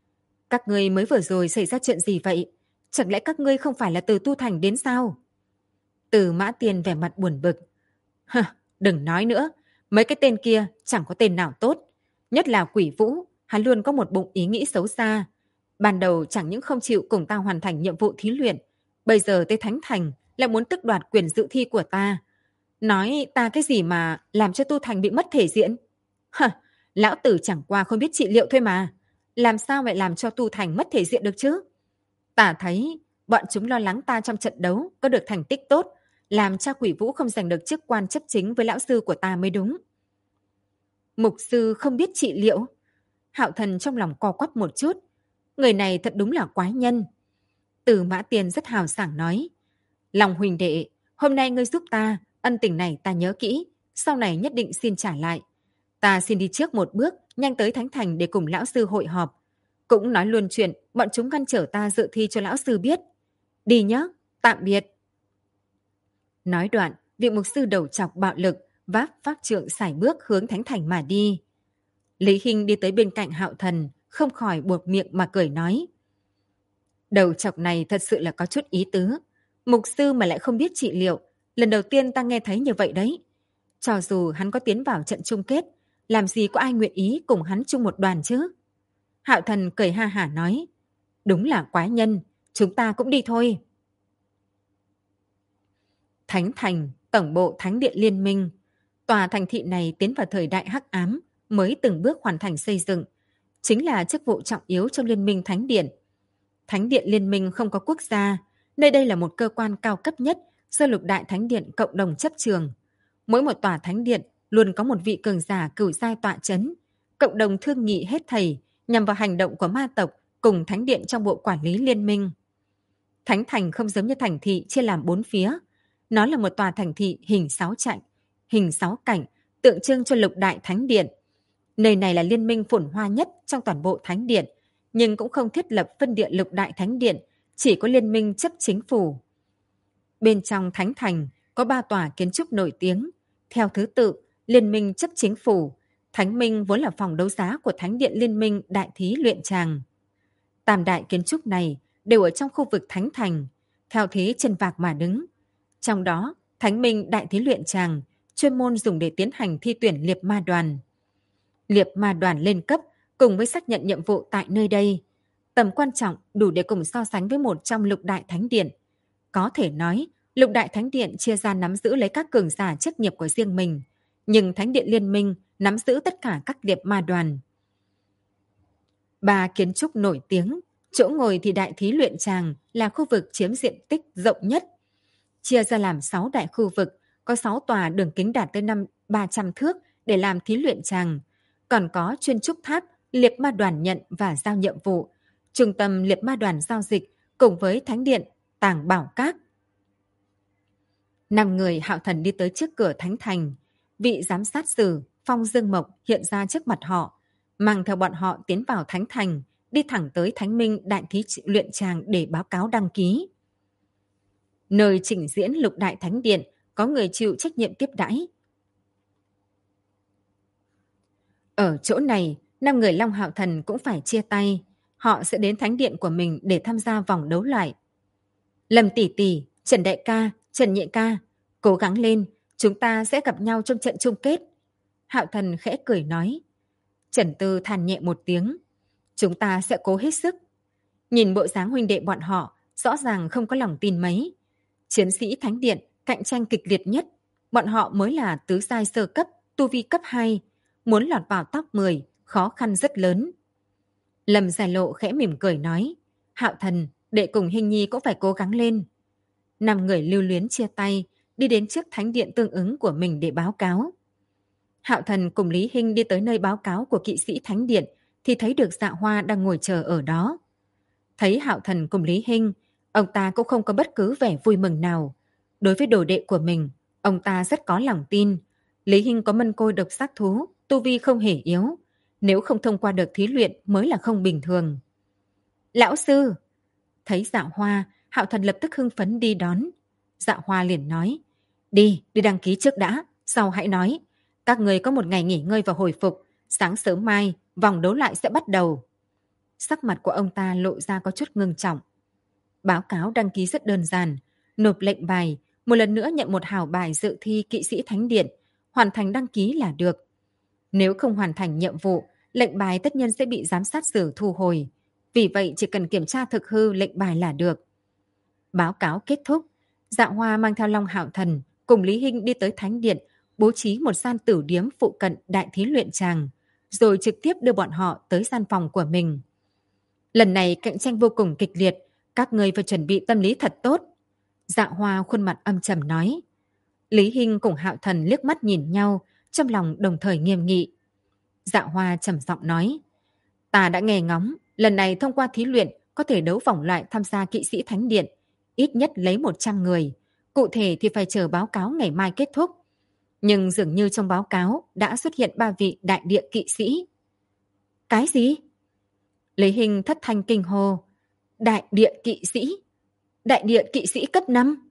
Speaker 1: Các ngươi mới vừa rồi xảy ra chuyện gì vậy? Chẳng lẽ các ngươi không phải là từ Tu Thành đến sao? Từ Mã Tiên vẻ mặt buồn bực. Hừ, đừng nói nữa. Mấy cái tên kia chẳng có tên nào tốt. Nhất là Quỷ Vũ, hắn luôn có một bụng ý nghĩ xấu xa. Ban đầu chẳng những không chịu cùng ta hoàn thành nhiệm vụ thí luyện, bây giờ tới Thánh Thành lại muốn tước đoạt quyền dự thi của ta. Nói ta cái gì mà làm cho Tu Thành bị mất thể diện? Hừ, lão tử chẳng qua không biết trị liệu thôi mà. Làm sao lại làm cho Tu Thành mất thể diện được chứ? Ta thấy bọn chúng lo lắng ta trong trận đấu có được thành tích tốt, làm cho Quỷ Vũ không giành được chức quan chấp chính với lão sư của ta mới đúng. Mục sư không biết trị liệu. Hạo Thần trong lòng co quắp một chút. Người này thật đúng là quái nhân. Từ Mã Tiên rất hào sảng nói. Lòng huỳnh đệ, hôm nay ngươi giúp ta, ân tình này ta nhớ kỹ, sau này nhất định xin trả lại. Ta xin đi trước một bước, nhanh tới Thánh Thành để cùng lão sư hội họp. Cũng nói luôn chuyện bọn chúng ngăn trở ta dự thi cho lão sư biết. Đi nhé, tạm biệt. Nói đoạn, vị mục sư đầu chọc bạo lực vác pháp trượng sải bước hướng Thánh Thành mà đi. Lý Hinh đi tới bên cạnh Hạo Thần, không khỏi buột miệng mà cười nói. Đầu chọc này thật sự là có chút ý tứ. Mục sư mà lại không biết trị liệu, lần đầu tiên ta nghe thấy như vậy đấy. Cho dù hắn có tiến vào trận chung kết, làm gì có ai nguyện ý cùng hắn chung một đoàn chứ? Hạo Thần cười ha hả nói. Đúng là quái nhân, chúng ta cũng đi thôi. Thánh Thành, tổng bộ Thánh điện Liên minh. Tòa thành thị này tiến vào thời đại hắc ám, mới từng bước hoàn thành xây dựng. Chính là chức vụ trọng yếu trong Liên minh Thánh điện. Thánh điện Liên minh không có quốc gia, nơi đây là một cơ quan cao cấp nhất do lục đại thánh điện cộng đồng chấp trường. Mỗi một tòa thánh điện luôn có một vị cường giả cửu giai tọa chấn, cộng đồng thương nghị hết thảy nhằm vào hành động của ma tộc cùng thánh điện trong bộ quản lý liên minh. Thánh Thành không giống như thành thị chia làm 4 phía. Nó là một tòa thành thị hình 6 chạnh, hình 6 cảnh, tượng trưng cho lục đại thánh điện. Nơi này là liên minh phồn hoa nhất trong toàn bộ thánh điện, nhưng cũng không thiết lập phân điện lục đại thánh điện, chỉ có liên minh chấp chính phủ. Bên trong Thánh Thành có 3 tòa kiến trúc nổi tiếng, theo thứ tự Liên minh chấp chính phủ, Thánh Minh vốn là phòng đấu giá của Thánh điện Liên minh Đại Thí Luyện Tràng. Tam đại kiến trúc này đều ở trong khu vực Thánh Thành, theo thế chân vạc mà đứng. Trong đó, Thánh Minh Đại Thí Luyện Tràng chuyên môn dùng để tiến hành thi tuyển liệp ma đoàn. Liệp ma đoàn lên cấp cùng với xác nhận nhiệm vụ tại nơi đây, tầm quan trọng đủ để cùng so sánh với một trong lục đại thánh điện. Có thể nói, lục đại thánh điện chia ra nắm giữ lấy các cường giả chức nghiệp của riêng mình, nhưng Thánh điện Liên minh nắm giữ tất cả các liệp ma đoàn. 3 kiến trúc nổi tiếng, chỗ ngồi thì Đại Thí Luyện Tràng là khu vực chiếm diện tích rộng nhất. Chia ra làm 6 đại khu vực, có 6 tòa đường kính đạt tới 300 thước để làm thí luyện tràng. Còn có chuyên trúc tháp, liệp ma đoàn nhận và giao nhiệm vụ, trung tâm liệp ma đoàn giao dịch cùng với thánh điện, tàng bảo các. 5 người Hạo Thần đi tới trước cửa Thánh Thành. Vị giám sát sử Phong Dương Mộc hiện ra trước mặt họ, mang theo bọn họ tiến vào Thánh Thành, đi thẳng tới Thánh Minh Đại Thí Luyện Tràng để báo cáo đăng ký. Nơi trình diễn lục đại thánh điện có người chịu trách nhiệm tiếp đãi. Ở chỗ này, 5 người Long Hạo Thần cũng phải chia tay. Họ sẽ đến thánh điện của mình để tham gia vòng đấu loại. Lâm tỷ tỷ, Trần đại ca, Trần nhị ca, cố gắng lên, chúng ta sẽ gặp nhau trong trận chung kết. Hạo Thần khẽ cười nói. Trần Tư than nhẹ một tiếng. Chúng ta sẽ cố hết sức. Nhìn bộ dáng huynh đệ bọn họ, rõ ràng không có lòng tin mấy. Chiến sĩ thánh điện cạnh tranh kịch liệt nhất, bọn họ mới là tứ giai sơ cấp, tu vi cấp 2, muốn lọt vào top 10, khó khăn rất lớn. Lâm Giải Lộ khẽ mỉm cười nói, Hạo Thần, đệ cùng Hình Nhi cũng phải cố gắng lên. 5 người lưu luyến chia tay, đi đến trước thánh điện tương ứng của mình để báo cáo. Hạo Thần cùng Lý Hinh đi tới nơi báo cáo của kỵ sĩ thánh điện, thì thấy được Dạ Hoa đang ngồi chờ ở đó. Thấy Hạo Thần cùng Lý Hinh, ông ta cũng không có bất cứ vẻ vui mừng nào. Đối với đồ đệ của mình, ông ta rất có lòng tin. Lý Hinh có mân côi độc giác thú, tu vi không hề yếu. Nếu không thông qua được thí luyện mới là không bình thường. Lão sư! Thấy Dạ Hoa, Hạo Thần lập tức hưng phấn đi đón. Dạ Hoa liền nói, đi đăng ký trước đã, sau hãy nói. Các người có một ngày nghỉ ngơi và hồi phục, sáng sớm mai, vòng đấu lại sẽ bắt đầu. Sắc mặt của ông ta lộ ra có chút ngưng trọng. Báo cáo đăng ký rất đơn giản, nộp lệnh bài, một lần nữa nhận một hào bài dự thi kỵ sĩ thánh điện, hoàn thành đăng ký là được. Nếu không hoàn thành nhiệm vụ, lệnh bài tất nhiên sẽ bị giám sát xử thu hồi. Vì vậy chỉ cần kiểm tra thực hư lệnh bài là được. Báo cáo kết thúc, Dạ Hoa mang theo Long Hạo Thần cùng Lý Hinh đi tới thánh điện, bố trí một gian tử điếm phụ cận đại thí luyện tràng, rồi trực tiếp đưa bọn họ tới gian phòng của mình. Lần này cạnh tranh vô cùng kịch liệt, các ngươi phải chuẩn bị tâm lý thật tốt. Dạ Hoa khuôn mặt âm trầm nói. Lý Hinh cùng Hạo Thần liếc mắt nhìn nhau, trong lòng đồng thời nghiêm nghị. Dạ Hoa trầm giọng nói. Ta đã nghe ngóng, lần này thông qua thí luyện có thể đấu vòng loại tham gia kỵ sĩ thánh điện, ít nhất lấy 100 người. Cụ thể thì phải chờ báo cáo ngày mai kết thúc. Nhưng dường như trong báo cáo đã xuất hiện 3 vị đại địa kỵ sĩ. Cái gì? Lý Hinh thất thanh kinh hô. Đại địa kỵ sĩ? Đại địa kỵ sĩ cấp 5?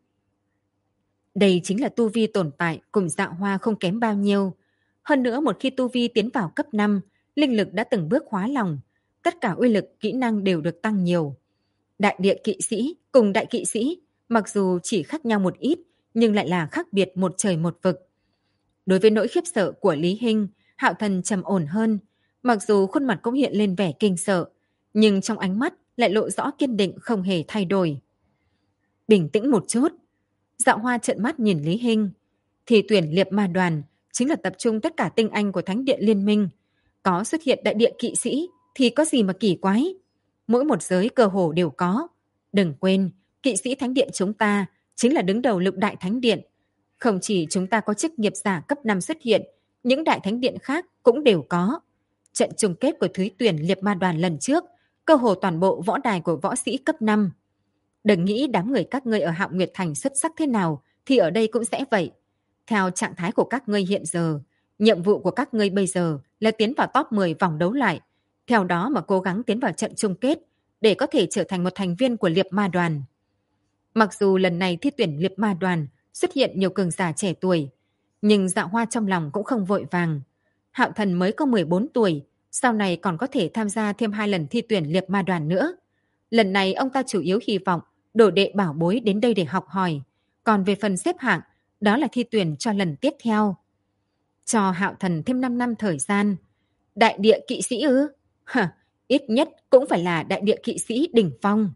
Speaker 1: Đây chính là tu vi tồn tại cùng Dạ Hoa không kém bao nhiêu. Hơn nữa một khi tu vi tiến vào cấp 5, linh lực đã từng bước hóa lòng. Tất cả uy lực kỹ năng đều được tăng nhiều. Đại địa kỵ sĩ cùng đại kỵ sĩ mặc dù chỉ khác nhau một ít nhưng lại là khác biệt một trời một vực. Đối với nỗi khiếp sợ của Lý Hinh, Hạo Thần trầm ổn hơn. Mặc dù khuôn mặt cũng hiện lên vẻ kinh sợ, nhưng trong ánh mắt lại lộ rõ kiên định không hề thay đổi. Bình tĩnh một chút. Dạ Hoa trợn mắt nhìn Lý Hinh. Thì tuyển liệp ma đoàn chính là tập trung tất cả tinh anh của Thánh điện Liên minh. Có xuất hiện đại địa kỵ sĩ thì có gì mà kỳ quái. Mỗi một giới cơ hồ đều có. Đừng quên, kỵ sĩ Thánh điện chúng ta chính là đứng đầu lục đại Thánh điện. Không chỉ chúng ta có chức nghiệp giả cấp 5 xuất hiện, những đại Thánh điện khác cũng đều có. Trận chung kết của thúy tuyển liệp ma đoàn lần trước, cơ hồ toàn bộ võ đài của võ sĩ cấp 5. Đừng nghĩ đám người các ngươi ở Hạo Nguyệt Thành xuất sắc thế nào thì ở đây cũng sẽ vậy. Theo trạng thái của các ngươi hiện giờ, nhiệm vụ của các ngươi bây giờ là tiến vào top 10 vòng đấu lại, theo đó mà cố gắng tiến vào trận chung kết để có thể trở thành một thành viên của liệp ma đoàn. Mặc dù lần này thi tuyển liệp ma đoàn xuất hiện nhiều cường giả trẻ tuổi, nhưng Dạ Hoa trong lòng cũng không vội vàng. Hạo Thần mới có 14 tuổi, sau này còn có thể tham gia thêm 2 lần thi tuyển liệp ma đoàn nữa. Lần này ông ta chủ yếu hy vọng đồ đệ bảo bối đến đây để học hỏi. Còn về phần xếp hạng, đó là thi tuyển cho lần tiếp theo. Cho Hạo Thần thêm 5 năm thời gian. Đại địa kỵ sĩ ư? Ít nhất cũng phải là đại địa kỵ sĩ đỉnh phong.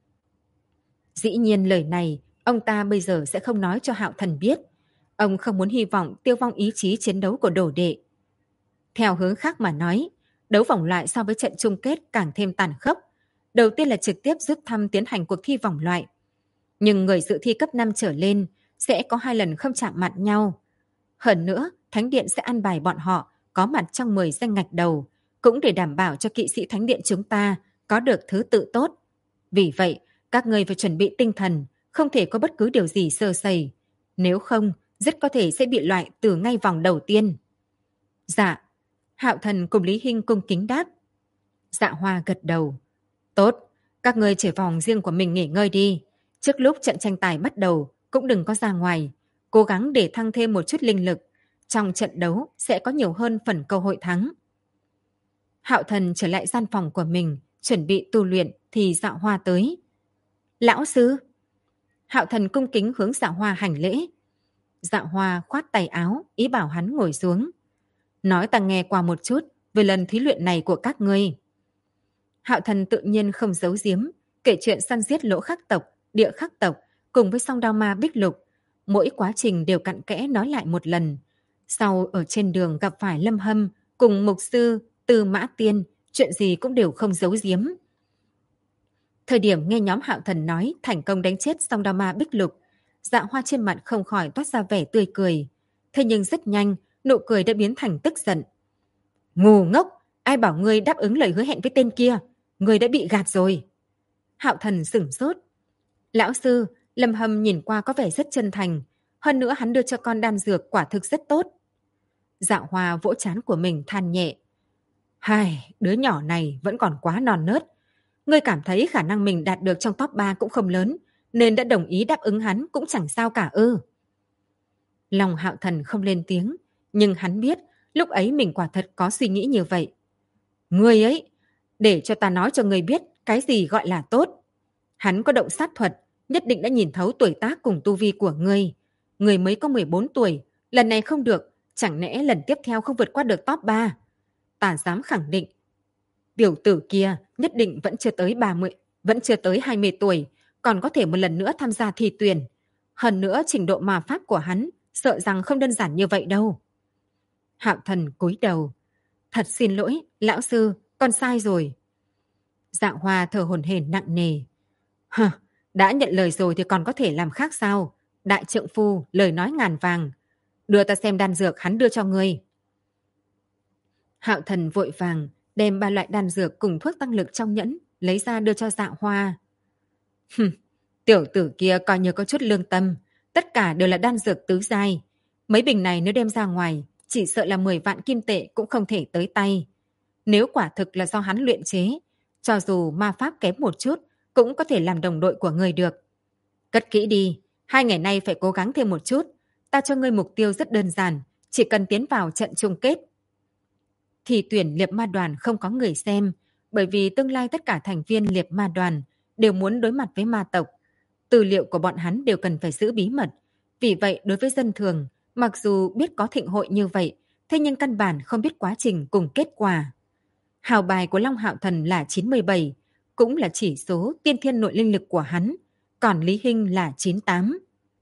Speaker 1: Dĩ nhiên lời này, ông ta bây giờ sẽ không nói cho Hạo Thần biết. Ông không muốn hy vọng tiêu vong ý chí chiến đấu của đồ đệ. Theo hướng khác mà nói, đấu vòng loại so với trận chung kết càng thêm tàn khốc. Đầu tiên là trực tiếp rút thăm tiến hành cuộc thi vòng loại. Nhưng người dự thi cấp 5 trở lên sẽ có 2 lần không chạm mặt nhau. Hơn nữa, Thánh điện sẽ ăn bài bọn họ có mặt trong 10 danh ngạch đầu, cũng để đảm bảo cho kỵ sĩ Thánh điện chúng ta có được thứ tự tốt. Vì vậy, các ngươi phải chuẩn bị tinh thần, không thể có bất cứ điều gì sơ sẩy. Nếu không, rất có thể sẽ bị loại từ ngay vòng đầu tiên. Dạ. Hạo Thần cùng Lý Hinh cung kính đáp. Dạ Hoa gật đầu. Tốt, các ngươi trở vòng riêng của mình nghỉ ngơi đi. Trước lúc trận tranh tài bắt đầu, cũng đừng có ra ngoài. Cố gắng để thăng thêm một chút linh lực. Trong trận đấu sẽ có nhiều hơn phần cơ hội thắng. Hạo Thần trở lại gian phòng của mình, chuẩn bị tu luyện thì Dạ Hoa tới. Lão sư! Hạo Thần cung kính hướng Dạ Hoa hành lễ. Dạ Hoa khoát tay áo, ý bảo hắn ngồi xuống. Nói ta nghe qua một chút về lần thí luyện này của các ngươi. Hạo Thần tự nhiên không giấu giếm, kể chuyện săn giết Lỗ Khắc tộc, Địa Khắc tộc cùng với Song Đao Ma Bích Lục. Mỗi quá trình đều cặn kẽ nói lại một lần. Sau ở trên đường gặp phải Lâm Hâm cùng mục sư Tư Mã Tiên, chuyện gì cũng đều không giấu giếm. Thời điểm nghe nhóm Hạo Thần nói thành công đánh chết Song Đao Ma Bích Lục, Dạ Hoa trên mặt không khỏi toát ra vẻ tươi cười. Thế nhưng rất nhanh, nụ cười đã biến thành tức giận. Ngu ngốc! Ai bảo ngươi đáp ứng lời hứa hẹn với tên kia? Ngươi đã bị gạt rồi. Hạo Thần sửng sốt. Lão sư, Lâm Hâm nhìn qua có vẻ rất chân thành. Hơn nữa hắn đưa cho con đan dược quả thực rất tốt. Dạ Hoa vỗ trán của mình than nhẹ. Hai, đứa nhỏ này vẫn còn quá non nớt. Ngươi cảm thấy khả năng mình đạt được trong top 3 cũng không lớn, nên đã đồng ý đáp ứng hắn cũng chẳng sao cả ư. Lòng Hạo Thần không lên tiếng, nhưng hắn biết lúc ấy mình quả thật có suy nghĩ như vậy. Ngươi ấy, để cho ta nói cho ngươi biết cái gì gọi là tốt. Hắn có động sát thuật, nhất định đã nhìn thấu tuổi tác cùng tu vi của ngươi. Ngươi mới có 14 tuổi, lần này không được, chẳng lẽ lần tiếp theo không vượt qua được top 3? Ta dám khẳng định, tiểu tử kia nhất định vẫn chưa tới 20 tuổi, còn có thể một lần nữa tham gia thi tuyển. Hơn nữa trình độ ma pháp của hắn sợ rằng không đơn giản như vậy đâu. Hạo Thần cúi đầu. Thật xin lỗi, lão sư, con sai rồi. Dạ Hoa thở hổn hển nặng nề. Hờ, đã nhận lời rồi thì còn có thể làm khác sao? Đại trượng phu, lời nói ngàn vàng. Đưa ta xem đan dược hắn đưa cho ngươi. Hạo Thần vội vàng đem 3 loại đan dược cùng thuốc tăng lực trong nhẫn lấy ra đưa cho Dạ Hoa. Tiểu tử kia coi như có chút lương tâm, tất cả đều là đan dược tứ giai. Mấy bình này nếu đem ra ngoài, chỉ sợ là 10 vạn kim tệ cũng không thể tới tay. Nếu quả thực là do hắn luyện chế, cho dù ma pháp kém một chút, cũng có thể làm đồng đội của ngươi được. Cất kỹ đi, 2 ngày nay phải cố gắng thêm một chút. Ta cho ngươi mục tiêu rất đơn giản, chỉ cần tiến vào trận chung kết. Thì tuyển liệp ma đoàn không có người xem, bởi vì tương lai tất cả thành viên liệp ma đoàn đều muốn đối mặt với ma tộc. Tư liệu của bọn hắn đều cần phải giữ bí mật. Vì vậy đối với dân thường, mặc dù biết có thịnh hội như vậy, thế nhưng căn bản không biết quá trình cùng kết quả. Hào bài của Long Hạo Thần là 97, cũng là chỉ số tiên thiên nội linh lực của hắn, còn Lý Hinh là 98.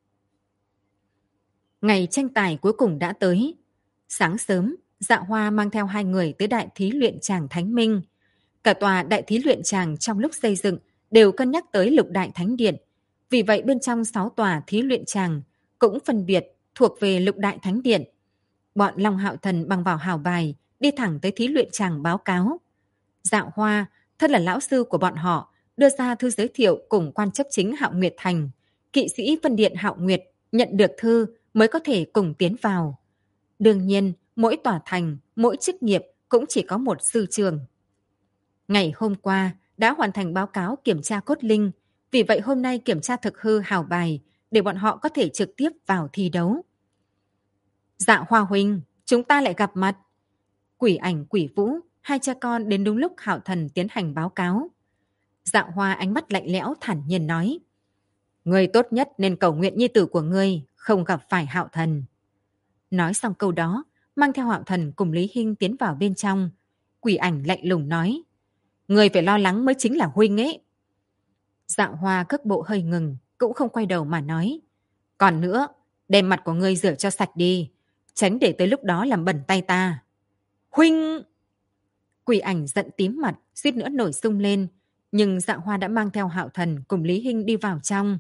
Speaker 1: Ngày tranh tài cuối cùng đã tới. Sáng sớm, Dạ Hoa mang theo 2 người tới đại thí luyện tràng Thánh Minh. Cả tòa đại thí luyện tràng trong lúc xây dựng đều cân nhắc tới lục đại thánh điện. Vì vậy bên trong 6 tòa thí luyện tràng cũng phân biệt thuộc về lục đại thánh điện. Bọn Long Hạo Thần bằng vào hào bài đi thẳng tới thí luyện tràng báo cáo. Dạ Hoa, thân là lão sư của bọn họ, đưa ra thư giới thiệu cùng quan chấp chính Hạo Nguyệt Thành. Kỵ sĩ phân điện Hạo Nguyệt nhận được thư mới có thể cùng tiến vào. Đương nhiên, mỗi tòa thành, mỗi chức nghiệp cũng chỉ có một sư trường. Ngày hôm qua đã hoàn thành báo cáo kiểm tra cốt linh, vì vậy hôm nay kiểm tra thực hư hào bài để bọn họ có thể trực tiếp vào thi đấu. Dạ Hoa huynh, chúng ta lại gặp mặt. Quỷ Ảnh, Quỷ Vũ, 2 cha con đến đúng lúc Hạo Thần tiến hành báo cáo. Dạ Hoa ánh mắt lạnh lẽo thản nhiên nói: Người tốt nhất nên cầu nguyện nhi tử của ngươi không gặp phải Hạo Thần. Nói xong câu đó, mang theo Hạo Thần cùng Lý Hinh tiến vào bên trong. Quỷ Ảnh lạnh lùng nói: Người phải lo lắng mới chính là huynh ấy. Dạ Hoa cước bộ hơi ngừng, cũng không quay đầu mà nói: Còn nữa, đem mặt của ngươi rửa cho sạch đi, tránh để tới lúc đó làm bẩn tay ta. Huynh! Quỷ Ảnh giận tím mặt, suýt nữa nổi sung lên, nhưng Dạ Hoa đã mang theo Hạo Thần cùng Lý Hinh đi vào trong.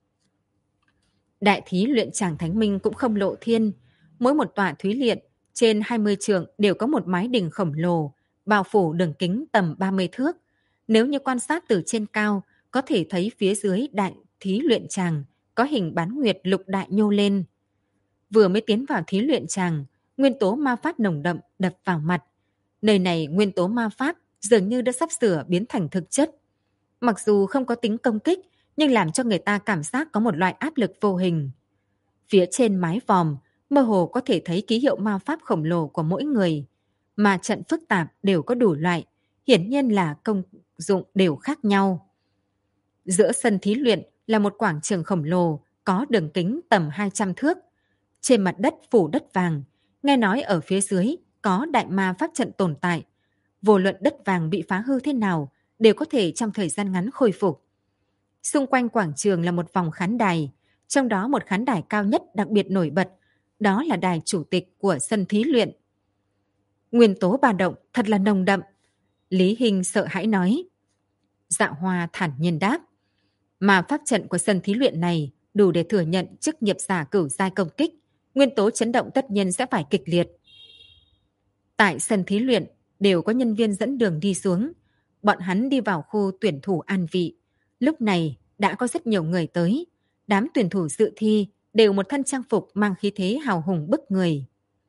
Speaker 1: Đại thí luyện tràng Thánh Minh cũng không lộ thiên, mỗi một tòa thúy luyện trên 20 trượng đều có một mái đình khổng lồ, bao phủ đường kính tầm 30 thước. Nếu như quan sát từ trên cao, có thể thấy phía dưới đại thí luyện tràng có hình bán nguyệt lục đại nhô lên. Vừa mới tiến vào thí luyện tràng, nguyên tố ma pháp nồng đậm đập vào mặt. Nơi này nguyên tố ma pháp dường như đã sắp sửa biến thành thực chất. Mặc dù không có tính công kích, nhưng làm cho người ta cảm giác có một loại áp lực vô hình. Phía trên mái vòm, mơ hồ có thể thấy ký hiệu ma pháp khổng lồ của mỗi người. Mà trận phức tạp đều có đủ loại, hiển nhiên là công dụng đều khác nhau. Giữa sân thí luyện là một quảng trường khổng lồ, có đường kính tầm 200 thước. Trên mặt đất phủ đất vàng, nghe nói ở phía dưới có đại ma pháp trận tồn tại. Vô luận đất vàng bị phá hư thế nào, đều có thể trong thời gian ngắn khôi phục. Xung quanh quảng trường là một vòng khán đài, trong đó một khán đài cao nhất đặc biệt nổi bật, đó là đài chủ tịch của sân thí luyện. Nguyên tố ba động thật là nồng đậm. Lý Hinh sợ hãi nói. Dạ Hoa thản nhiên đáp. Mà pháp trận của sân thí luyện này đủ để thừa nhận chức nghiệp giả cửu giai công kích, nguyên tố chấn động tất nhiên sẽ phải kịch liệt. Tại sân thí luyện đều có nhân viên dẫn đường đi xuống. Bọn hắn đi vào khu tuyển thủ an vị. Lúc này đã có rất nhiều người tới. Đám tuyển thủ dự thi đều một thân trang phục mang khí thế hào hùng bức người.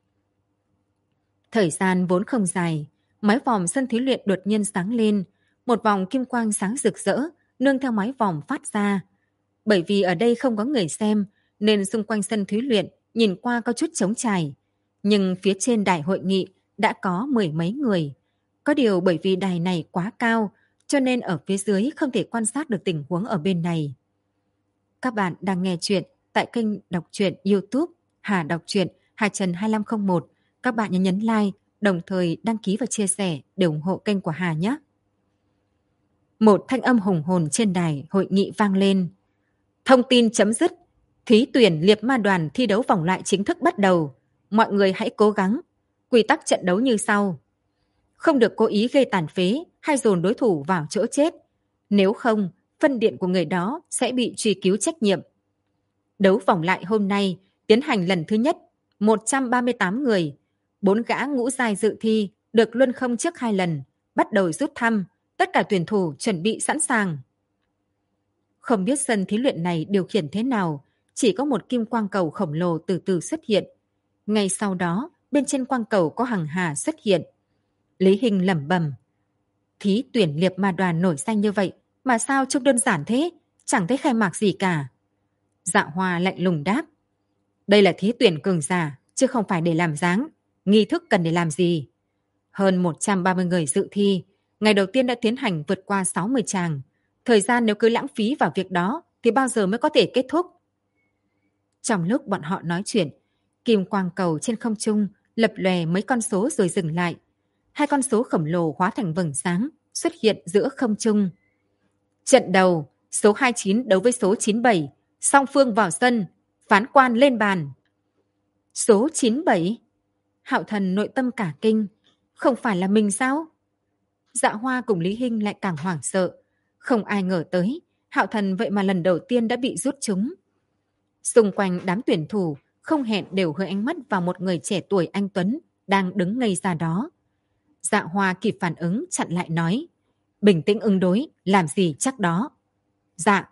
Speaker 1: Thời gian vốn không dài, mái vòm sân thí luyện đột nhiên sáng lên. Một vòng kim quang sáng rực rỡ nương theo mái vòm phát ra. Bởi vì ở đây không có người xem, nên xung quanh sân thí luyện nhìn qua có chút trống trải. Nhưng phía trên đài hội nghị đã có 10 mấy người. Có điều bởi vì đài này quá cao, cho nên ở phía dưới không thể quan sát được tình huống ở bên này. Các bạn đang nghe chuyện tại kênh đọc truyện YouTube Hà Đọc Truyện Hà Trần 2501. Các bạn nhớ nhấn like, đồng thời đăng ký và chia sẻ để ủng hộ kênh của Hà nhé. Một thanh âm hùng hồn trên đài hội nghị vang lên. Thông tin chấm dứt. Thí tuyển liệp ma đoàn thi đấu vòng loại chính thức bắt đầu. Mọi người hãy cố gắng. Quy tắc trận đấu như sau. Không được cố ý gây tàn phế hay dồn đối thủ vào chỗ chết. Nếu không, phân điện của người đó sẽ bị truy cứu trách nhiệm. Đấu vòng lại hôm nay tiến hành lần thứ nhất, 138 người. 4 gã ngũ giai dự thi được luân không trước 2 lần. Bắt đầu rút thăm, tất cả tuyển thủ chuẩn bị sẵn sàng. Không biết sân thí luyện này điều khiển thế nào, chỉ có một kim quang cầu khổng lồ từ từ xuất hiện. Ngay sau đó, bên trên quang cầu có hằng hà xuất hiện. Lý Hinh lẩm bẩm. Thí tuyển liệp ma đoàn nổi danh như vậy, mà sao trông đơn giản thế, chẳng thấy khai mạc gì cả. Dạ Hoa lạnh lùng đáp. Đây là thí tuyển cường giả, chứ không phải để làm dáng. Nghi thức cần để làm gì? Hơn 130 người dự thi, ngày đầu tiên đã tiến hành vượt qua 60 tràng. Thời gian nếu cứ lãng phí vào việc đó thì bao giờ mới có thể kết thúc? Trong lúc bọn họ nói chuyện, kim quang cầu trên không trung lập lòe mấy con số rồi dừng lại. 2 con số khổng lồ hóa thành vầng sáng xuất hiện giữa không trung. Trận đầu, số 29 đấu với số 97, song phương vào sân, phán quan lên bàn. Số 97? Hạo Thần nội tâm cả kinh, không phải là mình sao? Dạ Hoa cùng Lý Hinh lại càng hoảng sợ. Không ai ngờ tới, Hạo Thần vậy mà lần đầu tiên đã bị rút trúng. Xung quanh đám tuyển thủ không hẹn đều hướng ánh mắt vào một người trẻ tuổi anh tuấn đang đứng ngây ra đó. Dạ Hoa kịp phản ứng chặn lại nói. Bình tĩnh ứng đối, làm gì chắc đó. Dạ.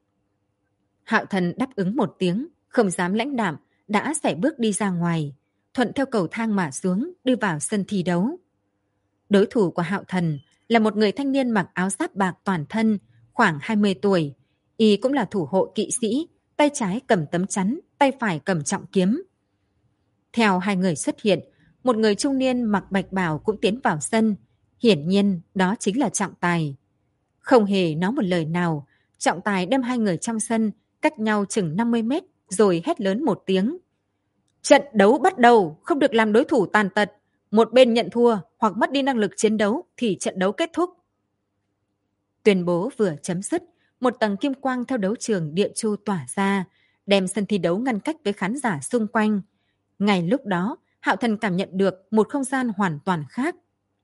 Speaker 1: Hạo Thần đáp ứng một tiếng, không dám lãnh đạm, đã sải bước đi ra ngoài, thuận theo cầu thang mà xuống, đi vào sân thi đấu. Đối thủ của Hạo Thần là một người thanh niên mặc áo giáp bạc toàn thân, khoảng 20 tuổi. Y cũng là thủ hộ kỵ sĩ, tay trái cầm tấm chắn, tay phải cầm trọng kiếm. Theo 2 người xuất hiện, một người trung niên mặc bạch bào cũng tiến vào sân. Hiển nhiên đó chính là Trọng Tài. Không hề nói một lời nào, Trọng Tài đem 2 người trong sân cách nhau chừng 50 mét rồi hét lớn một tiếng. Trận đấu bắt đầu, không được làm đối thủ tàn tật. Một bên nhận thua hoặc mất đi năng lực chiến đấu thì trận đấu kết thúc. Tuyên bố vừa chấm dứt, một tầng kim quang theo đấu trường địa chu tỏa ra, đem sân thi đấu ngăn cách với khán giả xung quanh. Ngay lúc đó, Hạo Thần cảm nhận được một không gian hoàn toàn khác.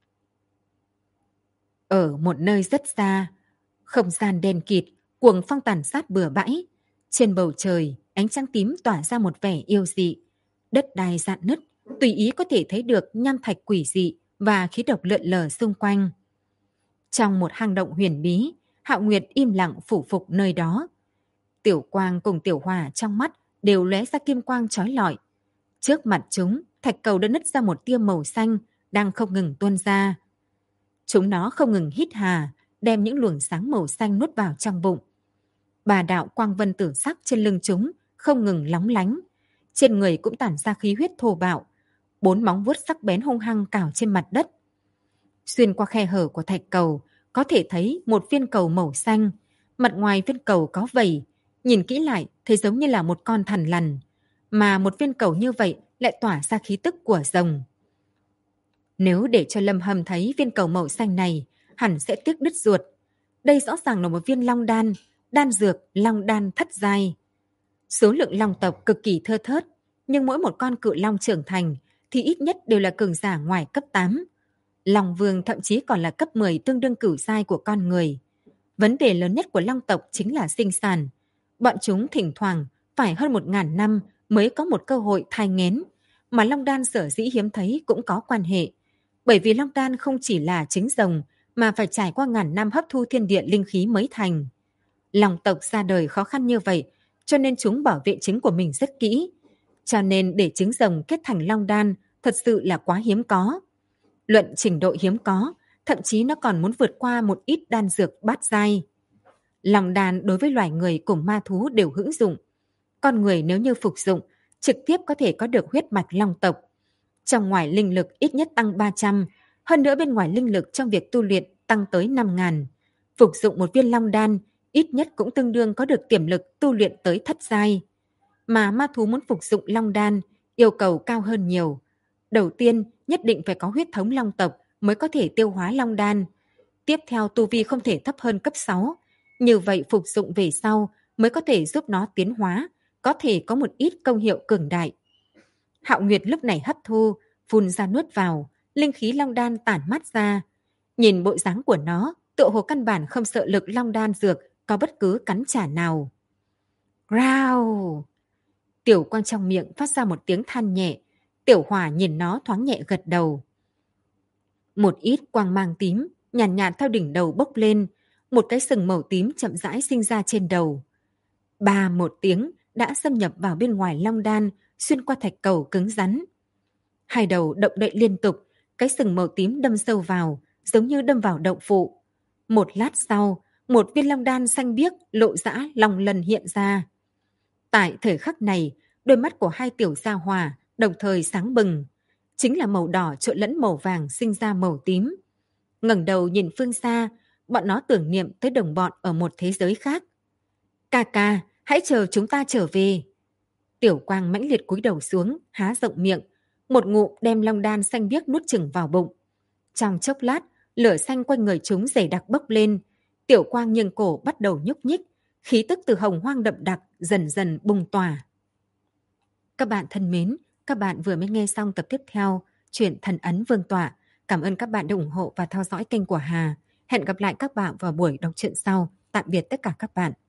Speaker 1: Ở một nơi rất xa, không gian đen kịt, cuồng phong tàn sát bừa bãi. Trên bầu trời, ánh trăng tím tỏa ra một vẻ yêu dị. Đất đai rạn nứt, tùy ý có thể thấy được nham thạch quỷ dị và khí độc lượn lờ xung quanh. Trong một hang động huyền bí, Hạo Nguyệt im lặng phủ phục nơi đó. Tiểu Quang cùng Tiểu Hòa trong mắt đều lóe ra kim quang chói lọi. Trước mặt chúng, thạch cầu đã nứt ra một tia màu xanh đang không ngừng tuôn ra. Chúng nó không ngừng hít hà, đem những luồng sáng màu xanh nuốt vào trong bụng. 3 đạo quang vân tử sắc trên lưng chúng không ngừng lóng lánh. Trên người cũng tản ra khí huyết thô bạo. 4 móng vuốt sắc bén hung hăng cào trên mặt đất. Xuyên qua khe hở của thạch cầu, có thể thấy một viên cầu màu xanh. Mặt ngoài viên cầu có vảy, nhìn kỹ lại thấy giống như là một con thằn lằn. Mà một viên cầu như vậy lại tỏa ra khí tức của rồng. Nếu để cho Lâm Hâm thấy viên cầu màu xanh này, hẳn sẽ tiếc đứt ruột. Đây rõ ràng là một viên long đan, đan dược long đan thất giai. Số lượng long tộc cực kỳ thưa thớt, nhưng mỗi một con cự long trưởng thành thì ít nhất đều là cường giả ngoài cấp 8. Long vương thậm chí còn là cấp 10 tương đương cửu giai của con người. Vấn đề lớn nhất của long tộc chính là sinh sản. Bọn chúng thỉnh thoảng phải hơn 1.000 năm mới có một cơ hội thai nghén, mà long đan sở dĩ hiếm thấy cũng có quan hệ. Bởi vì long đan không chỉ là trứng rồng mà phải trải qua ngàn năm hấp thu thiên địa linh khí mới thành. Long tộc ra đời khó khăn như vậy, cho nên chúng bảo vệ trứng của mình rất kỹ. Cho nên để trứng rồng kết thành long đan thật sự là quá hiếm có. Luận trình độ hiếm có, thậm chí nó còn muốn vượt qua một ít đan dược bát giai. Long đan đối với loài người cùng ma thú đều hữu dụng. Con người nếu như phục dụng, trực tiếp có thể có được huyết mạch long tộc. Trong ngoài linh lực ít nhất tăng 300, Hơn nữa bên ngoài linh lực trong việc tu luyện tăng tới 5.000. Phục dụng một viên long đan ít nhất cũng tương đương có được tiềm lực tu luyện tới thất giai. Mà ma thú muốn phục dụng long đan yêu cầu cao hơn nhiều. Đầu tiên, nhất định phải có huyết thống long tộc mới có thể tiêu hóa long đan. Tiếp theo, tu vi không thể thấp hơn cấp 6. Như vậy phục dụng về sau mới có thể giúp nó tiến hóa, có thể có một ít công hiệu cường đại. Hạo Nguyệt lúc này hấp thu, phun ra nuốt vào, linh khí long đan tản mát ra. Nhìn bộ dáng của nó, tựa hồ căn bản không sợ lực long đan dược có bất cứ cắn trả nào. Rao! Tiểu Quang trong miệng phát ra một tiếng than nhẹ. Tiểu Hỏa nhìn nó thoáng nhẹ gật đầu. Một ít quang mang tím, nhàn nhạt theo đỉnh đầu bốc lên. Một cái sừng màu tím chậm rãi sinh ra trên đầu. Ba một tiếng đã xâm nhập vào bên ngoài long đan, xuyên qua thạch cầu cứng rắn. Hai đầu động đậy liên tục, cái sừng màu tím đâm sâu vào, giống như đâm vào động phụ. Một lát sau, một viên long đan xanh biếc lộ rã long lân hiện ra. Tại thời khắc này, đôi mắt của hai tiểu gia hỏa đồng thời sáng bừng. Chính là màu đỏ trộn lẫn màu vàng sinh ra màu tím. Ngẩng đầu nhìn phương xa, bọn nó tưởng niệm tới đồng bọn ở một thế giới khác. Ca ca, hãy chờ chúng ta trở về. Tiểu Quang mãnh liệt cúi đầu xuống, há rộng miệng, một ngụm đem long đan xanh biếc nuốt chửng vào bụng. Trong chốc lát, lửa xanh quanh người chúng dày đặc bốc lên. Tiểu Quang nghiêng cổ bắt đầu nhúc nhích, khí tức từ hồng hoang đậm đặc dần dần bùng tỏa. Các bạn thân mến, các bạn vừa mới nghe xong tập tiếp theo truyện Thần Ấn Vương Tọa. Cảm ơn các bạn đã ủng hộ và theo dõi kênh của Hà. Hẹn gặp lại các bạn vào buổi đọc truyện sau. Tạm biệt tất cả các bạn.